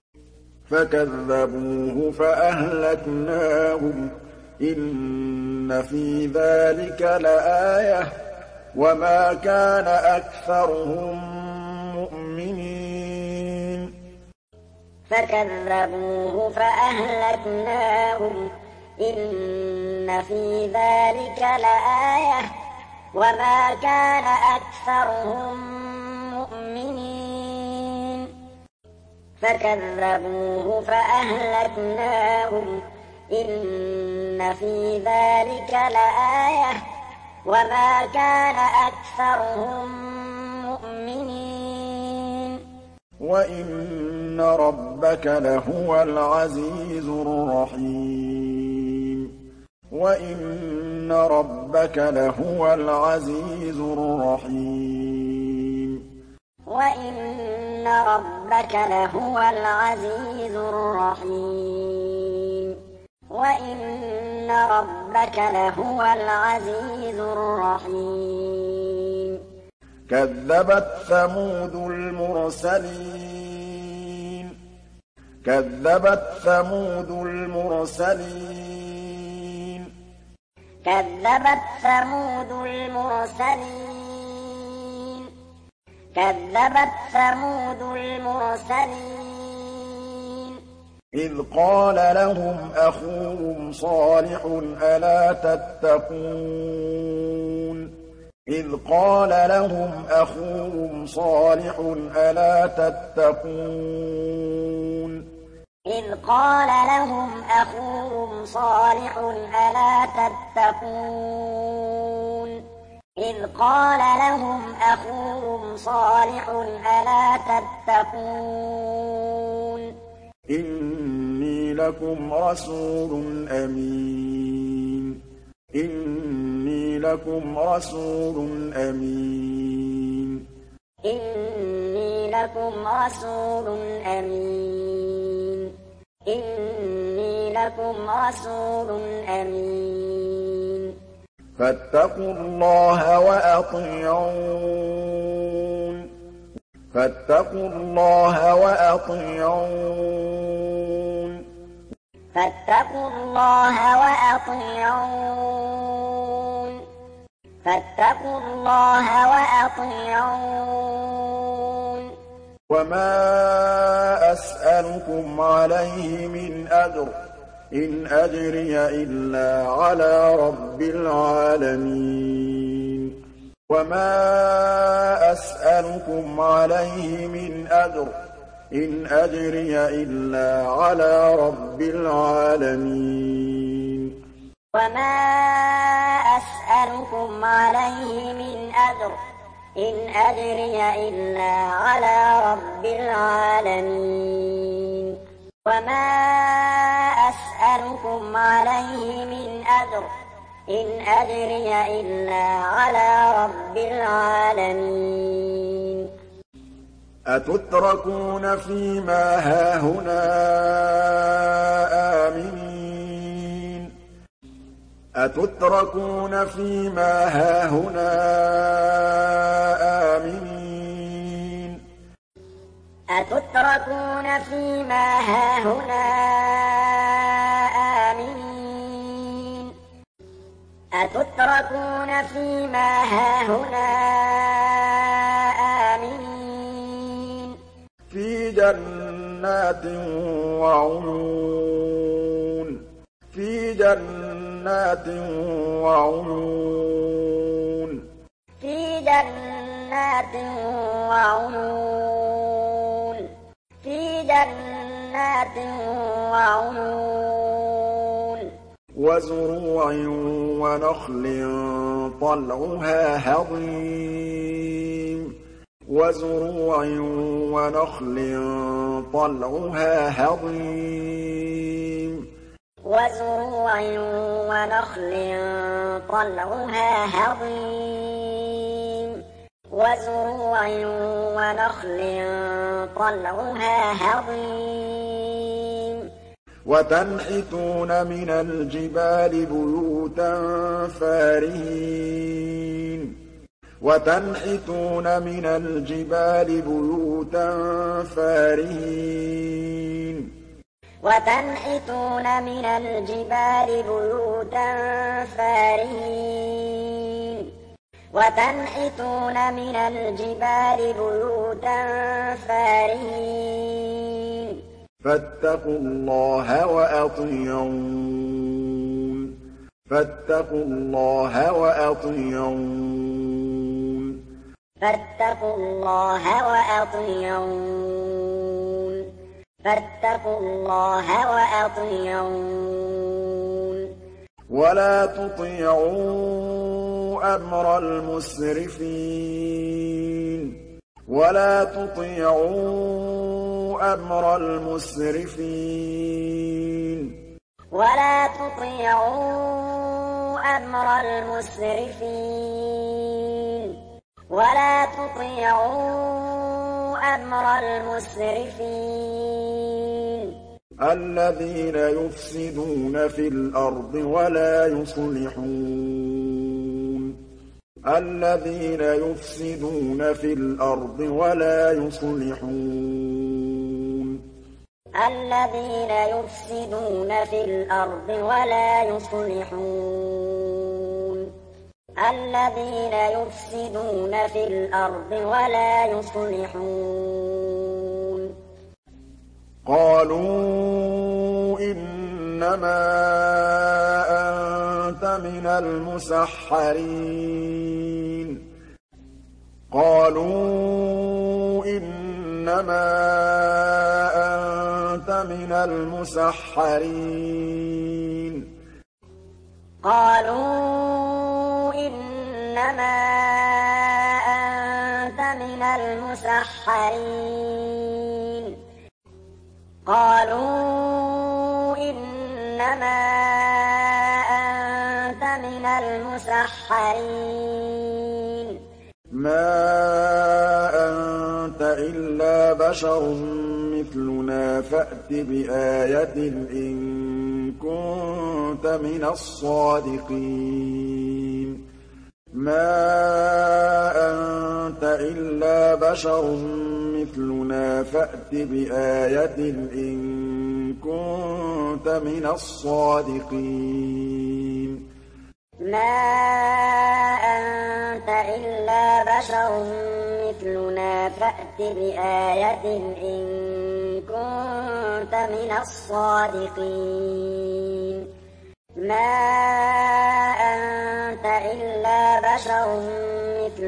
فكذبوه فأهلكناهم إن في ذلك لآية وما كان أكثرهم مؤمنين فكذبوه فأهلكناهم إن في ذلك لآية وما كان أكثرهم مؤمنين فكذبوه فأهلكناهم إن في ذلك لآية وما كان أكثرهم مؤمنين وإن ربك لهو العزيز الرحيم وإن ربك لهو العزيز الرحيم وإن ربك لهو العزيز الرحيم وإن ربك لهو العزيز الرحيم كذبت ثمود المرسلين كذبت ثمود المرسلين كذبت ثمود المرسلين كذبت ثمود المرسلين إذ قال لهم أخوهم صالح ألا تتقون إذ قال لهم أخوهم صالح ألا تتقون إذ قال لهم أخوهم صالح ألا تتقون إذ قال لهم أخوهم صالح ألا تتقون إني لكم رسول أمين إني لكم رسول أمين إني لكم رسول أمين إني لكم رسول أمين فاتقوا الله وأطيعون فاتقوا الله وأطيعون فاتقوا الله وأطيعون فاتقوا الله وأطيعون وما أسألكم عليه من أجر إن أجري إلا على رب العالمين وَمَا أَسْأَلُكُمْ عَلَيْهِ مِنْ أَجْرٍ ۖ إِنْ أَجْرِيَ إِلَّا عَلَىٰ رَبِّ الْعَالَمِينَ وَمَا أَسْأَلُكُمْ عَلَيْهِ مِنْ أَجْرٍ ۖ إِنْ أَجْرِيَ إِلَّا عَلَىٰ رَبِّ الْعَالَمِينَ وَمَا أَسْأَلُكُمْ عَلَيْهِ مِنْ أَجْرٍ ۖ إِنْ أَجْرِيَ إِلَّا عَلَىٰ رَبِّ الْعَالَمِينَ أَتُتْرَكُونَ فِي مَا هَاهُنَا آمِنِينَ أَتُتْرَكُونَ فِي مَا هَاهُنَا آمِنِينَ أَتُتْرَكُونَ فِي مَا هَاهُنَا آمِنِينَ أَتُتْرَكُونَ فِي مَا هَاهُنَا آمِنِينَ فِي جَنَّاتٍ وَعُيُونٍ فِي جَنَّاتٍ وَعُيُونٍ فِي جَنَّاتٍ وَعُيُونٍ فِي جَنَّاتٍ وَعُيُونٍ وَزُرُوعٍ وَنَخْلٍ طَلْعُهَا هَضِيمٌ وَزُرُوعٍ وَنَخْلٍ طَلْعُهَا هَضِيمٌ وَزُرُوعٍ وَنَخْلٍ طَلْعُهَا هَضِيمٌ وَزُرُوعٍ وَنَخْلٍ طَلْعُهَا هَضِيمٌ وَتَنْحِتُونَ مِنَ الْجِبَالِ بُيُوتًا فَارِهِينَ وَتَنْحِتُونَ مِنَ الْجِبَالِ بُيُوتًا فَارِهِينَ وَتَنْحِتُونَ مِنَ الْجِبَالِ بُيُوتًا فَارِهِينَ وَتَنْحِتُونَ مِنَ الْجِبَالِ بُيُوتًا فَارِهِينَ فَاتَّقُوا اللَّهَ وَأَطِيعُونِ فَاتَّقُوا اللَّهَ وَأَطِيعُونِ فَاتَّقُوا اللَّهَ وَأَطِيعُونِ فَاتَّقُوا اللَّهَ وَأَطِيعُونِ وَلَا تُطِيعُوا أَمْرَ الْمُسْرِفِينَ وَلَا تُطِيعُوا أَمْرَ الْمُسْرِفِينَ وَلَا تُطِيعُوا أَمْرَ الْمُسْرِفِينَ وَلَا تُطِيعُوا أَمْرَ الْمُسْرِفِينَ الَّذِينَ يُفْسِدُونَ فِي الْأَرْضِ وَلَا يُصْلِحُونَ الَّذِينَ يُفْسِدُونَ فِي الْأَرْضِ وَلَا يُصْلِحُونَ الَّذِينَ يُفْسِدُونَ فِي الْأَرْضِ وَلَا يُصْلِحُونَ الَّذِينَ يُفْسِدُونَ فِي الْأَرْضِ وَلَا يُصْلِحُونَ قَالُوا إِنَّمَا أَنتَ مِنَ الْمُسَحَّرِينَ قَالُوا إِنَّمَا أَنتَ مِنَ الْمُسَحَّرِينَ قَالُوا إِنَّمَا أَنتَ مِنَ الْمُسَحَّرِينَ قَالُوا إِنَّمَا أَنتَ مِنَ الْمُسَحَّرِينَ مَا أَنتَ إِلَّا بَشَرٌ مِّثْلُنَا فَأْتِ بِآيَةٍ إِن كُنتَ مِنَ الصَّادِقِينَ مَا أَنتَ إِلَّا بَشَرٌ مِّثْلُنَا فَأْتِ بِآيَةٍ إِن كُنتَ مِنَ الصَّادِقِينَ مَا أَنتَ إِلَّا بَشَرٌ مِّثْلُنَا فَأْتِ بِآيَةٍ إِن كُنتَ مِنَ الصَّادِقِينَ مَا أَنتَ إِلَّا بَشَرٌ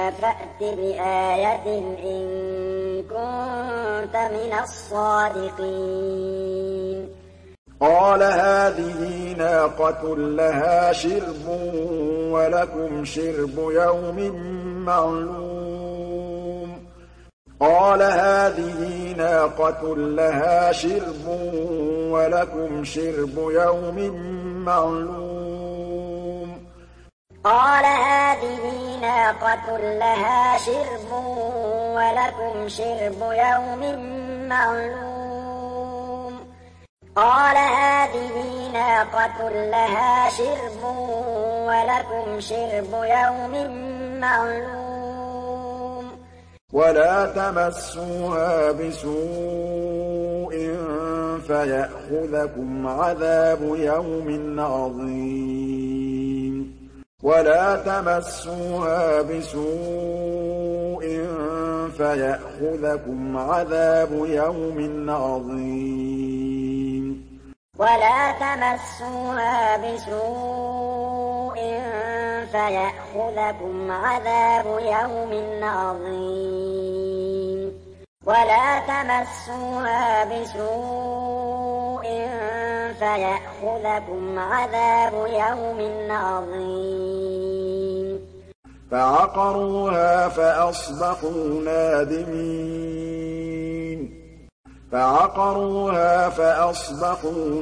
فَأْتِ بِآيَةٍ إِن كُنتَ مِنَ الصَّادِقِينَ قَالَ هَٰذِهِ نَاقَةٌ لَّهَا شِرْبٌ وَلَكُمْ شِرْبُ يَوْمٍ مَّعْلُومٍ قَالَ هَٰذِهِ نَاقَةٌ لَّهَا شِرْبٌ وَلَكُمْ شِرْبُ يَوْمٍ مَّعْلُومٍ قَالَ هَٰذِهِ نَاقَةٌ لَّهَا شِرْبٌ وَلَكُمْ شِرْبُ يَوْمٍ مَّعْلُومٍ قَالَ هَٰذِهِ نَاقَةٌ لَّهَا شِرْبٌ وَلَكُمْ شِرْبُ يَوْمٍ مَّعْلُومٍ وَلَا تَمَسُّوهَا بِسُوءٍ فَيَأْخُذَكُمْ عَذَابُ يَوْمٍ عَظِيمٍ وَلَا تَمَسُّوهَا بِسُوءٍ فَيَأْخُذَكُمْ عَذَابُ يَوْمٍ عَظِيمٍ وَلَا تَمَسُّوهَا بِسُوءٍ فَيَأْخُذَكُمْ عَذَابُ يَوْمٍ عَظِيمٍ وَلَا تَمَسُّوهَا بِسُوءٍ فَيَأْخُذَكُمْ عَذَابُ يَوْمٍ عَظِيمٍ فَعَقَرُوهَا فَأَصْبَحُوا نَادِمِينَ فَعَقَرُوهَا فَأَصْبَحُوا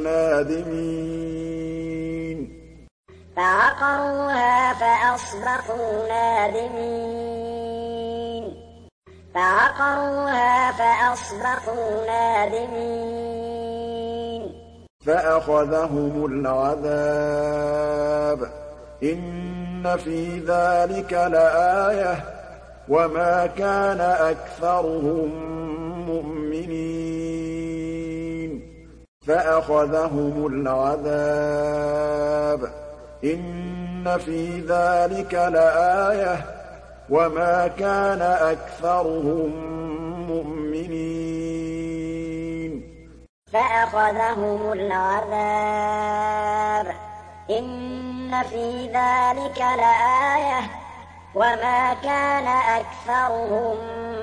نَادِمِينَ فَعَقَرُوهَا فَأَصْبَحُوا نَادِمِينَ فَعَقَرُوهَا فَأَصْبَحُوا نَادِمِينَ فَأَخَذَهُمُ الْعَذَابُ إِنَّ فِي ذَلِكَ لَآيَةً وَمَا كَانَ أَكْثَرُهُم مُّؤْمِنِينَ فَأَخَذَهُمُ الْعَذَابُ إِنَّ فِي ذَلِكَ لَآيَةً وَمَا كَانَ أَكْثَرُهُم مُّؤْمِنِينَ فَأَخَذَهُمُ الْعَذَابُ إِنَّ فِي ذَلِكَ لَآيَةً وَمَا كَانَ أَكْثَرُهُم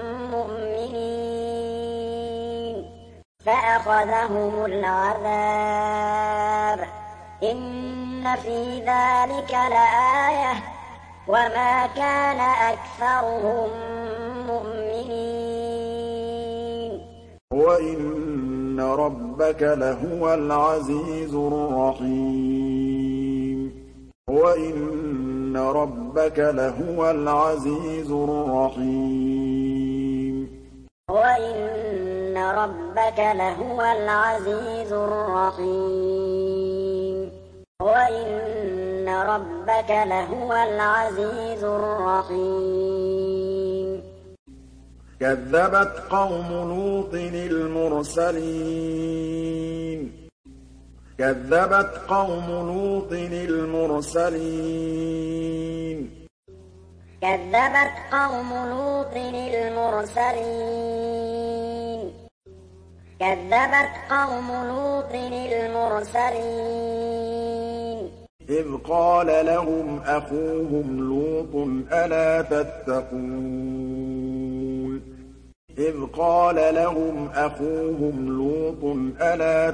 مُّؤْمِنِينَ فَأَخَذَهُمُ الْعَذَابُ إِنَّ فِي ذَلِكَ لَآيَةً وَمَا كَانَ أَكْثَرُهُم مُّؤْمِنِينَ وَإِنَّ رَبَّكَ لَهُوَ الْعَزِيزُ الرَّحِيمُ وَإِنَّ رَبَّكَ لَهُوَ الْعَزِيزُ الرَّحِيمُ وَإِنَّ رَبَّكَ لَهُوَ الْعَزِيزُ الرَّحِيمُ وَإِنَّ رَبَّكَ لَهُوَ الْعَزِيزُ الرَّحِيمُ كَذَّبَتْ قَوْمُ لُوطٍ الْمُرْسَلِينَ كَذَّبَتْ قَوْمُ لُوطٍ الْمُرْسَلِينَ كَذَّبَتْ قَوْمُ لُوطٍ الْمُرْسَلِينَ كَذَّبَتْ قَوْمُ لُوطٍ الْمُرْسَلِينَ إِذْ قَالَ لَهُمْ أَخُوهُمْ لُوطٌ أَلَا تَتَّقُونَ إِذْ قَالَ لَهُمْ أَخُوهُمْ لُوطٌ أَلَا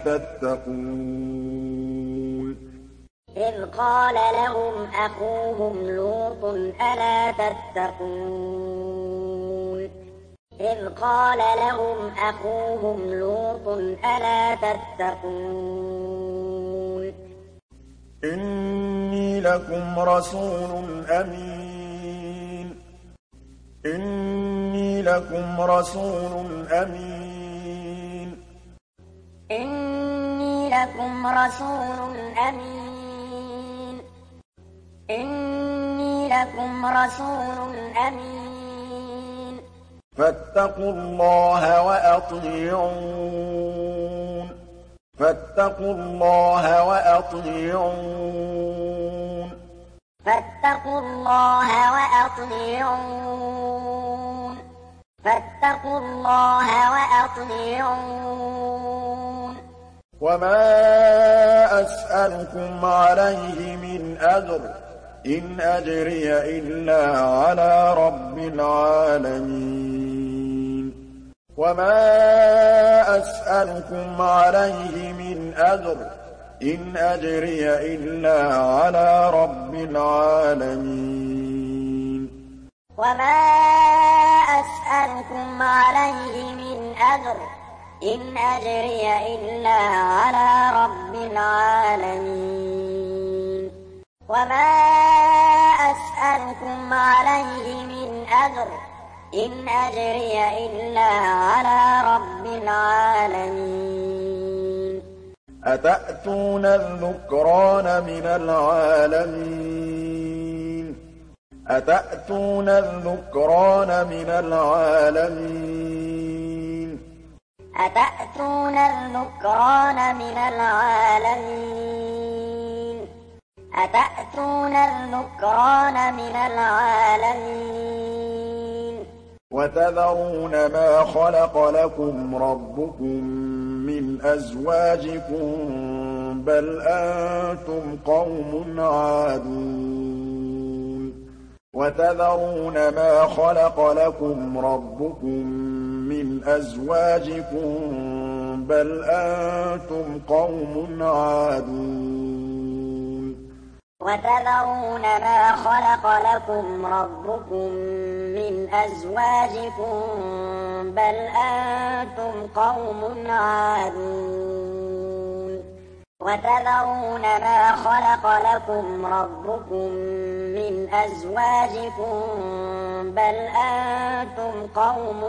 تَتَّقُونَ إِذْ قَالَ لَهُمْ أَخُوهُمْ لُوطٌ أَلَا تَتَّقُونَ إِذْ قَالَ لَهُمْ أَخُوهُمْ لُوطٌ أَلَا تَتَّقُونَ إِنِّي لَكُمْ رَسُولٌ أَمِينٌ إِنِّي لَكُمْ رَسُولٌ أَمِينٌ إِنِّي لَكُمْ رَسُولٌ أَمِينٌ إِنِّي لَكُمْ رَسُولٌ أَمِينٌ فَاتَّقُوا اللَّهَ وَأَطِيعُونِ فَاتَّقُوا اللَّهَ وَأَطِيعُونِ فَاتَّقُوا اللَّهَ وَأَطِيعُونِ فَاتَّقُوا اللَّهَ وَأَطِيعُونِ وَمَا أَسْأَلُكُمْ عَلَيْهِ مِنْ أَجْرٍ إِنْ أَجْرِيَ إِلَّا عَلَىٰ رَبِّ الْعَالَمِينَ وَمَا أَسْأَلُكُمْ عَلَيْهِ مِنْ أَجْرٍ ۖ إِنْ أَجْرِيَ إِلَّا عَلَىٰ رَبِّ الْعَالَمِينَ وَمَا أَسْأَلُكُمْ عَلَيْهِ مِنْ أَجْرٍ ۖ إِنْ أَجْرِيَ إِلَّا عَلَىٰ رَبِّ الْعَالَمِينَ وَمَا أَسْأَلُكُمْ عَلَيْهِ مِنْ أَجْرٍ ۖ إِنْ أَجْرِيَ إِلَّا عَلَىٰ رَبِّ الْعَالَمِينَ أَتَأْتُونَ الذُّكْرَانَ مِنَ الْعَالَمِينَ أَتَأْتُونَ الذُّكْرَانَ مِنَ الْعَالَمِينَ أَتَأْتُونَ الذُّكْرَانَ مِنَ الْعَالَمِينَ أَتَأْتُونَ الذُّكْرَانَ مِنَ الْعَالَمِينَ وَتَذَرُونَ مَا خَلَقَ لَكُمْ رَبُّكُم مِّنْ أَزْوَاجِكُم ۚ بَلْ أَنتُمْ قَوْمٌ عَادُونَ وَتَذَرُونَ مَا خَلَقَ لَكُمْ رَبُّكُم مِّنْ أَزْوَاجِكُم ۚ بَلْ أَنتُمْ قَوْمٌ عَادُونَ وَتَذَرُونَ مَا خَلَقَ لَكُمْ رَبُّكُم مِّنْ أَزْوَاجِكُم ۚ بَلْ أَنتُمْ قَوْمٌ عَادُونَ وَتَذَرُونَ مَا خَلَقَ لَكُمْ رَبُّكُم مِّنْ أَزْوَاجِكُم ۚ بَلْ أَنتُمْ قَوْمٌ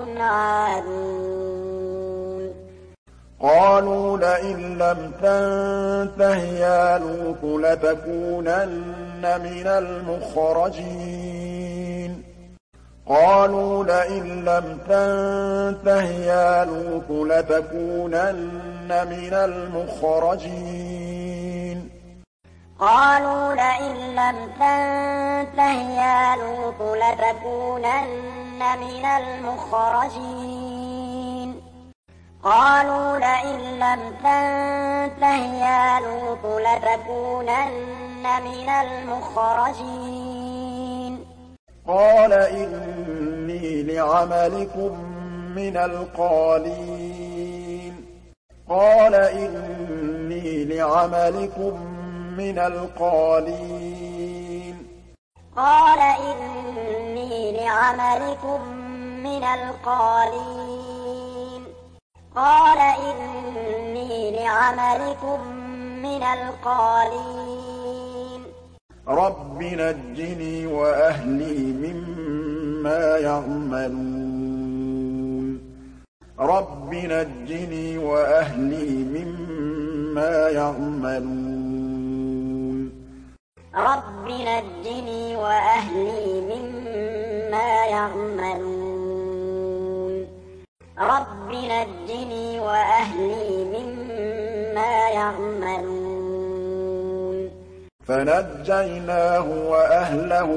عَادُونَ قَالُوا لَئِن لَّمْ تَنتَهِ يَا لُوطُ لَتَكُونَنَّ مِنَ الْمُخْرَجِينَ قَالُوا لَئِن لَّمْ تَنتَهِ يَا لُوطُ لَتَكُونَنَّ مِنَ الْمُخْرَجِينَ قَالُوا لَئِن لَّمْ تَنتَهِ يَا لُوطُ لَتَكُونَنَّ مِنَ الْمُخْرَجِينَ قَالُوا لَئِن لَّمْ تَنتَهِ يَا لُوطُ لَتَكُونَنَّ مِنَ الْمُخْرَجِينَ قَالَ إِنِّي لِعَمَلِكُم مِّنَ الْقَالِينَ قَالَ إِنِّي لِعَمَلِكُم مِّنَ الْقَالِينَ قَالَ إِنِّي لِعَمَلِكُم مِّنَ الْقَالِينَ قَالَ إِنِّي لِعَمَلِكُم مِّنَ الْقَالِينَ رَبِّ نَجِّنِي وَأَهْلِي مِمَّا يَعْمَلُونَ رَبِّ نَجِّنِي وَأَهْلِي مِمَّا يَعْمَلُونَ رَبِّ نَجِّنِي وَأَهْلِي مِمَّا يَعْمَلُونَ رَبِّ نَجِّنِي وَأَهْلِي مِمَّا يَعْمَلُونَ فَنَجَّيْنَاهُ وَأَهْلَهُ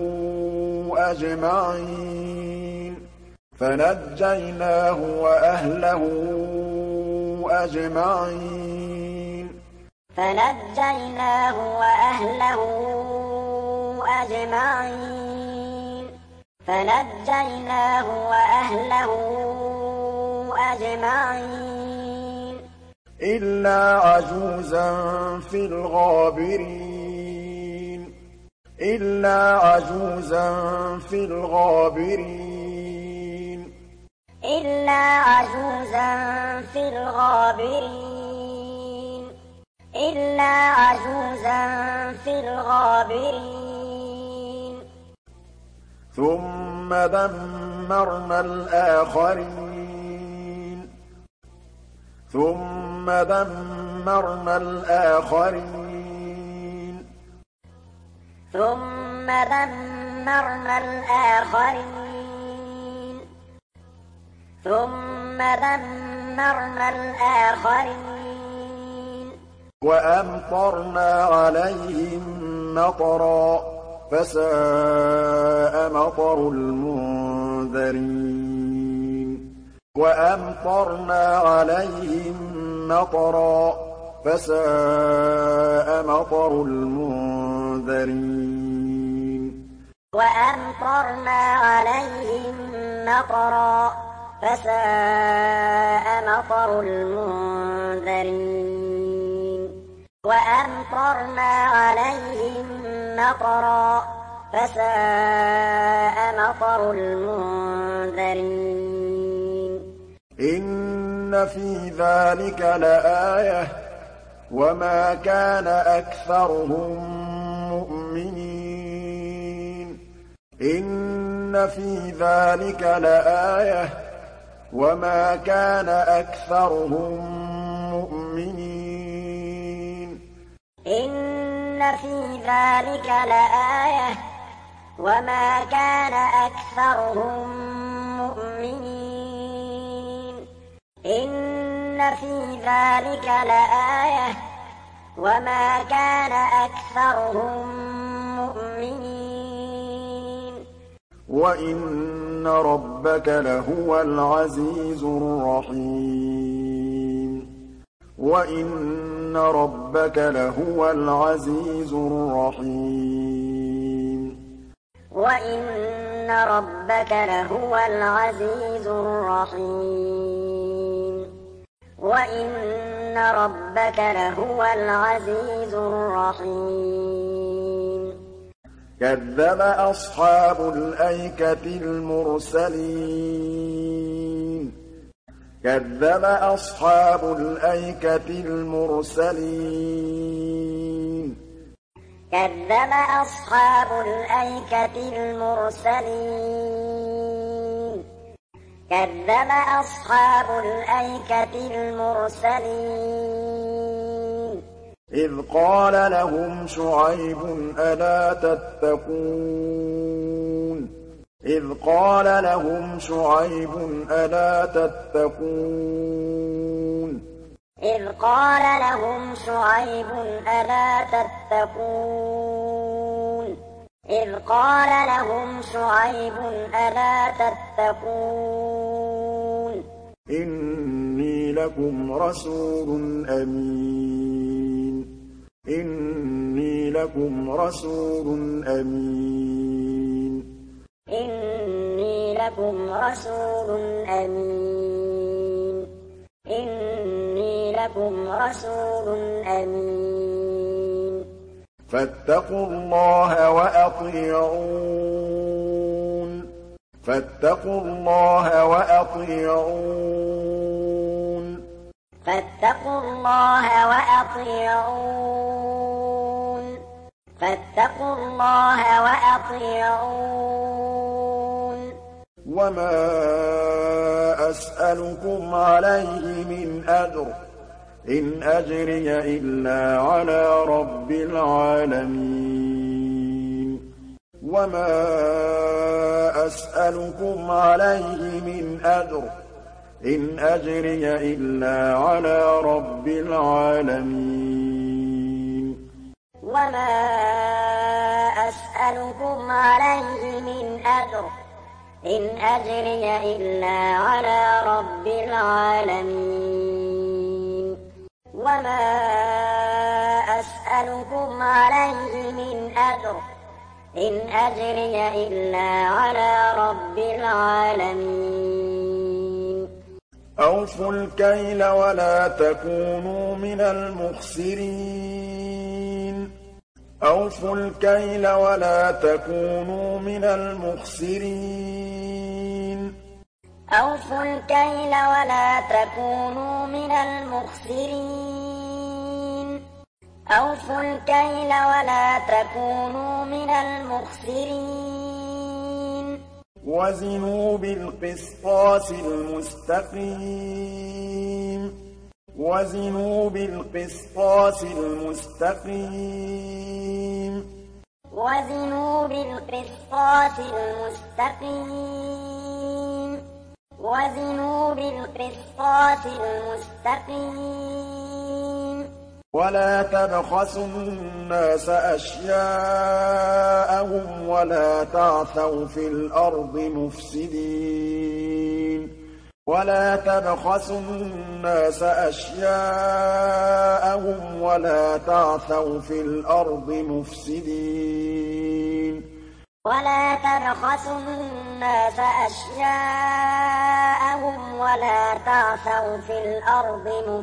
أَجْمَعِينَ فَنَجَّيْنَاهُ وَأَهْلَهُ أَجْمَعِينَ فَنَجَّيْنَاهُ وَأَهْلَهُ أَجْمَعِينَ فَنَجَّيْنَاهُ وَأَهْلَهُ أَجْمَعِينَ إِلَّا عَجُوزًا فِي الْغَابِرِينَ إِلَّا عَجُوزًا فِي الْغَابِرِينَ إِلَّا عَجُوزًا فِي الْغَابِرِينَ إِلَّا عَجُوزًا فِي الْغَابِرِينَ ثُمَّ دَمَّرْنَا الْآخَرِينَ ثُمَّ دَمَّرْنَا الْآخَرِينَ ثُمَّ دَمَّرْنَا الْآخَرِينَ ثُمَّ دَمَّرْنَا الْآخَرِينَ وَأَمْطَرْنَا عَلَيْهِم مَّطَرًا ۖ فَسَاءَ مَطَرُ الْمُنذَرِينَ وَأَمْطَرْنَا عَلَيْهِم مَّطَرًا ۖ فَسَاءَ مَطَرُ الْمُنذَرِينَ وأمطرنا عليهم مطرا فساء مطر المنذرين وأمطرنا عليهم مطرا فساء مطر المنذرين إن في ذلك لآية وما كان أكثرهم مؤمنين إن في ذلك لآية وما كان أكثرهم مؤمنين إن في ذلك لآية وما كان أكثرهم مؤمنين إن في ذلك لآية وما كان أكثرهم مؤمنين وإن ربك لهو العزيز الرحيم وإن ربك لهو العزيز الرحيم وإن ربك لهو العزيز الرحيم وإن ربك لهو العزيز الرحيم كذب أصحاب الأيكة المرسلين كذب أصحاب الأيكة المرسلين كذب أصحاب الأيكة المرسلين كذب أصحاب الأيكة المرسلين إذ قال لهم شعيب ألا تتقون إذ قال لهم شعيب ألا تتقون إذ قال لهم شعيب ألا تتقون إذ قال لهم شعيب ألا تتقون إني لكم رسول أمين إني لكم رسول أمين إني لكم رسول أمين إني لكم رسول أمين فاتقوا الله وأطيعون فاتقوا الله وأطيعون فاتقوا الله وأطيعون فاتقوا الله وأطيعون وما أسألكم عليه من أجر إن أجري إلا على رب العالمين وما أسألكم عليه من أجر إن أجري إلا على رب العالمين وما أسألكم عليه من أجر إن أجري إلا على رب العالمين وما أسألكم عليه من أجر إن أجري إلا على رب العالمين أوفوا الكيل ولا تكونوا من المخسرين أوفوا الكيل ولا تكونوا من المخسرين أوفوا الكيل ولا تكونوا من المخسرين أوفوا الكيل ولا تكونوا من المخسرين وزنوا بالقسطاس المستقيم وزنوا بالقسطاس المستقيم وزنوا بالقسطاس المستقيم وزنوا بالقسطاس المستقيم ولا تبخسوا الناس أشياءهم ولا تعثوا في الأرض مفسدين ولا تبخسوا الناس أشياءهم ولا تعثوا في الأرض مفسدين ولا تبخسوا الناس أشياءهم ولا تعثوا في الأرض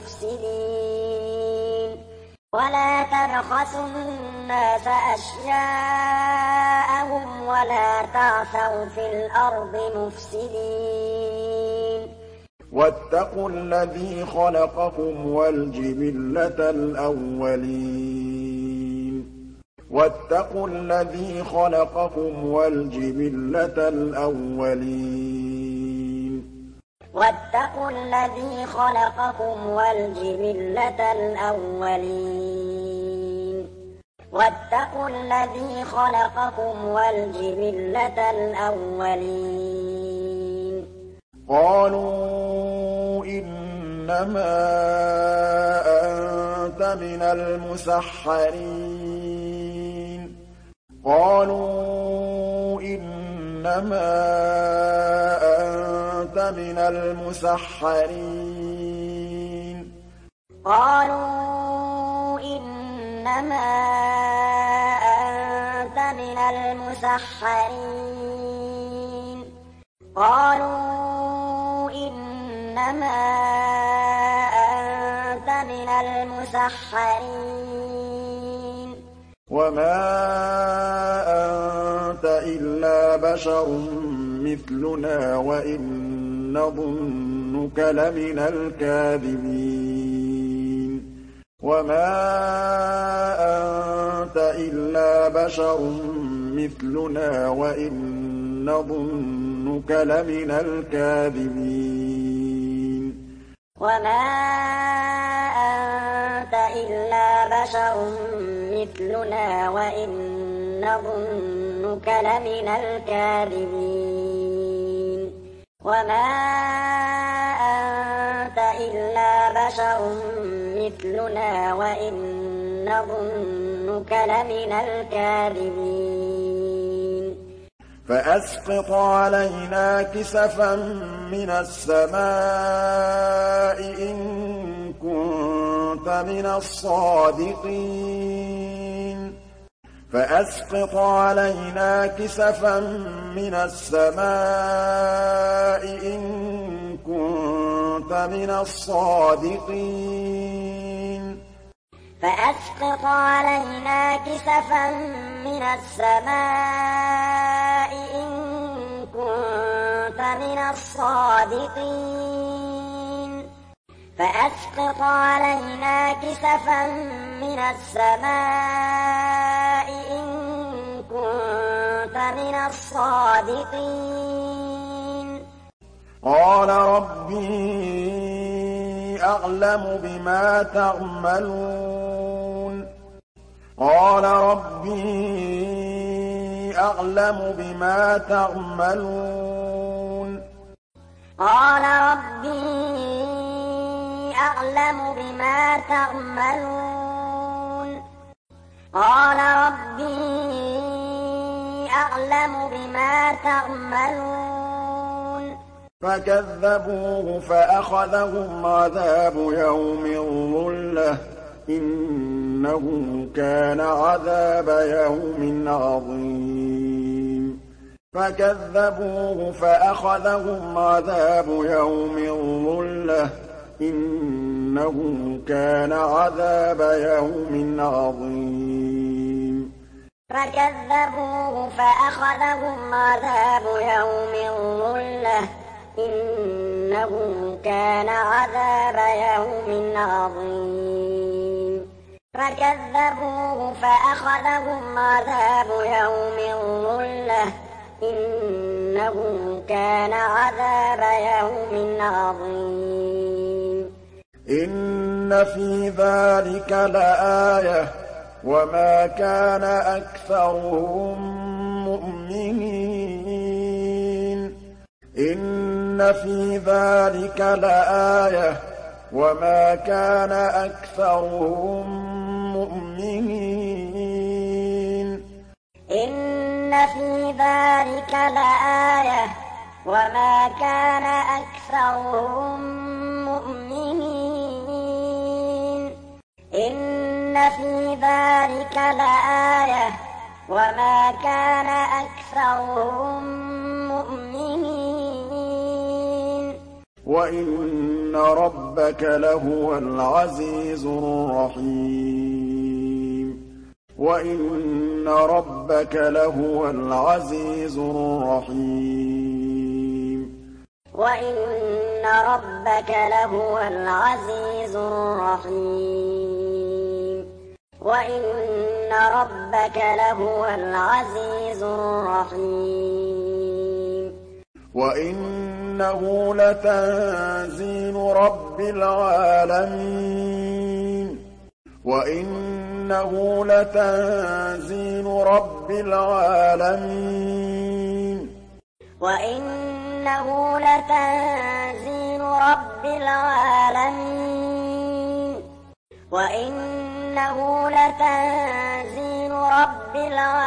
مفسدين ولا تبخسوا الناس أشياءهم ولا تعثوا في الأرض مفسدين واتقوا الذي خلقكم والجبلة الأولين واتقوا الذي خلقكم والجبلة الأولين واتقوا الذي خلقكم والجبلة الأولين واتقوا الذي خلقكم والجبلة الأولين قالوا إنما أنت من المسحرين قالوا إنما أنت من المسحرين قالوا إنما أنت من المسحرين قالوا إنما أنت من المسحرين وما أنت إلا بشر مثلنا وإن نظنك لمن الكاذبين وما أنت إلا بشر مثلنا وإن نظنك لمن الكاذبين وما أنت إلا بشر مثلنا وإن نظنك لمن الكاذبين وما أنت إلا بشر مثلنا وإن نظنك لمن الكاذبين فأسقط علينا كسفا من السماء إن كنت من الصادقين فأسقط علينا كسفا من السماء إن كنت من الصادقين فأسقط علينا كسفا من السماء إن كنت من الصادقين فأسقط علينا كسفا من السماء إن كنت من الصادقين قال ربي أعلم بما تعملون قال ربي أعلم بما تعملون قال ربي أعلم بما تعملون قال ربي أعلم بما تعملون فكذبوه فأخذهم عذاب يوم الظلة إنه كان عذاب يوم عظيم فكذبوه فأخذهم عذاب يوم الظلة إنه كان عذاب يوم عظيم فكذبوه فأخذهم عذاب يوم الظلة إنه كان عذاب يوم عظيم فكذبوه فأخذهم عذاب يوم الظلة إنه كان عذاب يوم عظيم إن في ذلك لآية وما كان أكثرهم مؤمنين إن في ذلك لآية وما كان أكثرهم مؤمنين إن في ذلك لآية وما كان أكثرهم مؤمنين إن في ذلك لآية وما كان أكثرهم مؤمنين وإن ربك لهو العزيز الرحيم وإن ربك لهو العزيز الرحيم وإن ربك لهو العزيز الرحيم وإن ربك لهو العزيز الرحيم وإنه لتنزيل رب العالمين وإنه لتنزيل رب العالمين وإنه لتنزيل رب العالمين وإنه لتنزيل رب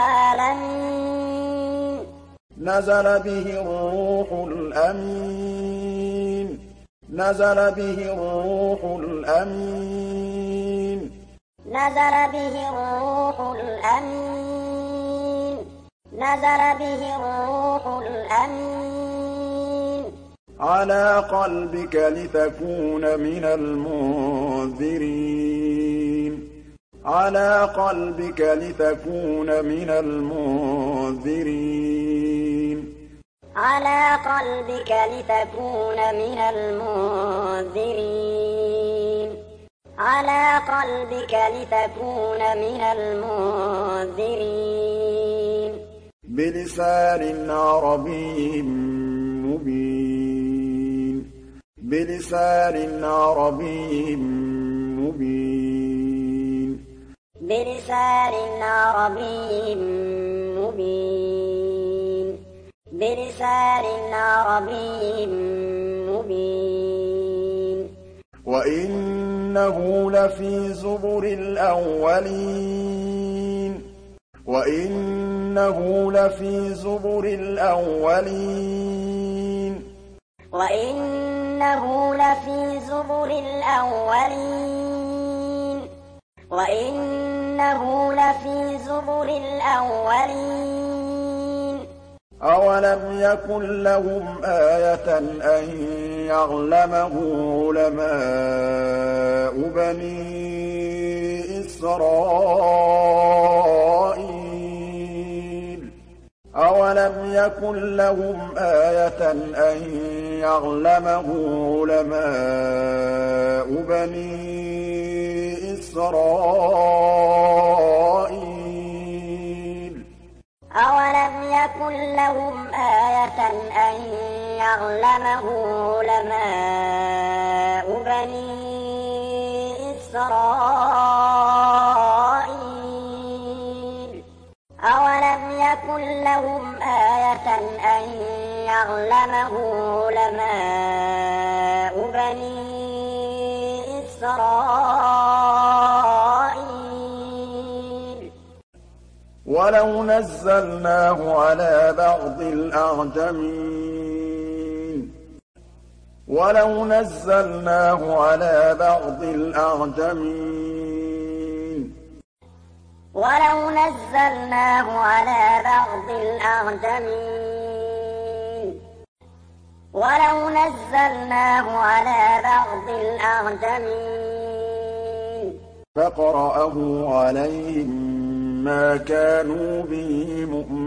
العالمين نزل به الروح الأمين نزل به الروح الأمين نزل به الروح الأمين نزل به الروح الأمين على قلبك لتكون من المنذرين على قلبك لتكون من المنذرين على قلبك لتكون من المنذرين على قلبك لتكون من المنذرين بلسان عربي مبين بلسان عربي مبين بلسان عربي مبين بلسان عربي مبين وإنه لفي زبر الأولين وإنه لفي زبر الأولين وإنه لفي زبر الأولين وإنه لفي زبر الأولين أولم يكن لهم آية أن يعلمه علماء بني إسرائيل أولم يكن لهم آية أن يعلمه علماء بني إسرائيل أولم يكن لهم آية أن يعلمه علماء بني إسرائيل أولم يكن لهم آية أن يعلمه علماء بني إسرائيل ولو نزلناه على بعض الأعجمين ولو نزلناه على بعض الأعجمين ولو نزلناه على بعض الأعجمين ولو نزلناه على بعض الأعجمين فقرأه عليهم ما كانوا به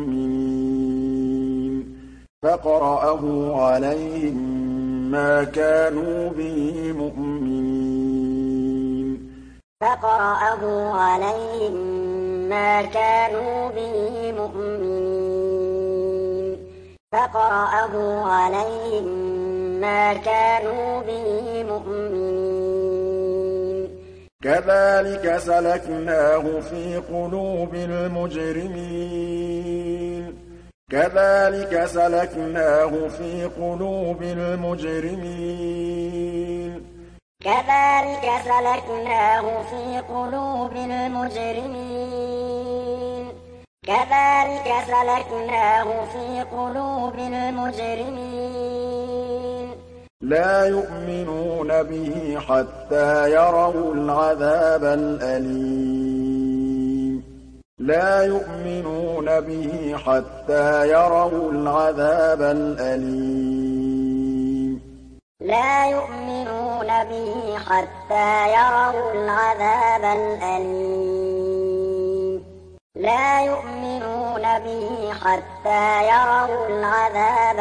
مؤمنين فقرأه عليهم ما كانوا به مؤمنين فقرأه عليهم ما كانوا به مؤمنين فقرأه عليهم ما كانوا به مؤمنين كذلك سلكناه في قلوب المجرمين كذلك سلكناه في قلوب المجرمين كذلك سلكناه في قلوب المجرمين كذلك سلكناه في قلوب المجرمين لا يؤمنون به حتى يروا العذاب الأليم لا يؤمنون به حتى يروا العذاب الأليم لا يؤمنون به حتى يروا العذاب الأليم لا يؤمنون به حتى يروا العذاب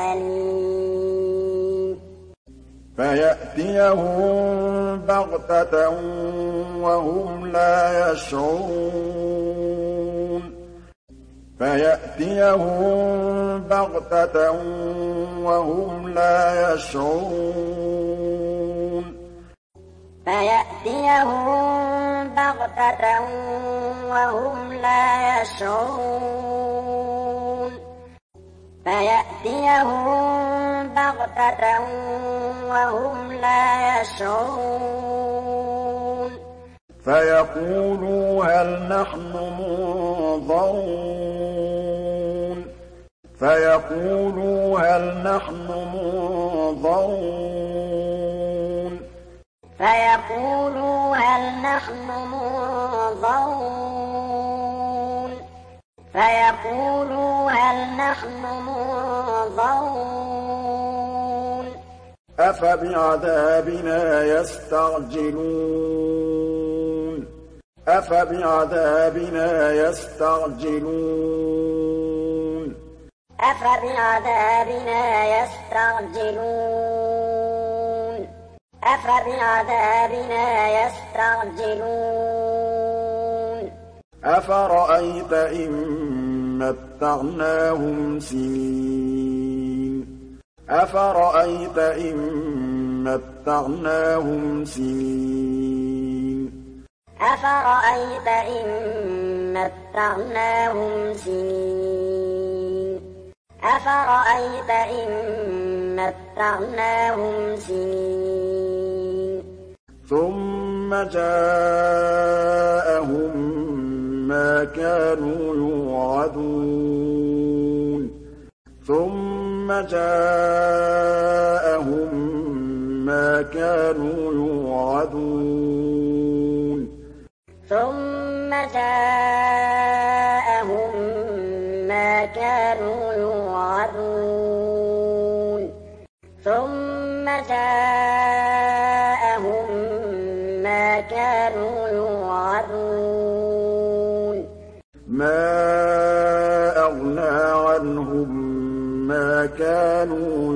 الأليم فيأتيهم بغتة وهم لا يشعرون فيأتيهم بغتة وهم لا يشعرون فيأتيهم بغتة وهم لا يشعرون فيأتيهم بغتة وهم لا يشعرون فيقولوا هل نحن منظرون فيقولوا هل نحن منظرون فيقولوا هل نحن منظرون فيقولوا هل نحن منظرون أفبعذابنا يستعجلون أفبعذابنا يستعجلون أفبعذابنا يستعجلون أفبعذابنا يستعجلون أفرأيت إن متعناهم سنين أفرأيت إن متعناهم سنين أفرأيت إن متعناهم سنين أفرأيت إن متعناهم سنين ثم جاءهم ما كانوا يوعدون ثم جاءهم ما كانوا يوعدون ثم جاءهم ما كانوا يوعدون ثم جاءهم ما كانوا يوعدون ما أغنى عنهم ما كانوا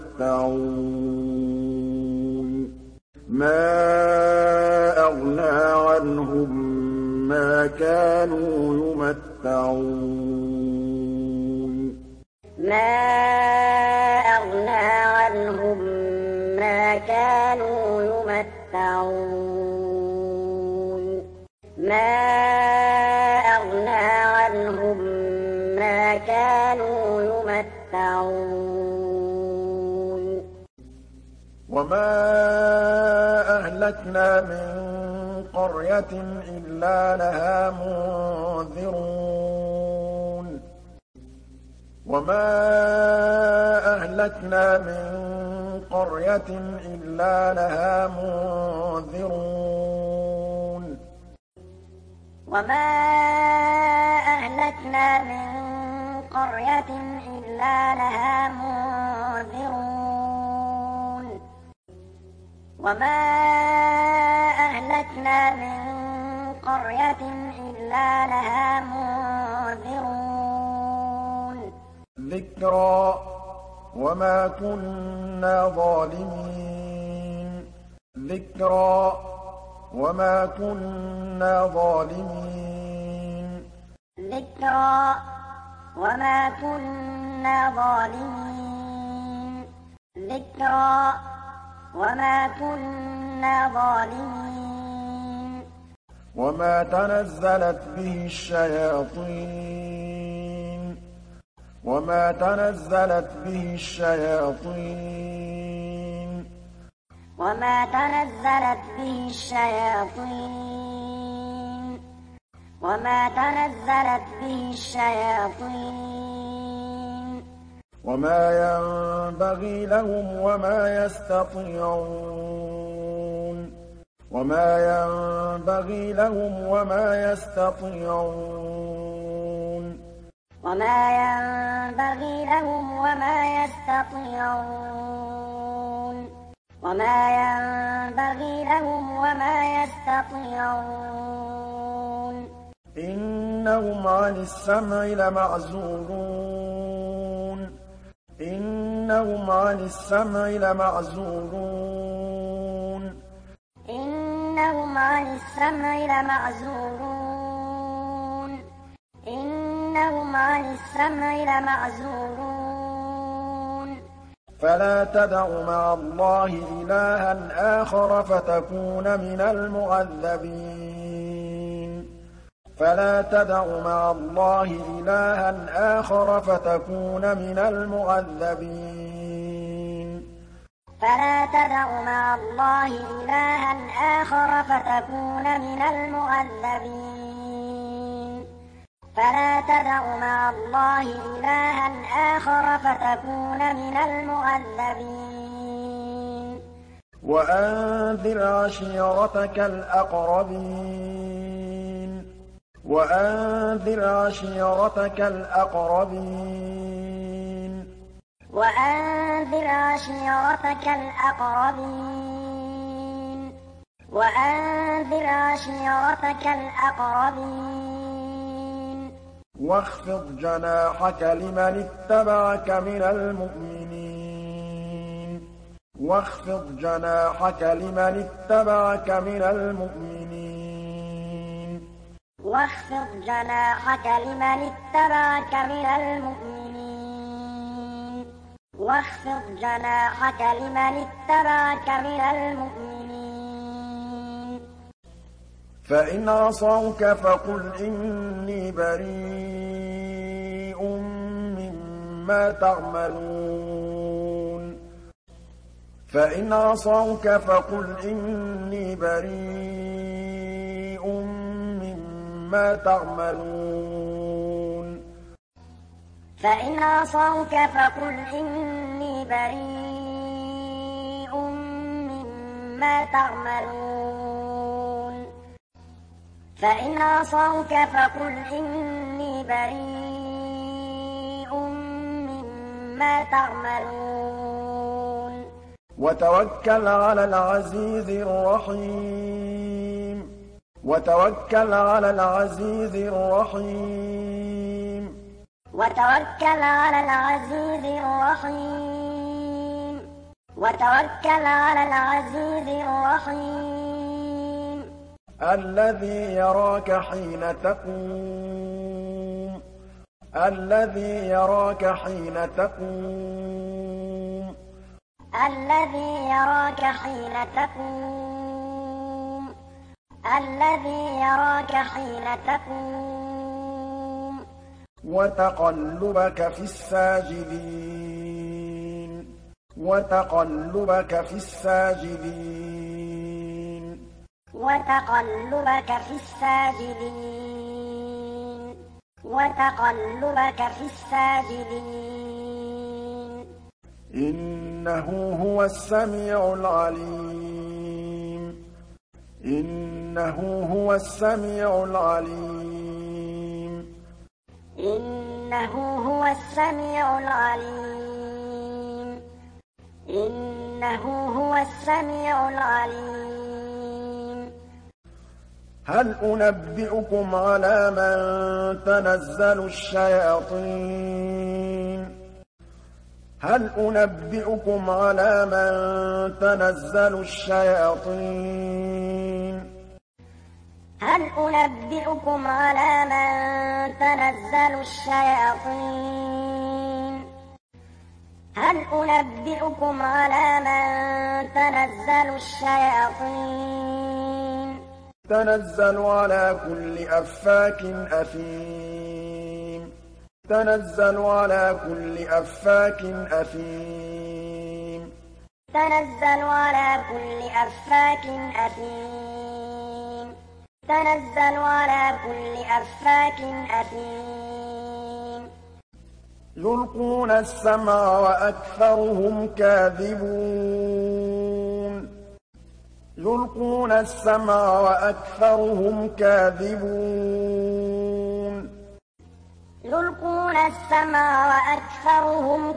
يمتعون ما أغنى عنهم ما كانوا يمتعون ما أغنى عنهم ما كانوا يمتعون ما أغنى عنهم ما كانوا يمتعون وما أهلكنا من قرية إلا لها منذرون وما أهلكنا من قرية إلا لها منذرون وما أهلكنا من قرية إلا لها منذرون وما أهلكنا من قرية إلا لها منذرون ذكرى وما كنا ظالمين ذكرى وما كنا ظالمين ذكرى وما كنا ظالمين ذكرى وما كنا ظالمين وما تنزلت به الشياطين وما تنزلت به الشياطين وما تنزلت به الشياطين وما تنزلت به الشياطين وما ينبغي لهم وما يستطيعون وما ينبغي لهم وما يستطيعون وما ينبغي لهم وما يستطيعون وما ينبغي لهم وما يستطيعون إنهم عن السمع لمعزولون إنهم عن السمع لمعزولون إنهم عن السمع لمعزولون إنهم عن السمع لمعزولون فلا تدع مع الله إلها آخر فتكون من المعذبين فلا تدع مع الله إلها آخر فتكون من المعذبين فلا تدع مع الله إلها آخر فتكون من المعذبين فلا تدع مع الله إلها آخر فتكون من المعذبين وأنذر عشيرتك الأقربين وأنذر عشيرتك الأقربين وأنذر عشيرتك الأقربين وأنذر عشيرتك الأقربين واخفض جناحك لمن اتبعك من المؤمنين واخفض جناحك لمن اتبعك من المؤمنين واخفض جناحك لمن اتبعك من المؤمنين واخفض جناحك لمن اتبعك من المؤمنين فإن عصوك فقل إني بريء مما تعملون فإن عصوك فقل إني بريء مما تعملون فإن عصوك فقل إني بريء مما تعملون فإن عصوك فقل إني بريء مما تعملون وتوكل على العزيز الرحيم وتوكل على العزيز الرحيم وتوكل على العزيز الرحيم وتوكل على العزيز الرحيم الذي يراك حين تقوم الذي يراك حين تقوم الذي يراك حين تقوم الذي يراك حين تقوم وتقلبك في الساجدين وتقلبك في الساجدين وتقلبك في الساجدين وتقلبك في الساجدين إنه هو السميع العليم إنه هو السميع العليم إنه هو السميع العليم إنه هو السميع العليم هل أنبئكم على من تنزل الشياطين هل أنبئكم على من تنزل الشياطين هل أنبئكم على من تنزل الشياطين هل أنبئكم على من تنزل الشياطين تنزل على كل أفاك أثيم تنزل على كل أفاك أثيم تنزل على كل أفاك أثيم تنزل على كل أفاك أثيم يلقون السمع وأكثرهم كاذبون يلقون السمع وأكثرهم كاذبون يلقون السمع وأكثرهم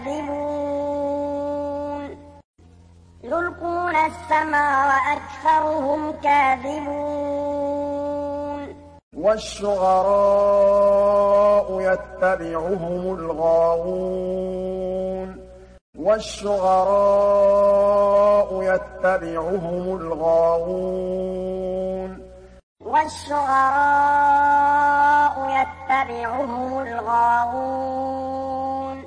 كاذبون يلقون السمع وأكثرهم كاذبون والشعراء يتبعهم الغاوون والشعراء يتبعهم الغاوون والشعراء يتبعهم الغاوون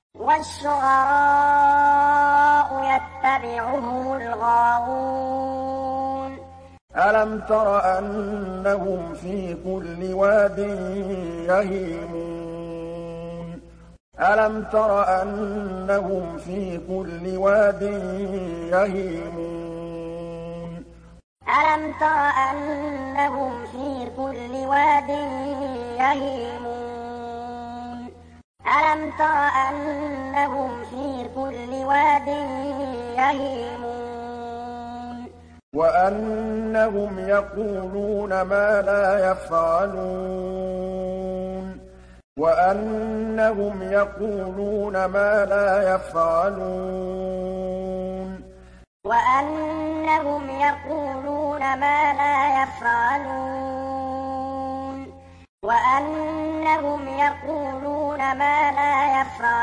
والشعراء يتبعهم الغاوون ألم تر أنهم في كل واد يهيمون ألم تر أنهم في كل واد يهيمون ألم تر أنهم في كل واد يهيمون ألم تر أنهم في كل واد يهيمون وأنهم يقولون ما لا يفعلون وأنهم يقولون ما لا يفعلون وأنهم يقولون ما لا يفعلون وأنهم يقولون ما لا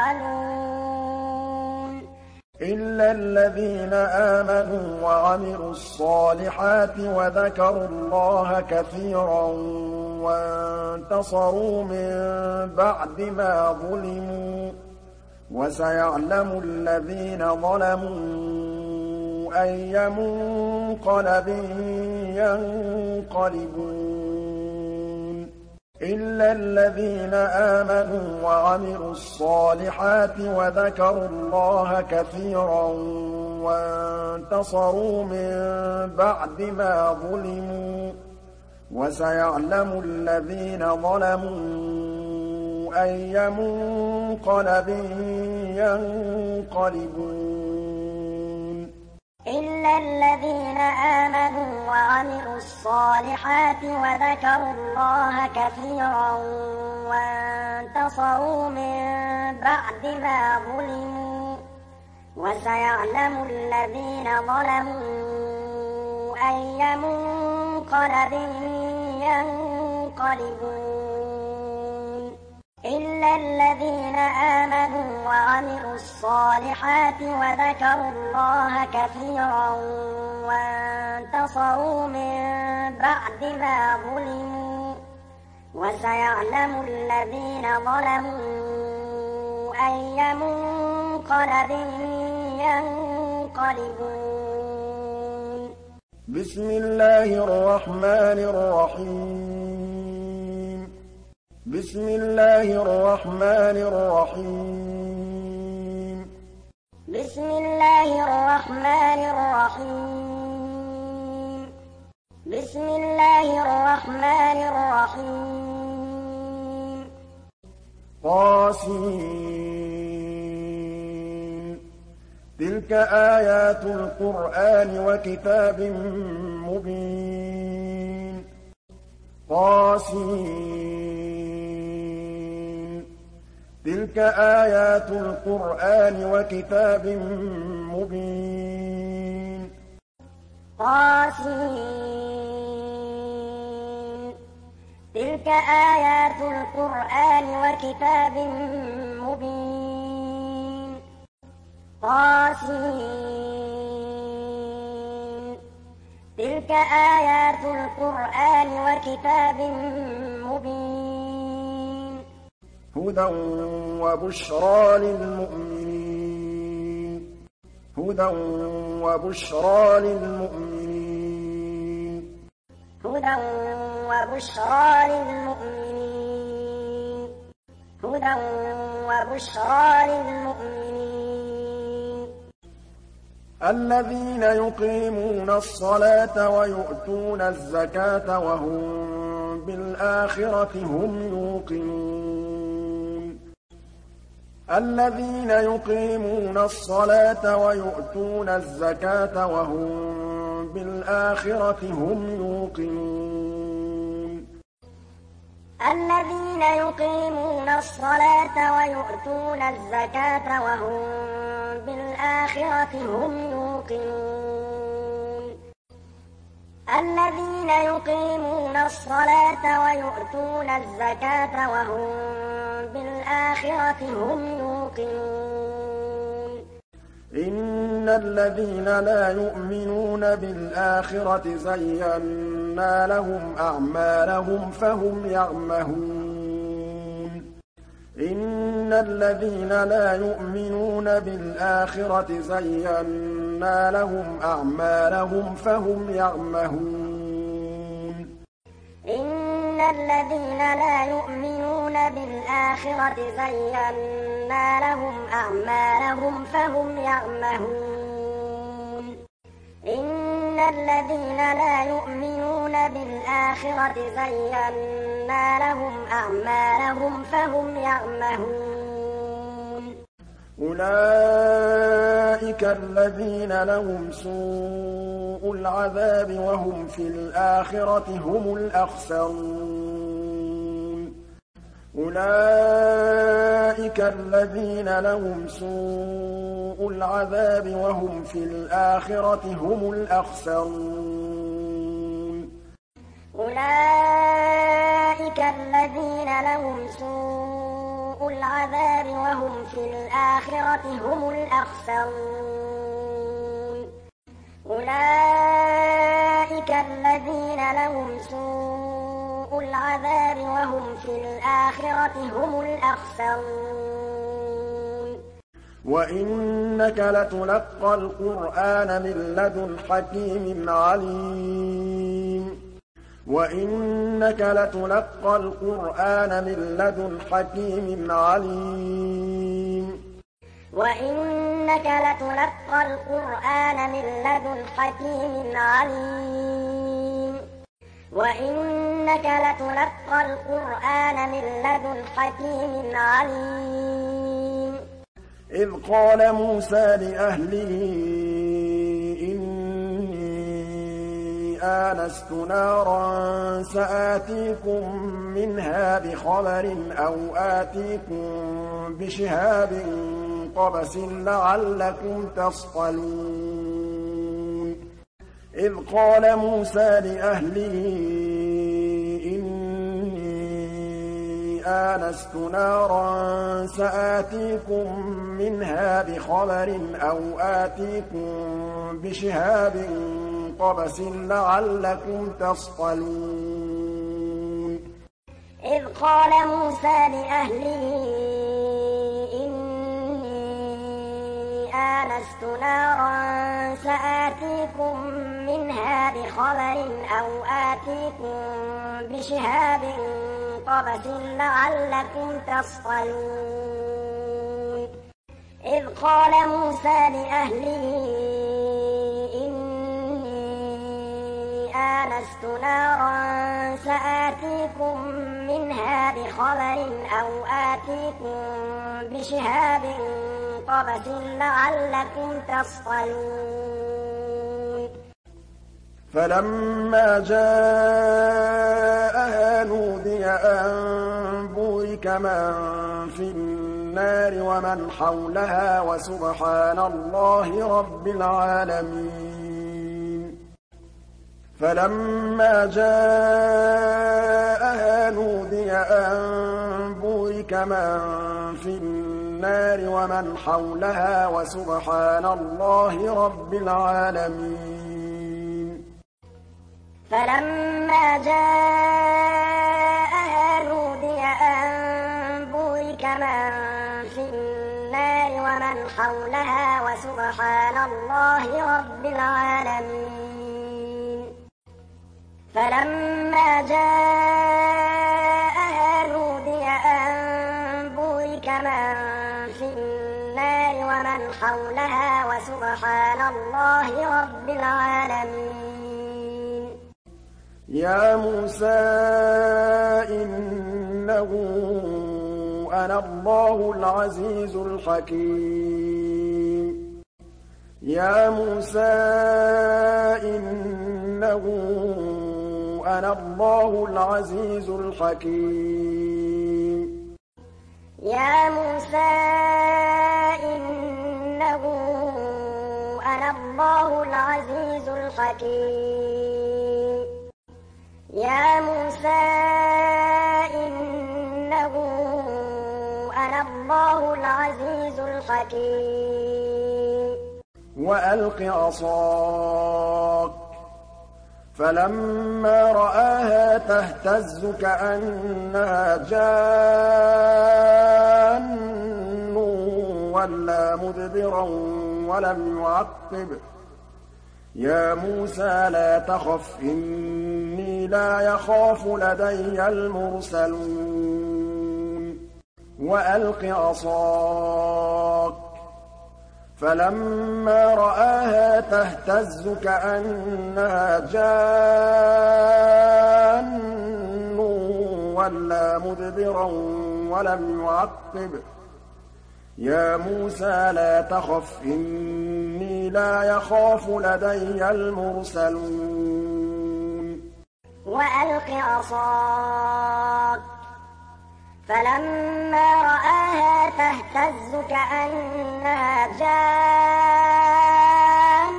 يفعلون إلا الذين آمنوا وعملوا الصالحات وذكروا الله كثيرا وانتصروا من بعد ما ظلموا وسيعلم الذين ظلموا أي منقلب ينقلبون إلا الذين آمنوا وعملوا الصالحات وذكروا الله كثيرا وانتصروا من بعد ما ظلموا وسيعلم الذين ظلموا أي منقلب ينقلبون إلا الذين آمنوا وعملوا الصالحات وذكروا الله كثيرا وانتصروا من بعد ما ظلموا وسيعلم الذين ظلموا أي منقلب ينقلبون إلا الذين آمنوا وعملوا الصالحات وذكروا الله كثيرا وانتصروا من بعد ما ظلموا وسيعلم الذين ظلموا أي منقلب ينقلبون بسم الله الرحمن الرحيم بسم الله الرحمن الرحيم بسم الله الرحمن الرحيم بسم الله الرحمن الرحيم طاسين تلك آيات القرآن وكتاب مبين طاسين تلك آيات القرآن وكتاب مبين طاسين تلك آيات القرآن وكتاب مبين طاسين تلك آيات القرآن وكتاب مبين هدى وبشرى للمؤمنين هدى وبشرى للمؤمنين هدى وبشرى للمؤمنين هدى وبشرى للمؤمنين الذين يقيمون الصلاة ويؤتون الزكاة وهم بالآخرة هم يوقنون الذين يقيمون الصلاة ويؤتون الزكاة وهم بِالْآخِرَةِ هُمْ يُوقِنُونَ الَّذِينَ يُقِيمُونَ الصَّلَاةَ وَيُؤْتُونَ الزَّكَاةَ وَهُم بِالْآخِرَةِ هُمْ يُوقِنُونَ الَّذِينَ يُقِيمُونَ الصَّلَاةَ وَيُؤْتُونَ الزَّكَاةَ وَهُم بِالْآخِرَةِ هُمْ يُوقِنُونَ إِنَّ الَّذِينَ لَا يُؤْمِنُونَ بِالْآخِرَةِ زَيَّنَّا لَهُمْ أَعْمَالَهُمْ فَهُمْ يَعْمَهُونَ إِنَّ الَّذِينَ لَا يُؤْمِنُونَ بِالْآخِرَةِ زَيَّنَّا لَهُمْ أَعْمَالَهُمْ فَهُمْ يَعْمَهُونَ إِنَّ الَّذِينَ لَا يُؤْمِنُونَ بِالْآخِرَةِ زَيَّنَّا لَهُمْ أَعْمَالَهُمْ فَهُمْ يَعْمَهُونَ إِنَّ الَّذِينَ لَا يُؤْمِنُونَ بِالْآخِرَةِ زَيَّنَّا لَهُمْ أَعْمَالَهُمْ فَهُمْ يَعْمَهُونَ أُولَٰئِكَ الَّذِينَ لَهُمْ سُوءُ الْعَذَابِ وَهُمْ فِي الْآخِرَةِ هُمُ الْأَخْسَرُونَ أُولَٰئِكَ الَّذِينَ لَهُمْ سُوءُ الْعَذَابِ وَهُمْ فِي الْآخِرَةِ هُمُ الْأَخْسَرُونَ أُولَٰئِكَ الَّذِينَ لَهُمْ سُوءُ الْعَذَابِ وَهُمْ في الْآخِرَةِ هُمُ الْأَخْسَرُونَ أُولَٰئِكَ الَّذِينَ لَهُمْ سُوءُ الْعَذَابِ وَهُمْ في الْآخِرَةِ هُمُ الْأَخْسَرُونَ وَإِنَّكَ لَتُلَقَّى الْقُرْآنَ مِن لَّدُنْ حَكِيمٍ عَلِيمٍ وَإِنَّكَ لَتُلَقَّى الْقُرْآنَ مِن لَّدُنْ حَكِيمٍ عَلِيمٍ وَإِنَّكَ لَتُلَقَّى الْقُرْآنَ مِن لَّدُنْ حَكِيمٍ عَلِيمٍ وَإِنَّكَ لَتُلَقَّى الْقُرْآنَ مِن لَّدُنْ حَكِيمٍ عَلِيمٍ إِذْ قَالَ مُوسَىٰ لِأَهْلِهِ آنست نارا سآتيكم منها بخبر أو آتيكم بشهاب قبس لعلكم تصطلون إذ قال موسى لأهله إني آنست نارا سآتيكم منها بخبر أو آتيكم بشهاب قبس لعلكم تصطلون إذ قال موسى لأهله إني آنست نارا سآتيكم منها بخبر أو آتيكم بشهاب قبس لعلكم تصطلون إذ قال موسى لأهله آنست نارا سآتيكم منها بخبر أو آتيكم بشهاب قبس لعلكم تصطلون فلما جاءها نودي أن بورك من في النار ومن حولها وسبحان الله رب العالمين فلما جاءها نودي أن بورك من في النار ومن حولها وسبحان الله رب العالمين فلما جاءها نودي أن بورك من في النار ومن حولها وسبحان الله رب العالمين فلما جاءها نودي أن بورك من في النار ومن حولها وسبحان الله رب العالمين يا موسى إنه أنا الله العزيز الحكيم يا موسى إنه أنا الله العزيز الحكيم يا موسى إنه أنا الله العزيز الحكيم يا موسى إنه أنا الله العزيز الحكيم وألق عصاك فلما رآها تهتز كأنها جان ولا مدبرا ولم يعقب يا موسى لا تخف إني لا يخاف لدي المرسلون وألق عصاك فلما رآها تهتز كأنها جان ولا مدبرا ولم يعقب يا موسى لا تخف إني لا يخاف لدي المرسلون وألق عصاك فلما رآها تهتز كأنها جان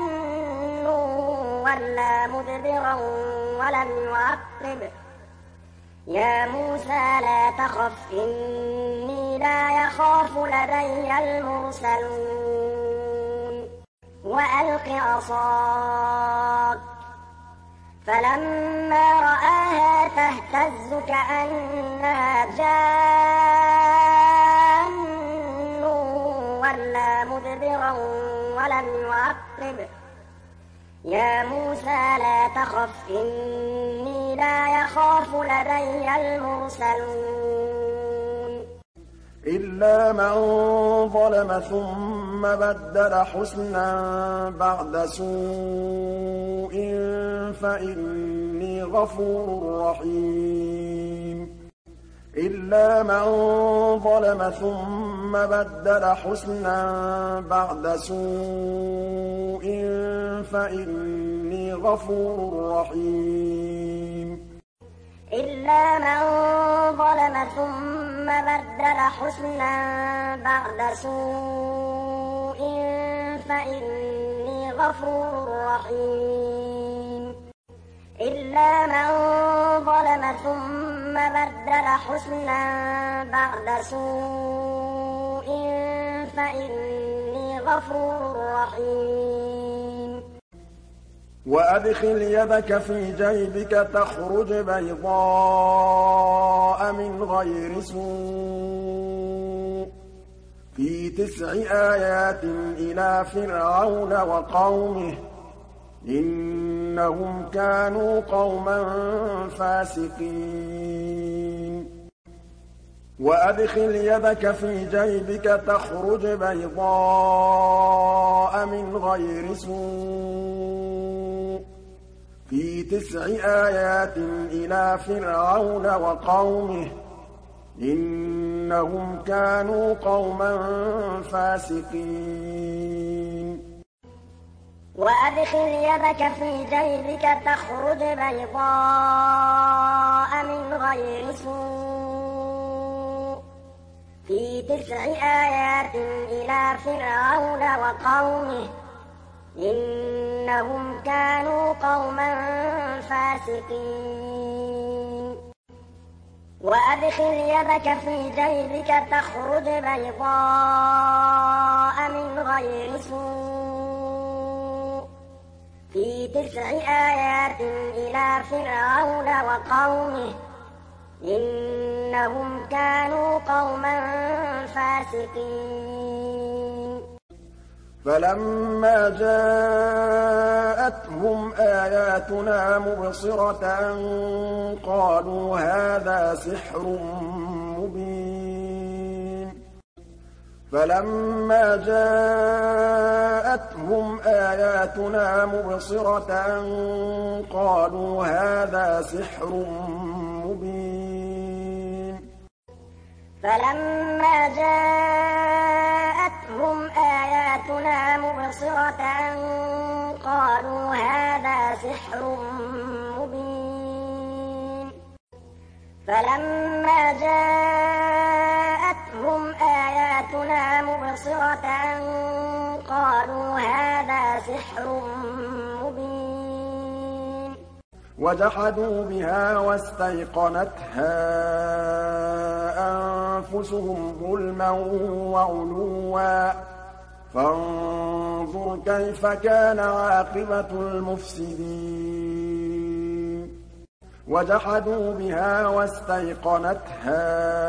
ولا مدبرا ولم يعقب يا موسى لا تخف إني لا يخاف لدي المرسلون وألق عصاك فلما رآها تهتز كأنها جان ولا مدبرا ولم يعقب يا موسى لا تخف إني لا يخاف لدي المرسلون إلا من ظلم ثم بدل حسنا بعد سوء فإني غفور رحيم إلا من ظلم ثم بدل حسنا بعد سوء فإني غفور رحيم إلا من ظلم ثم بدل حسنا بعد سوء فإني غفور رحيم إلا من ظلم ثم بدل حسنا بعد سوء فإني غفور رحيم وأدخل يدك في جيبك تخرج بيضاء من غير سوء في تسع آيات إلى فرعون وقومه إنهم كانوا قوما فاسقين وأدخل يدك في جيبك تخرج بيضاء من غير سوء في تسع آيات إلى فرعون وقومه إنهم كانوا قوما فاسقين وأدخل يدك في جيبك تخرج بيضاء من غير سوء في تسع آيات إلى فرعون وقومه إنهم كانوا قوما فاسقين وأدخل يدك في جيبك تخرج بيضاء من غير سوء في تسع آيات إلى فرعون وقومه إنهم كانوا قوما فاسقين فلما جاءتهم آياتنا مبصرة قالوا هذا سحر مبين فلما جاءتهم آياتنا مبصرة قالوا هذا سحر مبين فلما جاءتهم آياتنا مبصرة مُبْصِرَةً قَالُوا هَٰذَا سِحْرٌ مُّبِينٌ فَلَمَّا جَاءَتْهُمْ آيَاتُنَا مُبْصِرَةً قَالُوا هَٰذَا سِحْرٌ مُّبِينٌ وَجَحَدُوا بِهَا وَاسْتَيْقَنَتْهَا أَنفُسُهُمْ ظُلْمًا وَعُلُوًّا ۚ فَانظُرْ كَيْفَ كَانَ عَاقِبَةُ الْمُفْسِدِينَ وَجَحَدُوا بِهَا وَاسْتَيْقَنَتْهَا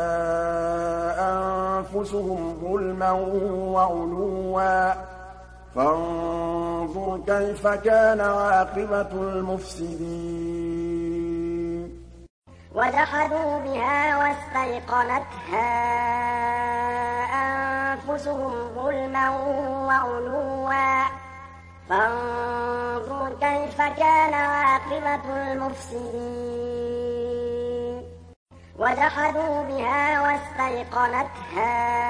أَنفُسُهُمْ ظُلْمًا وَعُلُوًّا ۚ فَانظُرْ كَيْفَ كَانَ عَاقِبَةُ الْمُفْسِدِينَ وَجَحَدُوا بِهَا وَاسْتَيْقَنَتْهَا أَنفُسُهُمْ ظُلْمًا وَعُلُوًّا ۚ فَانظُرْ كَيْفَ كَانَ عَاقِبَةُ الْمُفْسِدِينَ وَجَحَدُوا بِهَا وَاسْتَيْقَنَتْهَا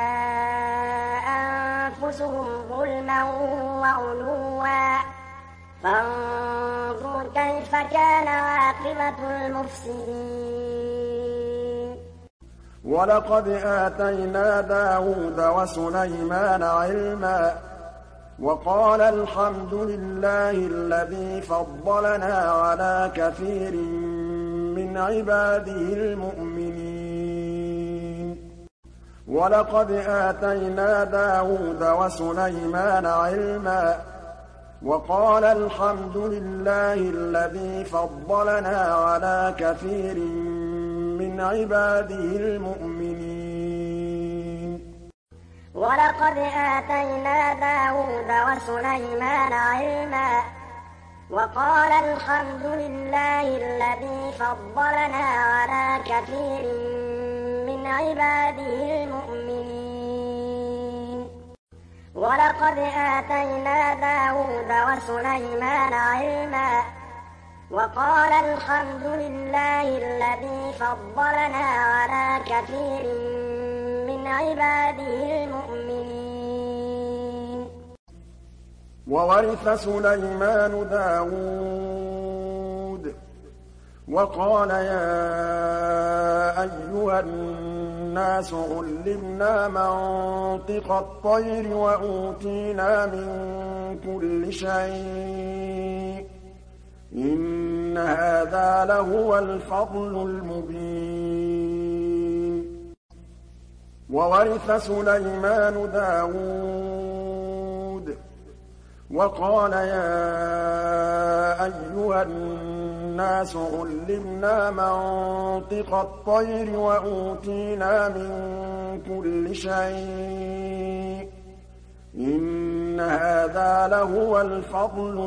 أَنفُسُهُمْ ظُلْمًا وَعُلُوًّا ۚ فَانظُرْ كَيْفَ كَانَ عَاقِبَةُ الْمُفْسِدِينَ وَلَقَدْ آتَيْنَا دَاوُودَ وَسُلَيْمَانَ عِلْمًا ۖ وَقَالَ الْحَمْدُ لِلَّهِ الَّذِي فَضَّلَنَا عَلَىٰ كَثِيرٍ مِّنْ عِبَادِهِ الْمُؤْمِنِينَ وَلَقَدْ آتَيْنَا دَاوُودَ وَسُلَيْمَانَ عِلْمًا ۖ وَقَالَ الْحَمْدُ لِلَّهِ الَّذِي فَضَّلَنَا عَلَىٰ كَثِيرٍ مِّنْ عِبَادِهِ الْمُؤْمِنِينَ وَلَقَدْ آتَيْنَا دَاوُودَ وَسُلَيْمَانَ عِلْمًا ۖ وَقَالَ الْحَمْدُ لِلَّهِ الَّذِي فَضَّلَنَا عَلَىٰ كَثِيرٍ مِّنْ عِبَادِهِ الْمُؤْمِنِينَ وَلَقَدْ آتَيْنَا دَاوُودَ وَسُلَيْمَانَ عِلْمًا ۖ وَقَالَ الْحَمْدُ لِلَّهِ الَّذِي فَضَّلَنَا عَلَىٰ كَثِيرٍ مِّنْ عِبَادِهِ الْمُؤْمِنِينَ وَوَرِثَ سُلَيْمَانُ دَاوُودَ وَقَالَ يَا أَيُّهَا النَّاسُ عُلِّمْنَا مَنطِقَ الطَّيْرِ وَأُوتِينَا مِن كُلِّ شَيْءٍ ۖ إِنَّ هَٰذَا لَهُوَ الْفَضْلُ الْمُبِينُ وَوَرِثَ سُلَيْمَانُ دَاوُودَ وَقَالَ يَا أَيُّهَا النَّاسُ عُلِّمْنَا مَنطِقَ الطَّيْرِ وَأُوتِينَا مِن كُلِّ شَيْءٍ ۖ إِنَّ هَٰذَا لَهُوَ الْفَضْلُ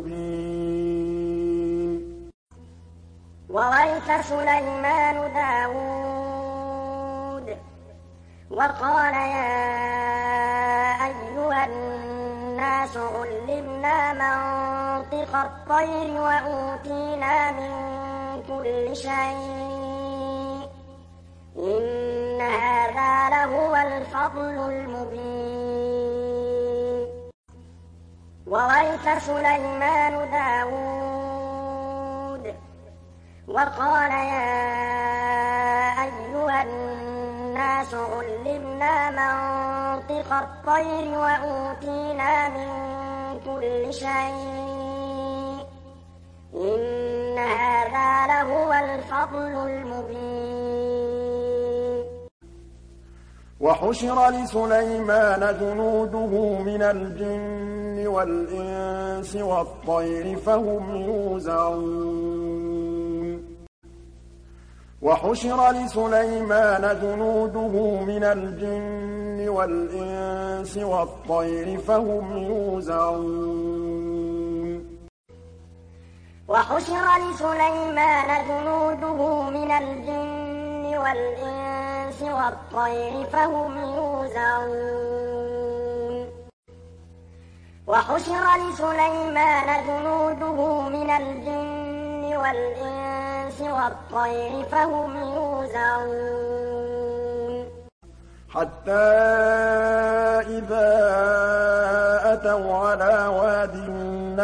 الْمُبِينُ وَوَرِثَ سُلَيْمَانُ دَاوُودَ وَقَالَ يَا أَيُّهَا النَّاسُ عُلِّمْنَا مَنطِقَ الطَّيْرِ وَأُوتِينَا مِن كُلِّ شَيْءٍ ۖ إِنَّ هَٰذَا لَهُوَ الْفَضْلُ الْمُبِينُ وَوَرِثَ سُلَيْمَانُ دَاوُودَ وَقَالَ يَا أَيُّهَا النَّاسُ عُلِّمْنَا مَنطِقَ الطَّيْرِ وَأُوتِينَا مِن كُلِّ شَيْءٍ ۖ إِنَّ هَٰذَا لَهُوَ الْفَضْلُ الْمُبِينُ وَحُشِرَ لِسُلَيْمَانَ جُنُودُهُ مِنَ الْجِنِّ وَالْإِنسِ وَالطَّيْرِ فَهُمْ يُوزَعُونَ وَحُشِرَ لِسُلَيْمَانَ جُنُودُهُ مِنَ الْجِنِّ وَالْإِنسِ وَالطَّيْرِ فَهُمْ يُوزَعُونَ وَحُشِرَ لِسُلَيْمَانَ جُنُودُهُ مِنَ الْجِنِّ وَالْإِنسِ وَالطَّيْرِ فَهُمْ يُوزَعُونَ وَحُشِرَ لِسُلَيْمَانَ جُنُودُهُ مِنَ الْجِنِّ وَالْإِنسِ وَالطَّيْرِ فَهُمْ يُوزَعُونَ حَتَّىٰ إِذَا أَتَوْا عَلَىٰ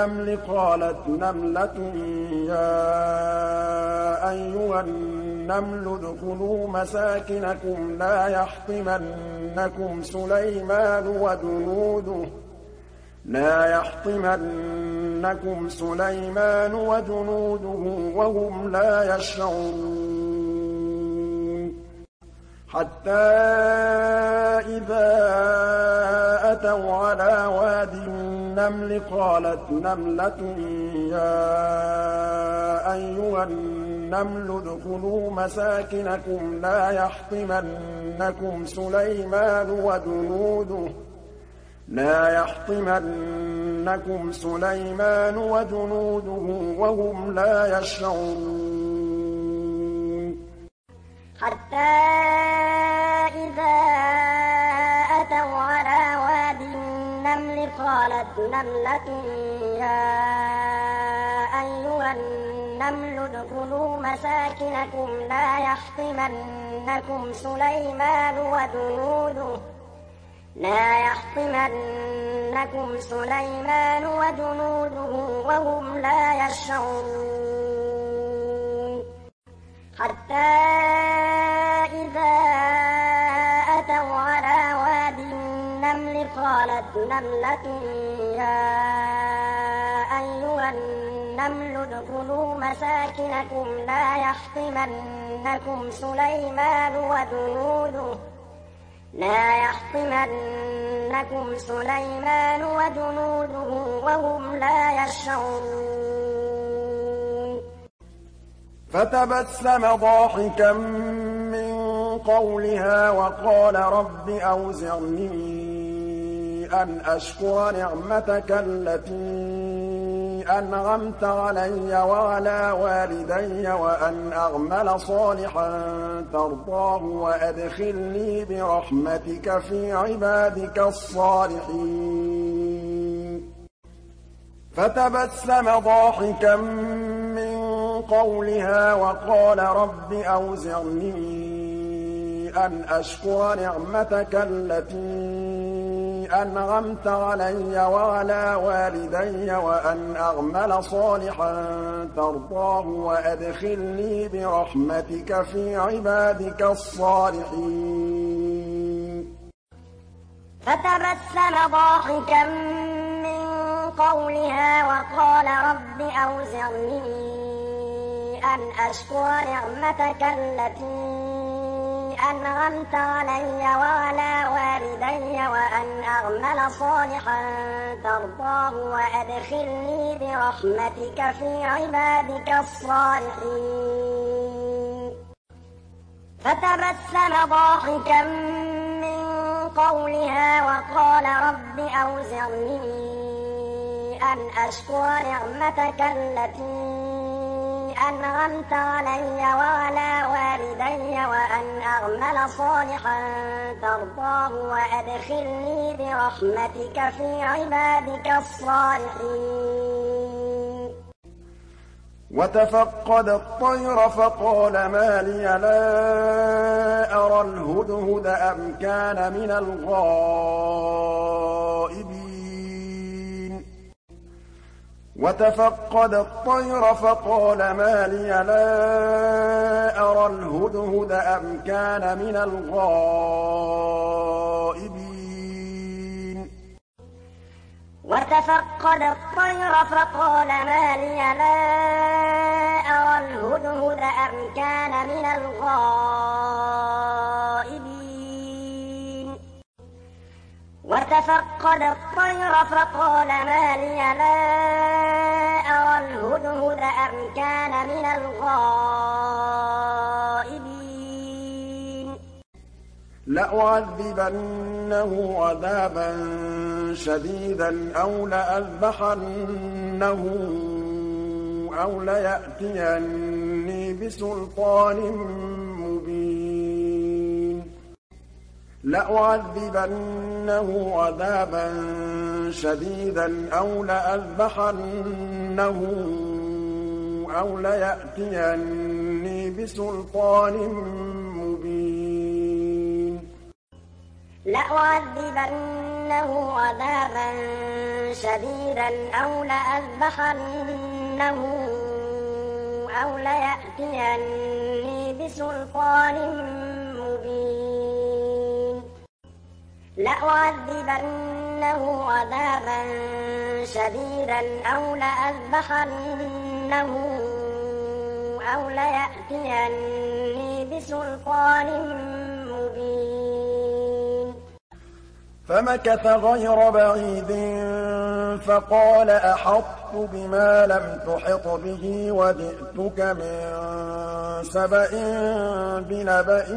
النمل قالت نملة يا أيها النمل ادخلوا مساكنكم لا يحطمنكم سليمان وجنوده لا يحطمنكم سليمان وجنوده وهم لا يشعرون حتى إذا أتوا على واد النمل قالت نملة يا أيها النمل ادخلوا مساكنكم لا يحطمنكم سليمان وجنوده لا يحطمنكم سليمان وجنوده وهم لا يشعرون حتى إذا أتوا على واد النمل قالت نملة يا أيها النمل ادخلوا مساكنكم لا يحطمنكم سليمان وجنوده لا يحطمنكم سليمان وجنوده وهم لا يشعرون حتى إذا أتوا على واد النمل قالت نملة يا أيها النمل ادخلوا مساكنكم لا يحطمنكم سليمان وجنوده لا يحطمنكم سليمان وجنوده وهم لا يشعرون فتبسم ضاحكا من قولها وقال رب أوزعني أن أشكر نعمتك التي أنعمت علي وعلى والدي وأن أعمل صالحا ترضاه وأدخلني برحمتك في عبادك الصالحين فتبسم ضاحكا من قولها وقال رب أوزعني أن أشكر نعمتك التي أنعمت علي وعلى والدي وأن أعمل صالحا ترضاه وأدخلني برحمتك في عبادك الصالحين فتبسم ضاحكا من قولها وقال رب أوزعني أن أشكر نعمتك التي أنعمت علي وعلى والدي وأن أعمل صالحا ترضاه وأدخلني برحمتك في عبادك الصالحين فتبسم ضاحكا من قولها وقال رب أوزعني أن أشكر نعمتك التي أنعمت علي وعلى والدي وأن أعمل صالحا ترضاه وأدخلني برحمتك في عبادك الصالحين وتفقد الطير فقال ما لي لا أرى الهدهد أم كان من الغائبين وتفقد الطير فقال ما لي لا أرى الهدهد أم كان من الغائبين وتفقد الطير فقال ما لي لا أرى الهدهد أم كان من الغائبين وتفقد الطير فقال ما لي لا أرى الهدهد أم كان من الغائبين لأعذبنه عذابا شديدا أو لأذبحنه أو ليأتيني بسلطان مبين لأعذبنه عذابا شديدا أو لأذبحنه أو ليأتيني بسلطان مبين لأعذبنه عذابا شديدا أو لأذبحنه أو ليأتيني بسلطان مبين لأعذبنه عذابا شديدا أو لأذبحنه أو ليأتيني بسلطان مبين فمكث غير بعيد فقال أحطت بما لم تحط به وجئتك من سبأ بنبأ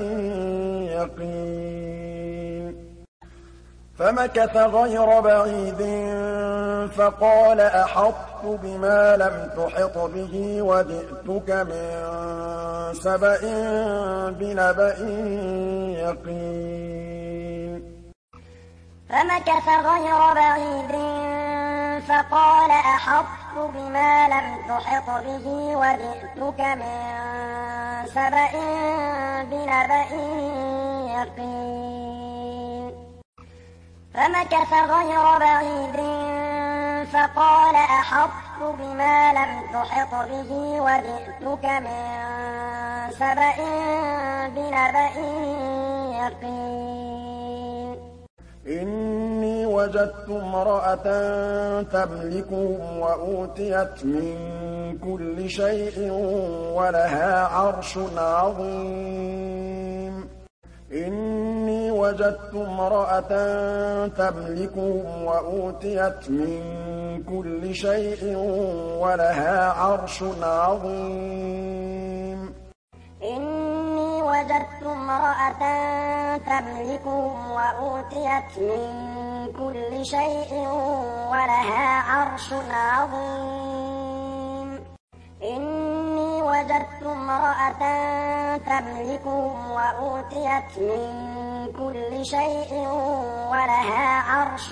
يقين فمكث غير بعيد فقال أحطت بما لم تحط به وجئتك من سبأ بنبأ يقين فمكث غير بعيد فقال أحطت بما لم تحط به وجئتك من سبأ بنبأ يقين فمكث غير بعيد فقال أحطت بما لم تحط به وجئتك من سبأ بنبأ يقين إني وجدت امرأة تملكهم وأوتيت من كل شيء ولها عرش عظيم إني وجدت امرأة تملكهم وأوتيت من كل شيء ولها عرش عظيم إني وجدت امرأة تملكهم وأوتيت من كل شيء ولها عرش عظيم إني وجدت امرأة تملكهم وأوتيت من كل شيء ولها عرش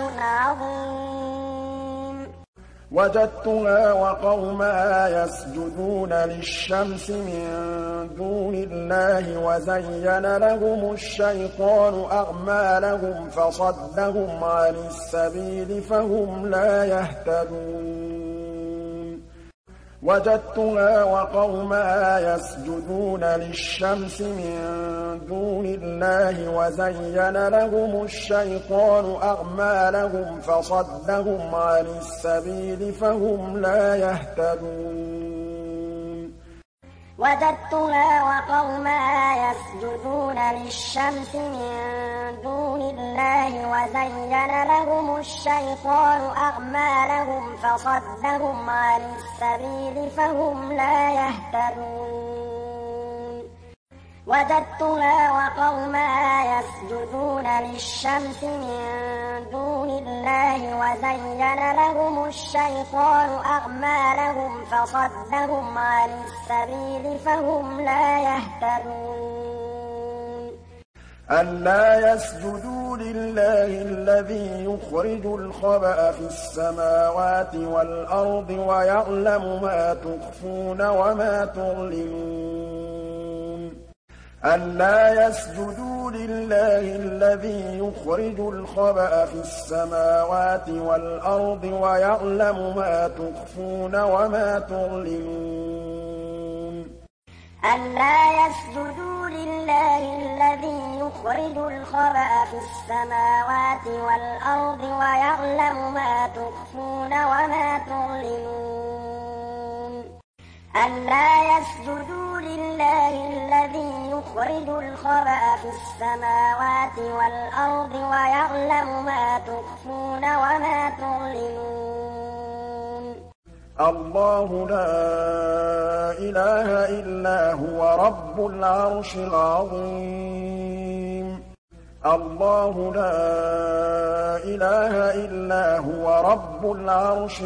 عظيم وجدتها وقومها يسجدون للشمس من دون الله وزين لهم الشيطان أعمالهم فصدهم عن السبيل فهم لا يهتدون وجدتها وقومها يسجدون للشمس من دون الله وزين لهم الشيطان أعمالهم فصدهم عن السبيل فهم لا يهتدون وجدتها وقومها يسجدون للشمس من دون الله وزين لهم الشيطان أعمالهم فصدهم عن السبيل فهم لا يهتدون وجدتها وقومها يسجدون للشمس من دون الله وزين لهم الشيطان أعمالهم فصدهم عن السبيل فهم لا يهتدون ألا يسجدوا لله الذي يخرج الخبأ في السماوات والأرض ويعلم ما تخفون وما تعلنون ألا يسجدوا لله الذي يخرج الخبأ في السماوات والأرض ويعلم ما تخفون وما تعلنون ألا يسجدوا لله الذي يخرج الخبأ في السماوات والأرض ويعلم ما تخفون وما تعلنون ألا يسجدوا لله الذي يخرج الخبأ في السماوات والأرض ويعلم ما تخفون وما تعلنون الله لا إله إلا هو رب العرش العظيم الله لا إله إلا هو رب العرش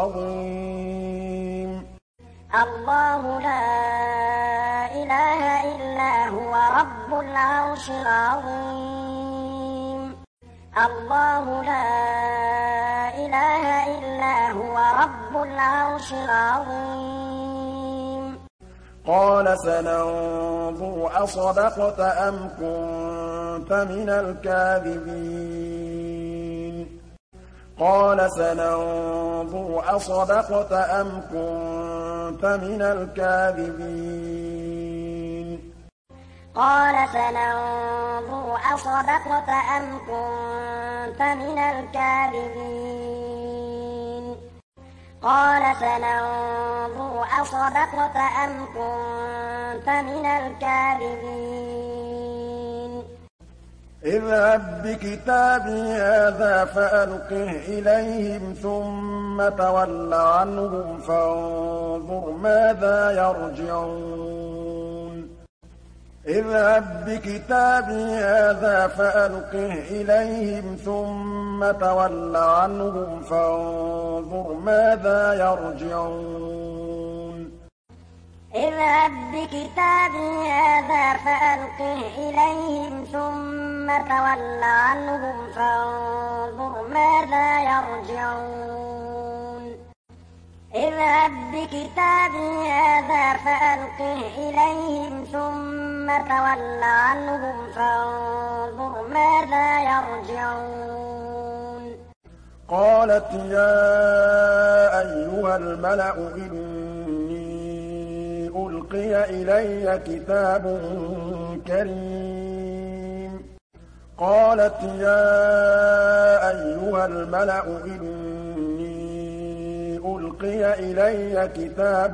العظيم الله لا إله إلا هو رب العرش العظيم الله لا إله إلا هو رب العرش العظيم قال سننظر أصدقت أم كنت من الكاذبين قَالَ سَنَنظُرُ أَصَدَقْتَ أَمْ كُنتَ مِنَ الْكَاذِبِينَ قَالَ سَنَنظُرُ أَصَدَقْتَ أَمْ كُنتَ مِنَ الْكَاذِبِينَ قَالَ سَنَنظُرُ أَصَدَقْتَ أَمْ كُنتَ مِنَ الْكَاذِبِينَ اذهب بكتابي هذا فألقه إليهم ثم تول عنهم فانظر ماذا يرجعون اذهب بكتابي هذا فألقه إليهم ثم تول عنهم فانظر ماذا يرجعون اذهب بكتابي هذا فألقه إليهم ثم تول عنهم فانظر ماذا يرجعون اذهب بكتابي هذا فألقه إليهم ثم تول عنهم فانظر ماذا يرجعون قالت يا أيها الملأ إني ألقي إلي كتاب كريم قالت يا أيها الملأ إني ألقي إلي كتاب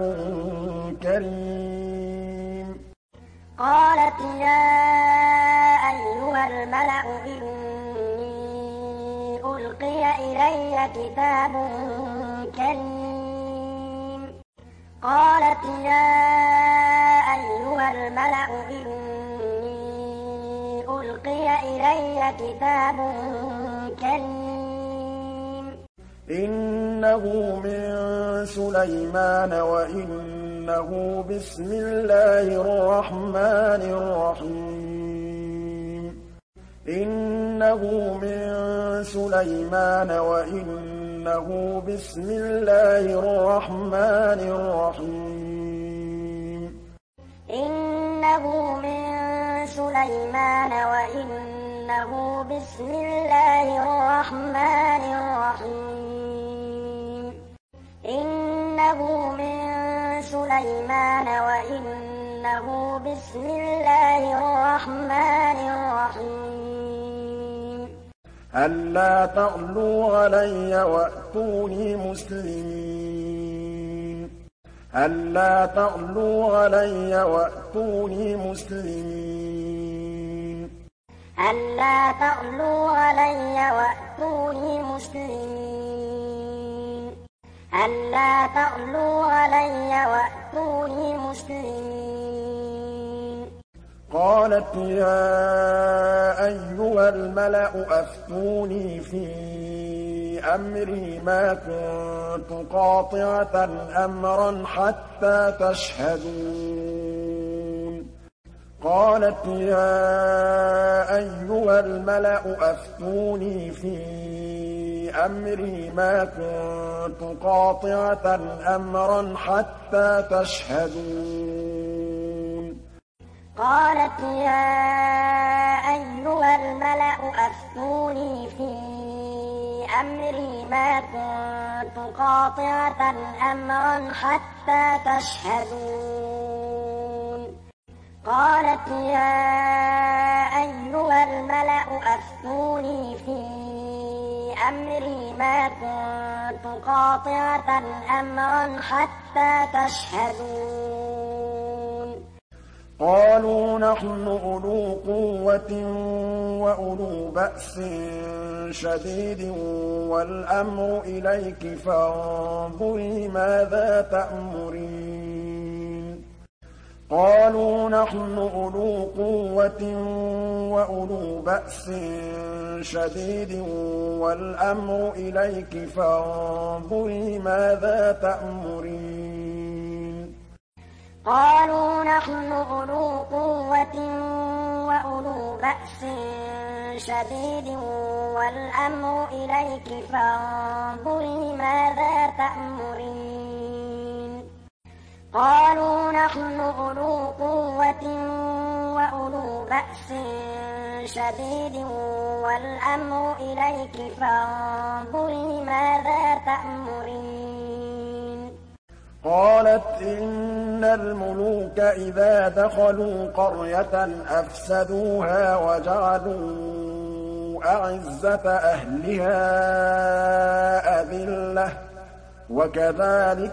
كريم قالت يا أيها الملأ إني ألقي إلي كتاب كريم قالت يا أيها الملأ إني ألقي إلي كتاب كريم إنه من سليمان وإنه بسم الله الرحمن الرحيم إنه من سليمان وإنه بسم الله الرحمن الرحيم إنه من سليمان وإنه بسم الله الرحمن الرحيم إنه من سليمان وإنه بسم الله الرحمن الرحيم ألا تغلوا علي وأتوني مسلمين ألا تغلوا علي وأتوني مسلمين ألا تغلوا علي وأتوني مسلمين ألا تغلوا علي وأتوني مسلمين قالت يا أيها الملأ أفتوني في أمري ما كنت قاطعة أمرا حتى تشهدون قالت يا أيها الملأ أفتوني في أمري ما كنت قاطعة أمرا حتى تشهدون قالت يا أيها الملأ أفتوني في أمري ما كنت قاطعة أمرا حتى تشهدون قالت يا أيها الملأ أفتوني في أمري ما كنت قاطعة أمرا حتى تشهدون قالوا نحن أولو قوة وأولو بأس شديد والأمر إليك فانظري ماذا تأمرين قالوا نحن أولو قوة وأولو بأس شديد والأمر إليك فانظري ماذا تأمرين قالوا نحن أولو قوة وأولو بأس شديد والأمر إليك فانظري ماذا تأمرين قالوا نحن أولو قوة أولو بأس شديد والأمر إليك فانظري ماذا تأمرين. قالت إن الملوك إذا دخلوا قرية أفسدوها وجعلوا أعزة أهلها أذلة وكذلك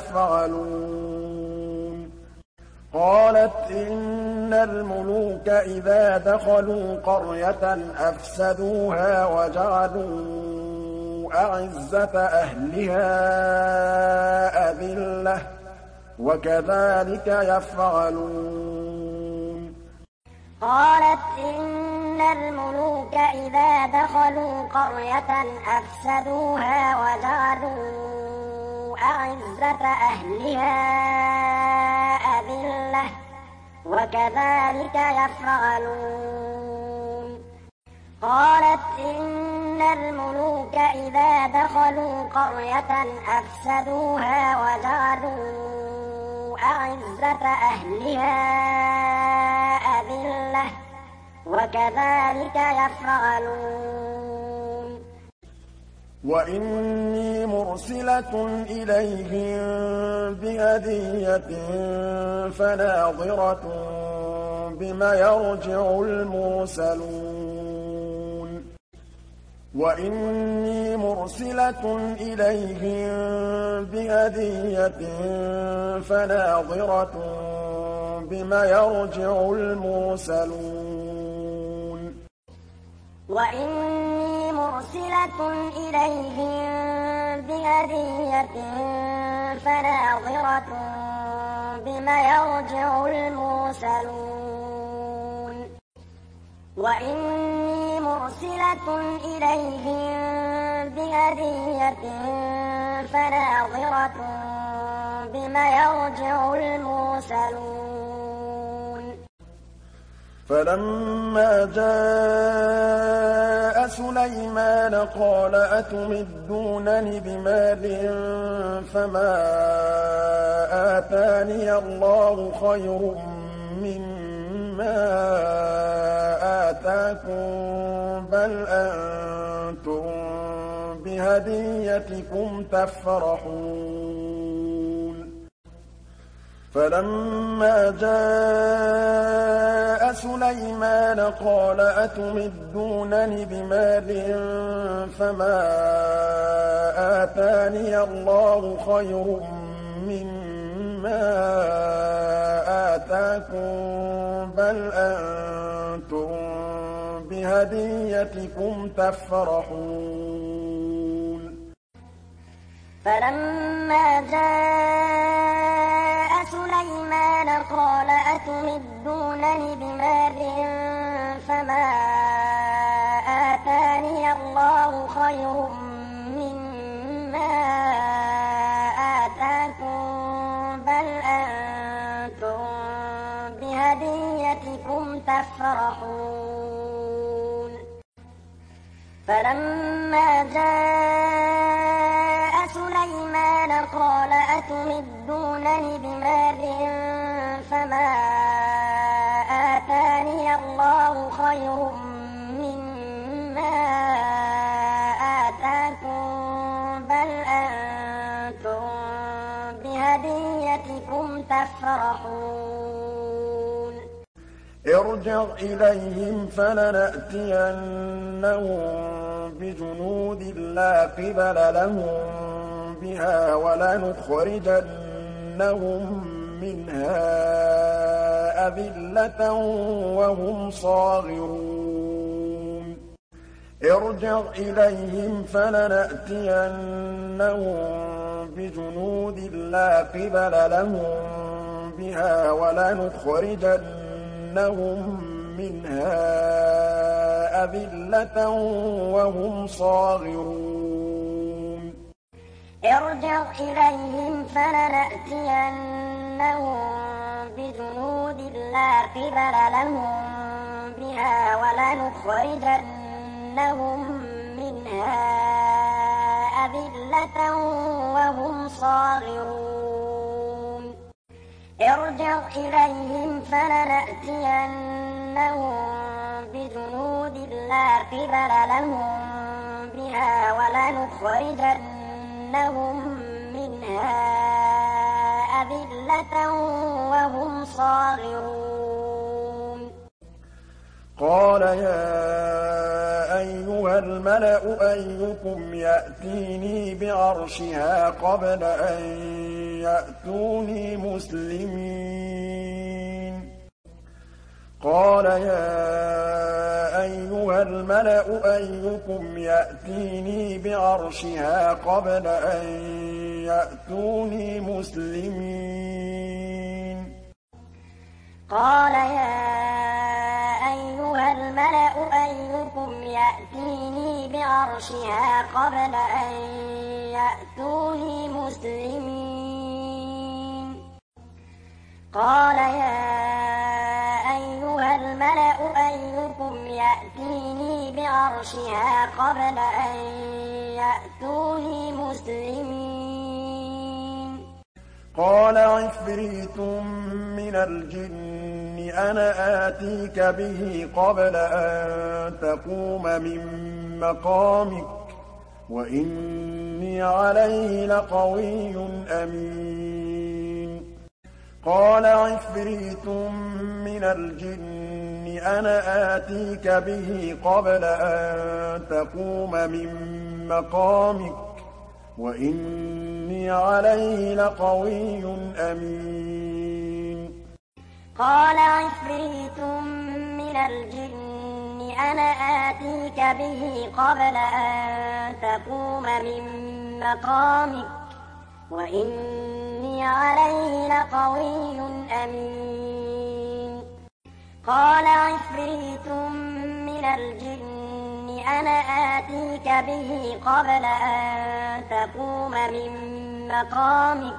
يفعلون. قالت إن الملوك إذا دخلوا قرية أفسدوها وجعلوا أعزة أهلها أذلة وكذلك يفعلون. قالت إن الملوك إذا دخلوا قرية أفسدوها وجعلوا أعزة أهلها أذلة وكذلك يفعلون. قالت إن الملوك إذا دخلوا قرية أفسدوها وجعلوا أعزة أهلها أذلة وكذلك يفعلون. وإني مرسلة إليهم بهدية فناظرة بما يرجع المرسلون. وإني مرسلة إليهم بهدية فناظرة بما يرجع المرسلون. وإني مرسلة إليهم بهدية فناظرة بما يرجع المرسلون. وإني مرسلة إليهم بهدية فناظرة بما يرجع المرسلون. فلما جاء سليمان قال أتمدونني بمال فما آتاني الله خير مما آتاكم بل أنتم بهديتكم تفرحون. فلما جاء سليمان قال أتمدونني بمال فما آتاني الله خير مما آتاكم بل أنتم بهديتكم تفرحون. فلما جاء سليمان قال أتمدونني بمال فما آتاني الله خير مما آتاكم بل أنتم بهديتكم تفرحون. فلما جاء سليمان قال أتمدونني بمال فما آتاني الله خير مما آتاكم بل أنتم بهديتكم تفرحون. ارجع إليهم فلنأتينهم بجنود لا قبل لهم بها ولنخرجنهم منها أذلة وهم صاغرون. ارجع إليهم فلنأتينهم بجنود لا قبل لهم بها ولنخرجنهم منها أذلة وهم صاغرون. ارجع إليهم فلنأتينهم بجنود لا قبل لهم بها ولنخرجنهم منها أذلة وهم صاغرون. ارجع إليهم فلنأتينهم بجنود لا قبل لهم بها ولنخرجنهم منها أذلة وهم صاغرون قال يا أيها الملأ أيكم يأتيني بعرشها قبل أن يأتوني مسلمين قال يا أيها الملأ أيكم يأتيني بعرشها قبل أن يأتوني مسلمين قال يا أيها الملأ أيكم يأتيني بعرشها قبل أن يأتوني مسلمين قال يا أيها الملأ أيكم يأتيني بعرشها قبل أن يأتوني مسلمين قال عفريت من الجن أنا آتيك به قبل أن تقوم من مقامك وإني عليه لقوي أمين قال عفريت من الجن أنا آتيك به قبل أن تقوم من مقامك وإني عليه لقوي أمين قال عفريت من الجن أنا آتيك به قبل أن تقوم من مقامك وإني عليه لقوي أمين قال عفريت من الجن أنا آتيك به قبل أن تقوم من مقامك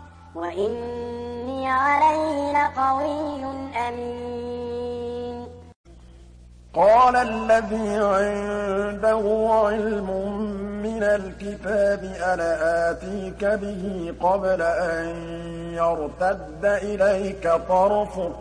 وإني عليه لقوي أمين قال الذي عنده علم من الكتاب أنا آتيك به قبل أن يرتد إليك طرفك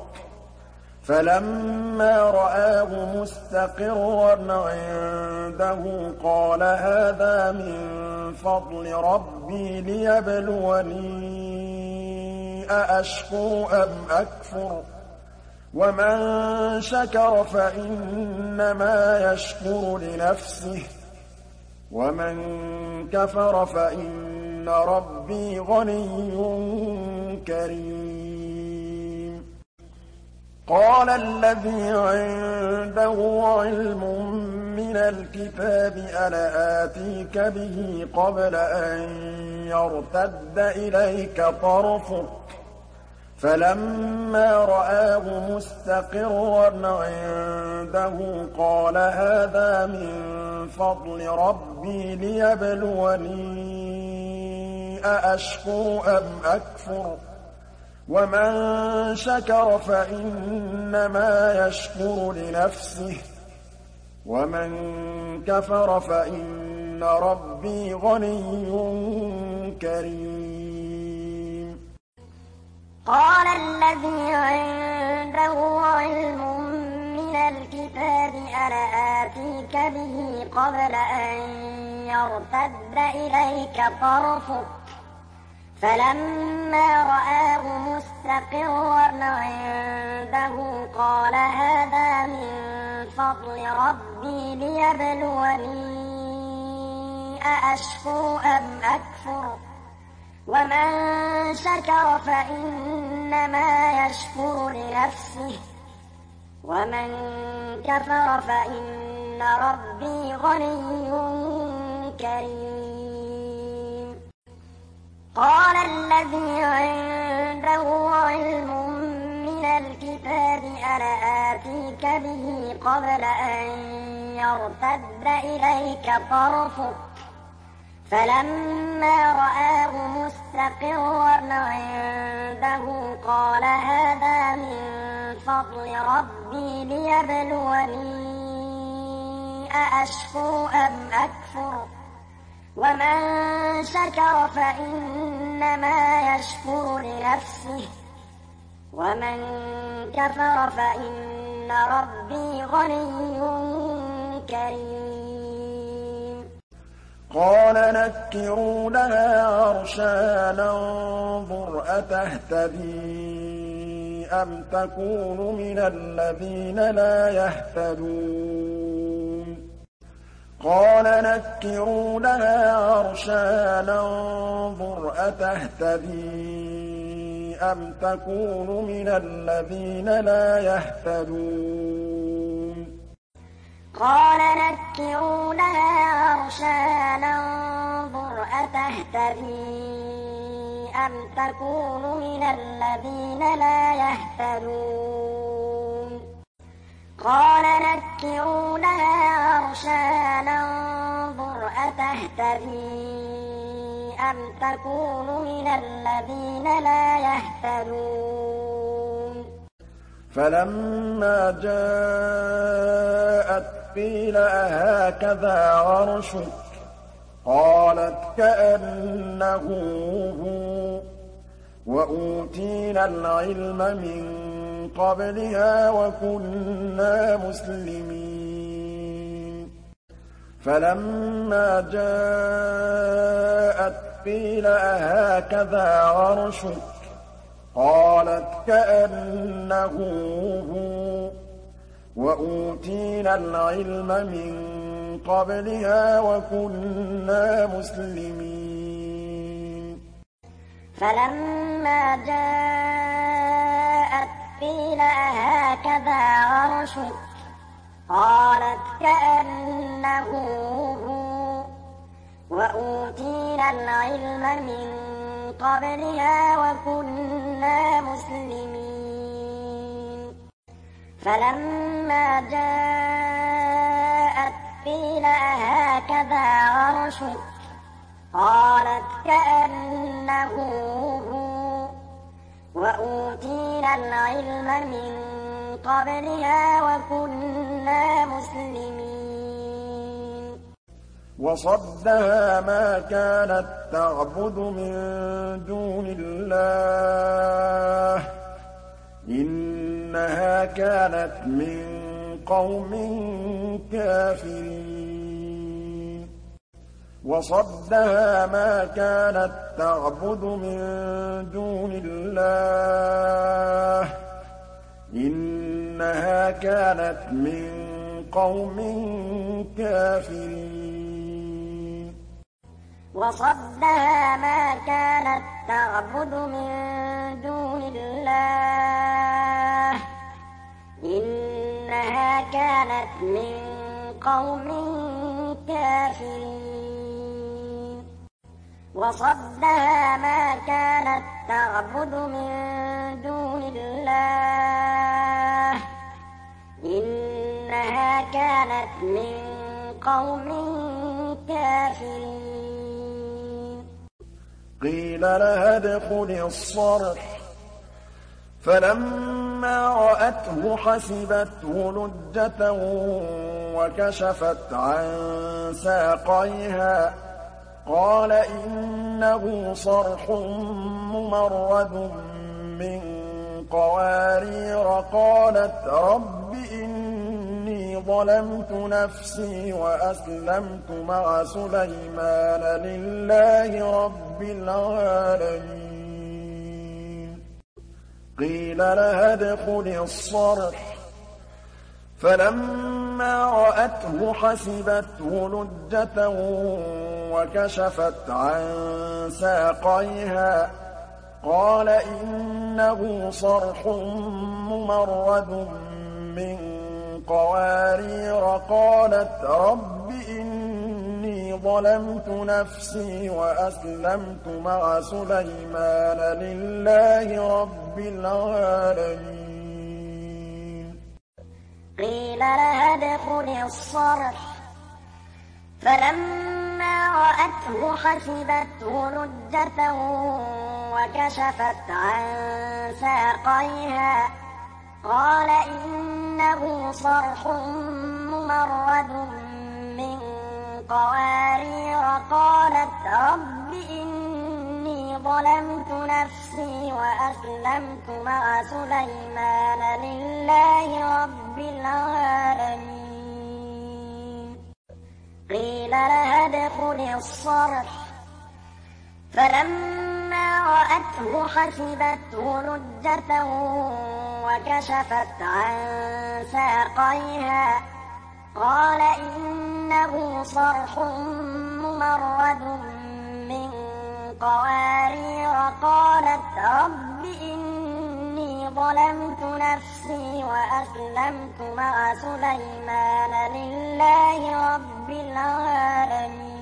فلما رآه مستقرا عنده قال هذا من فضل ربي ليبلوني أأشكر أم أكفر ومن شكر فإنما يشكر لنفسه ومن كفر فإن ربي غني كريم قال الذي عنده علم من الكتاب أنا آتيك به قبل أن يرتد إليك طرفك فلما رآه مستقرا عنده قال هذا من فضل ربي ليبلوني أأشكر أم أكفر ومن شكر فإنما يشكر لنفسه ومن كفر فإن ربي غني كريم قال الذي عنده علم من الكتاب أنا آتيك به قبل أن يرتد إليك طرفك فلما رآه مستقرا عنده قال هذا من فضل ربي ليبلوني أأشكر أم أكفر ومن شكر فإنما يشكر لنفسه ومن كفر فإن ربي غني كريم قال الذي عنده علم من الكتاب أنا آتيك به قبل أن يرتد إليك طرفك فلما رآه مستقرا عنده قال هذا من فضل ربي ليبلوني أأشكر أم أكفر ومن شكر فإنما يشكر لنفسه ومن كفر فإن إِنَّ رَبِّي غَنِيٌّ كَرِيمٌ قَالَ نَكِّرُوا لَهَا عَرْشَهَا نَنظُرْ أَتَهْتَدِي أَمْ تَكُونُ مِنَ الَّذِينَ لَا يَهْتَدُونَ قَالَ نَكِّرُوا لَهَا عَرْشَهَا نَنظُرْ أَتَهْتَدِي أَمْ تَكُونُ مِنَ الَّذِينَ لَا يَهْتَدُونَ قَالَ نَكِّرُوا لَهَا عَرْشَهَا نَنظُرْ أَتَهْتَدِي أَمْ تَكُونُ مِنَ الَّذِينَ لَا يَهْتَدُونَ قَالَ نَكِّرُوا لَهَا عَرْشَهَا نَنظُرْ أَتَهْتَدِي أَمْ تَكُونُ مِنَ الَّذِينَ لَا يَهْتَدُونَ فَلَمَّا جَاءَتْ قِيلَ أَهَٰكَذَا عَرْشُكِ ۖ قَالَتْ كَأَنَّهُ هُوَ ۚ وَأُوتِينَا الْعِلْمَ مِن قَبْلِهَا وَكُنَّا مُسْلِمِينَ فَلَمَّا جَاءَتْ قِيلَ أَهَٰكَذَا عَرْشُكِ ۖ قَالَتْ كَأَنَّهُ هُوَ ۚ وَأُوتِينَا الْعِلْمَ مِن قَبْلِهَا وَكُنَّا مُسْلِمِينَ فَلَمَّا جَاءَتْ قِيلَ أَهَٰكَذَا عَرْشُكِ ۖ قَالَتْ كَأَنَّهُ هُوَ ۚ وَأُوتِينَا الْعِلْمَ مِن قَبْلِهَا وَكُنَّا مُسْلِمِينَ فَلَمَّا جَاءَتْ قِيلَ أَهَٰكَذَا عَرْشُكِ ۖ قَالَتْ كَأَنَّهُ هُوَ ۚ وَأُوتِينَا الْعِلْمَ مِن قَبْلِهَا وَكُنَّا مُسْلِمِينَ وَصَدَّهَا مَا كَانَت تَّعْبُدُ مِن دُونِ اللَّهِ ۖ إِنَّهَا كَانَتْ مِن قَوْمٍ كَافِرِينَ وَصَدَّهَا مَا كَانَت تَّعْبُدُ مِن دُونِ اللَّهِ ۖ إِنَّهَا كَانَتْ مِن قَوْمٍ كَافِرِينَ وَصَدَّهَا مَا كَانَت تَّعْبُدُ مِن دُونِ اللَّهِ ۖ إِنَّهَا كَانَتْ مِن قَوْمٍ كَافِرِينَ وَصَدَّهَا مَا كَانَت تَّعْبُدُ مِن دُونِ اللَّهِ ۖ إِنَّهَا كَانَتْ مِن قَوْمٍ كَافِرِينَ قِيلَ لَهَا ادْخُلِي الصَّرْحَ ۖ فَلَمَّا رَأَتْهُ حَسِبَتْهُ لُجَّةً وَكَشَفَتْ عَن سَاقَيْهَا ۚ قَالَ إِنَّهُ صَرْحٌ مُّمَرَّدٌ مِّن قَوَارِيرَ قَالَتْ رَبِّ إِنِّي ظَلَمْتُ نَفْسِي وَأَسْلَمْتُ مَعَ سُلَيْمَانَ لِلَّهِ رَبِّ الْعَالَمِينَ قِيلَ لَهَا ادْخُلِي الصَّرْحَ ۖ فَلَمَّا رَأَتْهُ حَسِبَتْهُ لُجَّةً وَكَشَفَتْ عَن سَاقَيْهَا ۚ قَالَ إِنَّهُ صَرْحٌ مُّمَرَّدٌ مِّن قَوَارِيرَ قَالَتْ رَبِّ إِنِّي ظَلَمْتُ نَفْسِي وَأَسْلَمْتُ مَعَ سُلَيْمَانَ لِلَّهِ رَبِّ الْعَالَمِينَ قِيلَ لَهَا ادْخُلِي الصَّرْحَ ۖ فَلَمَّا رَأَتْهُ حَسِبَتْهُ لُجَّةً وَكَشَفَتْ عَن سَاقَيْهَا ۚ قَالَ إِنَّهُ صَرْحٌ مُّمَرَّدٌ مِّن قَوَارِيرَ قَالَتْ رَبِّ إِنِّي ظَلَمْتُ نَفْسِي وَأَسْلَمْتُ مَعَ سُلَيْمَانَ لِلَّهِ رَبِّ رب العالمين قيل لها ادخلي الصرح فلما رأته حسبته لجة وكشفت عن ساقيها قال إنه صرح ممرد من قوارير قالت رب إني ظلمت نفسي وأسلمت مع سليمان لله رب العالمين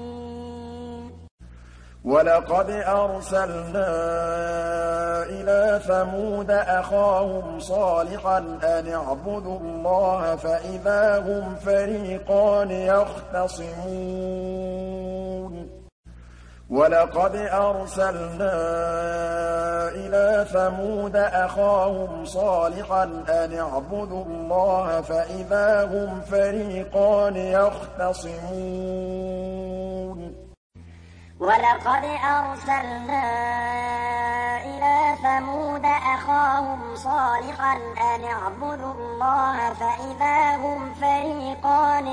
ولقد أرسلنا إلى ثمود أخاهم صالحا أن اعبدوا الله فإذا هم فريقان يختصمون ولقد أرسلنا إلى ثمود أخاهم صالحا أن اعبدوا الله فإذا هم فريقان يختصمون ولقد أرسلنا إلى ثمود أخاهم صالحا أن اعبدوا الله فإذا هم فريقان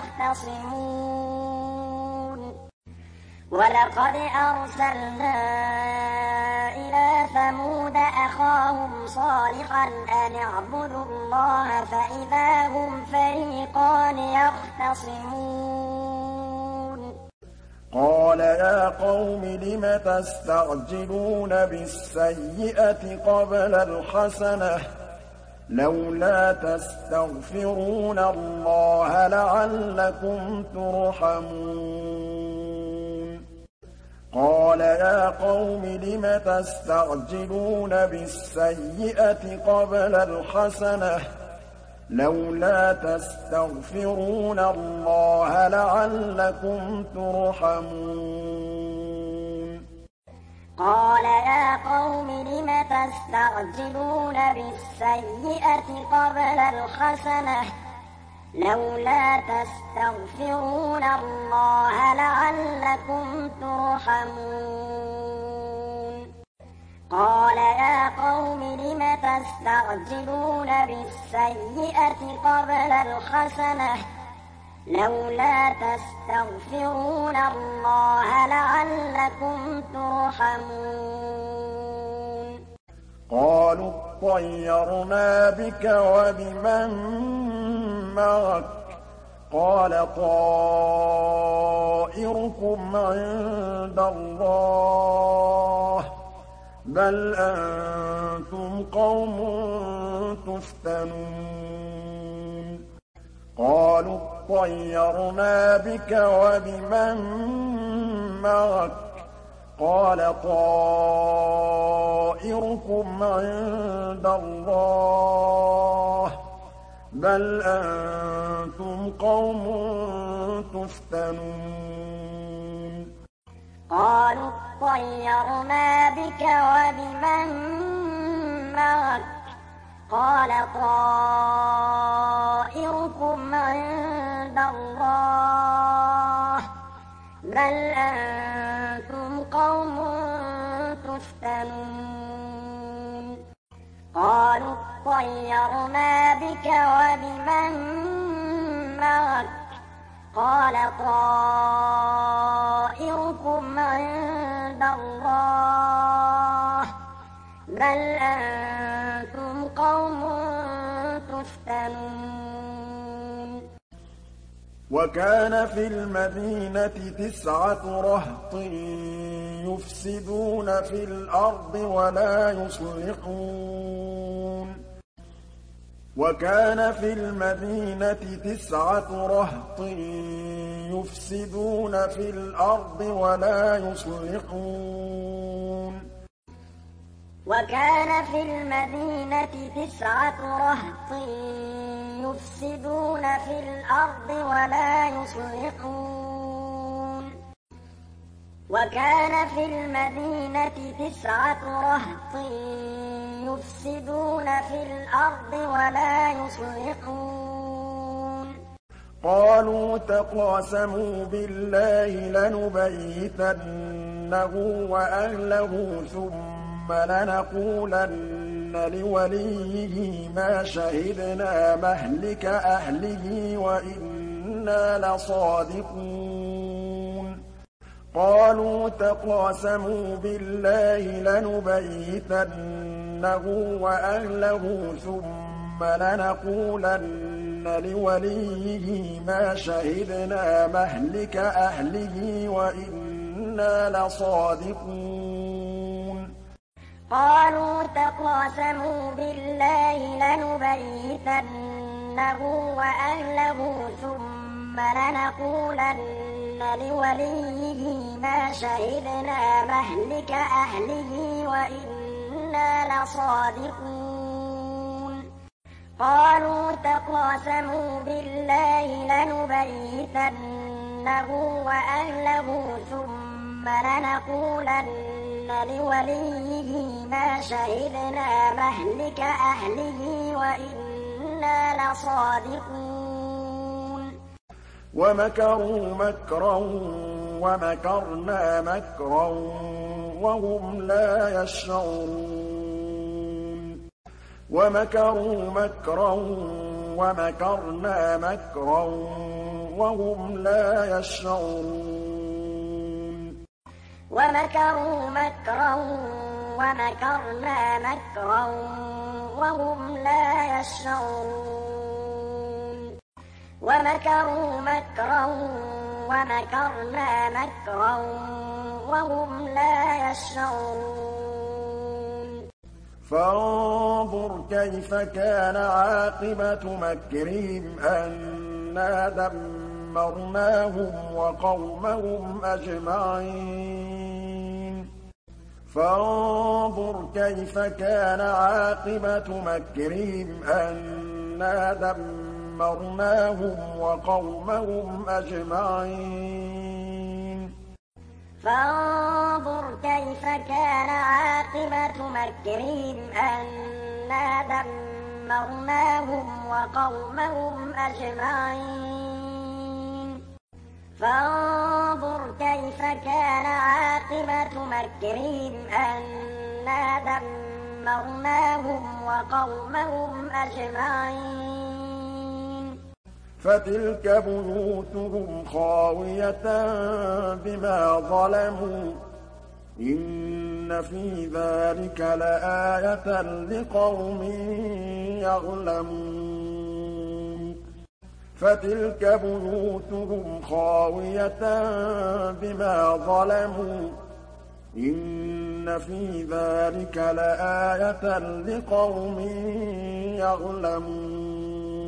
يختصمون ولقد أرسلنا إلى ثمود أخاهم صالحا أن اعبدوا الله فإذا هم فريقان يختصمون قال يا قوم لم تستعجلون بالسيئة قبل الحسنة لولا تستغفرون الله لعلكم ترحمون قال يا قوم لم تستعجلون بالسيئة قبل الحسنة لولا تستغفرون الله لعلكم ترحمون قال يا قوم لم تستعجلون بالسيئة قبل الحسنة لولا تستغفرون الله لعلكم ترحمون قال يا قوم لم تستعجلون بالسيئة قبل الحسنة لولا تستغفرون الله لعلكم ترحمون قالوا اطيرنا بك وبمن معك قال طائركم عند الله بل أنتم قوم تفتنون قالوا اطيرنا بك وبمن معك قال طائركم عند الله بل أنتم قوم تفتنون قالوا اطيرنا بك وبمن معك قال طائركم عند الله بل أنتم قوم تفتنون قالوا اطيرنا بك وبمن معك قال طائركم عند الله بل أنتم قوم تفتنون وكان في المدينة تسعة رهط يفسدون في الأرض ولا يصلحون وكان في المدينة تسعة رهط يفسدون في الأرض ولا يصلحون وكان في المدينة تسعة رهط يفسدون في الأرض ولا يصلحون وكان في المدينة تسعة رهط يفسدون في الأرض ولا يصلحون قالوا تقاسموا بالله لنبيتنه وأهله ثم لنقولن لِوَلِيِّهِ مَا شَهِدْنَا مَهْلِكَ أَهْلِهِ وَإِنَّا لَصَادِقُونَ قَالُوا تَقَاسَمُوا بِاللَّهِ لَنُبَيِّتَنَّهُ وَأَهْلَهُ ثُمَّ لَنَقُولَنَّ لِوَلِيِّهِ مَا شَهِدْنَا مَهْلِكَ أَهْلِهِ وَإِنَّا لَصَادِقُونَ قَالُوا تَقَاسَمُوا بِاللَّهِ لَنُبَيِّتَنَّهُ وَأَهْلَهُ ثُمَّ لَنَقُولَنَّ لِوَلِيِّهِ مَا شَهِدْنَا مَهْلِكَ أَهْلِهِ وَإِنَّا لَصَادِقُونَ قَالُوا تَقَاسَمُوا بِاللَّهِ لَنُبَيِّتَنَّهُ وَأَهْلَهُ ثُمَّ لَنَقُولَنَّ لِوَلِيِّهِ مَا شَهِدْنَا مَهْلِكَ أَهْلِهِ وَإِنَّا لَصَادِقُونَ وَمَكَرُوا مَكْرًا وَمَكَرْنَا مَكْرًا وَهُمْ لَا يَشْعُرُونَ وَمَكَرُوا مَكْرًا وَمَكَرْنَا مَكْرًا وَهُمْ لا يَشْعُرُونَ وَمَكَرُوا مَكْرًا وَمَكَرْنَا مَكْرًا وَهُمْ لَا يَشْعُرُونَ وَمَكَرُوا مَكْرًا وَمَكَرْنَا مَكْرًا وَهُمْ لَا يَشْعُرُونَ فَانظُرْ كَيْفَ كَانَ عَاقِبَةُ مَكْرِهِمْ أَنَّا دَمَّرْنَاهُمْ وَقَوْمَهُمْ أَجْمَعِينَ فَانظُرْ كَيْفَ كَانَ عَاقِبَةُ مَكْرِهِمْ أَنَّا دَمَّرْنَاهُمْ وَقَوْمَهُمْ أَجْمَعِينَ فَانظُرْ كَيْفَ كَانَ عَاقِبَةُ مَكْرِهِمْ أَنَّا دَمَّرْنَاهُمْ وَقَوْمَهُمْ أَجْمَعِينَ فَانظُرْ كَيْفَ كَانَ عَاقِبَةُ مَكْرِهِمْ أَنَّا دَمَّرْنَاهُمْ وَقَوْمَهُمْ أَجْمَعِينَ فَتِلْكَ بُيُوتُهُمْ خَاوِيَةً بِمَا ظَلَمُوا ۗ إِنَّ فِي ذَٰلِكَ لَآيَةً لِّقَوْمٍ يَعْلَمُونَ فَتِلْكَ بُيُوتُهُمْ خَاوِيَةً بِمَا ظَلَمُوا ۗ إِنَّ فِي ذَٰلِكَ لَآيَةً لِّقَوْمٍ يَعْلَمُونَ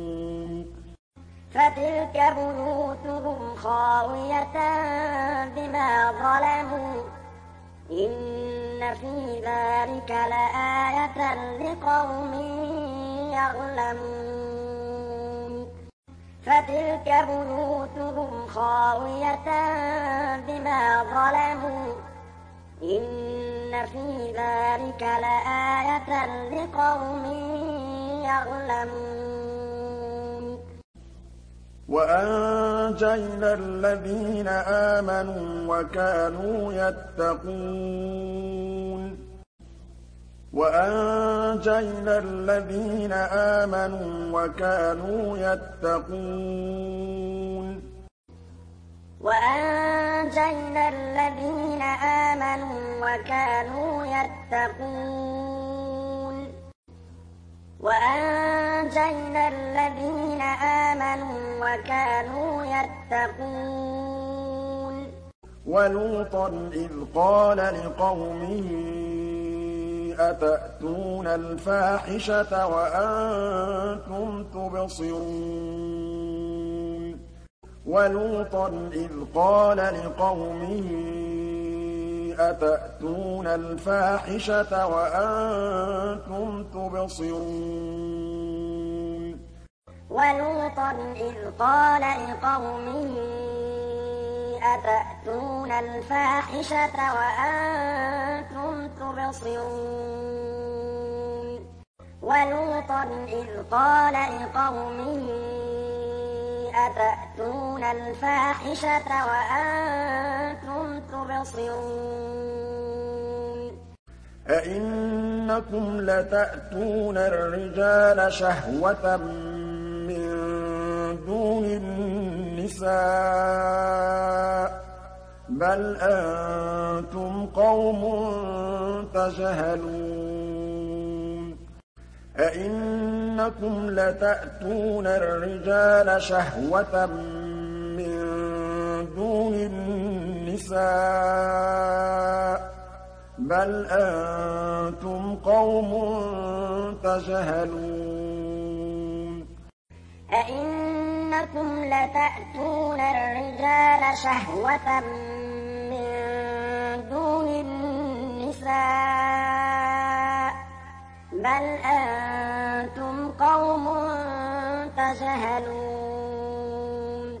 فَتِلْكَ بُيُوتُهُمْ خَاوِيَةً بِمَا ظَلَمُوا ۗ إِنَّ فِي ذَٰلِكَ لَآيَةً لِّقَوْمٍ يَعْلَمُونَ فَتِلْكَ بُيُوتُهُمْ خَاوِيَةً بِمَا ظَلَمُوا ۗ إِنَّ فِي ذَٰلِكَ لَآيَةً لِّقَوْمٍ يَعْلَمُونَ وَأَنجَيْنَا الَّذِينَ آمَنُوا وَكَانُوا يَتَّقُونَ وَأَنجَيْنَا الَّذِينَ آمَنُوا وَكَانُوا يَتَّقُونَ وَأَنجَيْنَا الَّذِينَ آمَنُوا وَكَانُوا يَتَّقُونَ وَأَنجَيْنَا الَّذِينَ آمَنُوا وَكَانُوا يَتَّقُونَ وَلُوطًا إِذْ قَالَ لِقَوْمِهِ أَتَأْتُونَ الْفَاحِشَةَ وَأَنتُمْ تُبْصِرُونَ وَلُوطًا إِذْ قَالَ لِقَوْمِهِ أَتَأْتُونَ الْفَاحِشَةَ وَأَنتُمْ تُبْصِرُونَ وَلُوطًا إِذْ قَالَ لِقَوْمِهِ أَتَأْتُونَ الْفَاحِشَةَ وَأَنتُمْ تُبْصِرُونَ وَلُوطًا إِذْ قَالَ لِقَوْمِهِ أَتَأْتُونَ الْفَاحِشَةَ وَأَنتُمْ تُبْصِرُونَ أئنكم لتأتون الرجال شهوة من دون النساء بل أنتم قوم تجهلون أئنكم لتأتون الرجال شهوة من دون النساء بل أنتم قوم تجهلون أئنكم لتأتون الرجال شهوة من دون النساء بل أنتم قوم تجهلون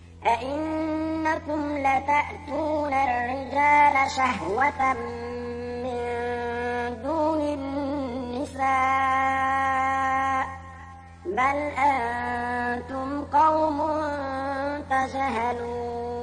أئنكم لتأتون الرجال شهوة من دون النساء بل أنتم قوم تجهلون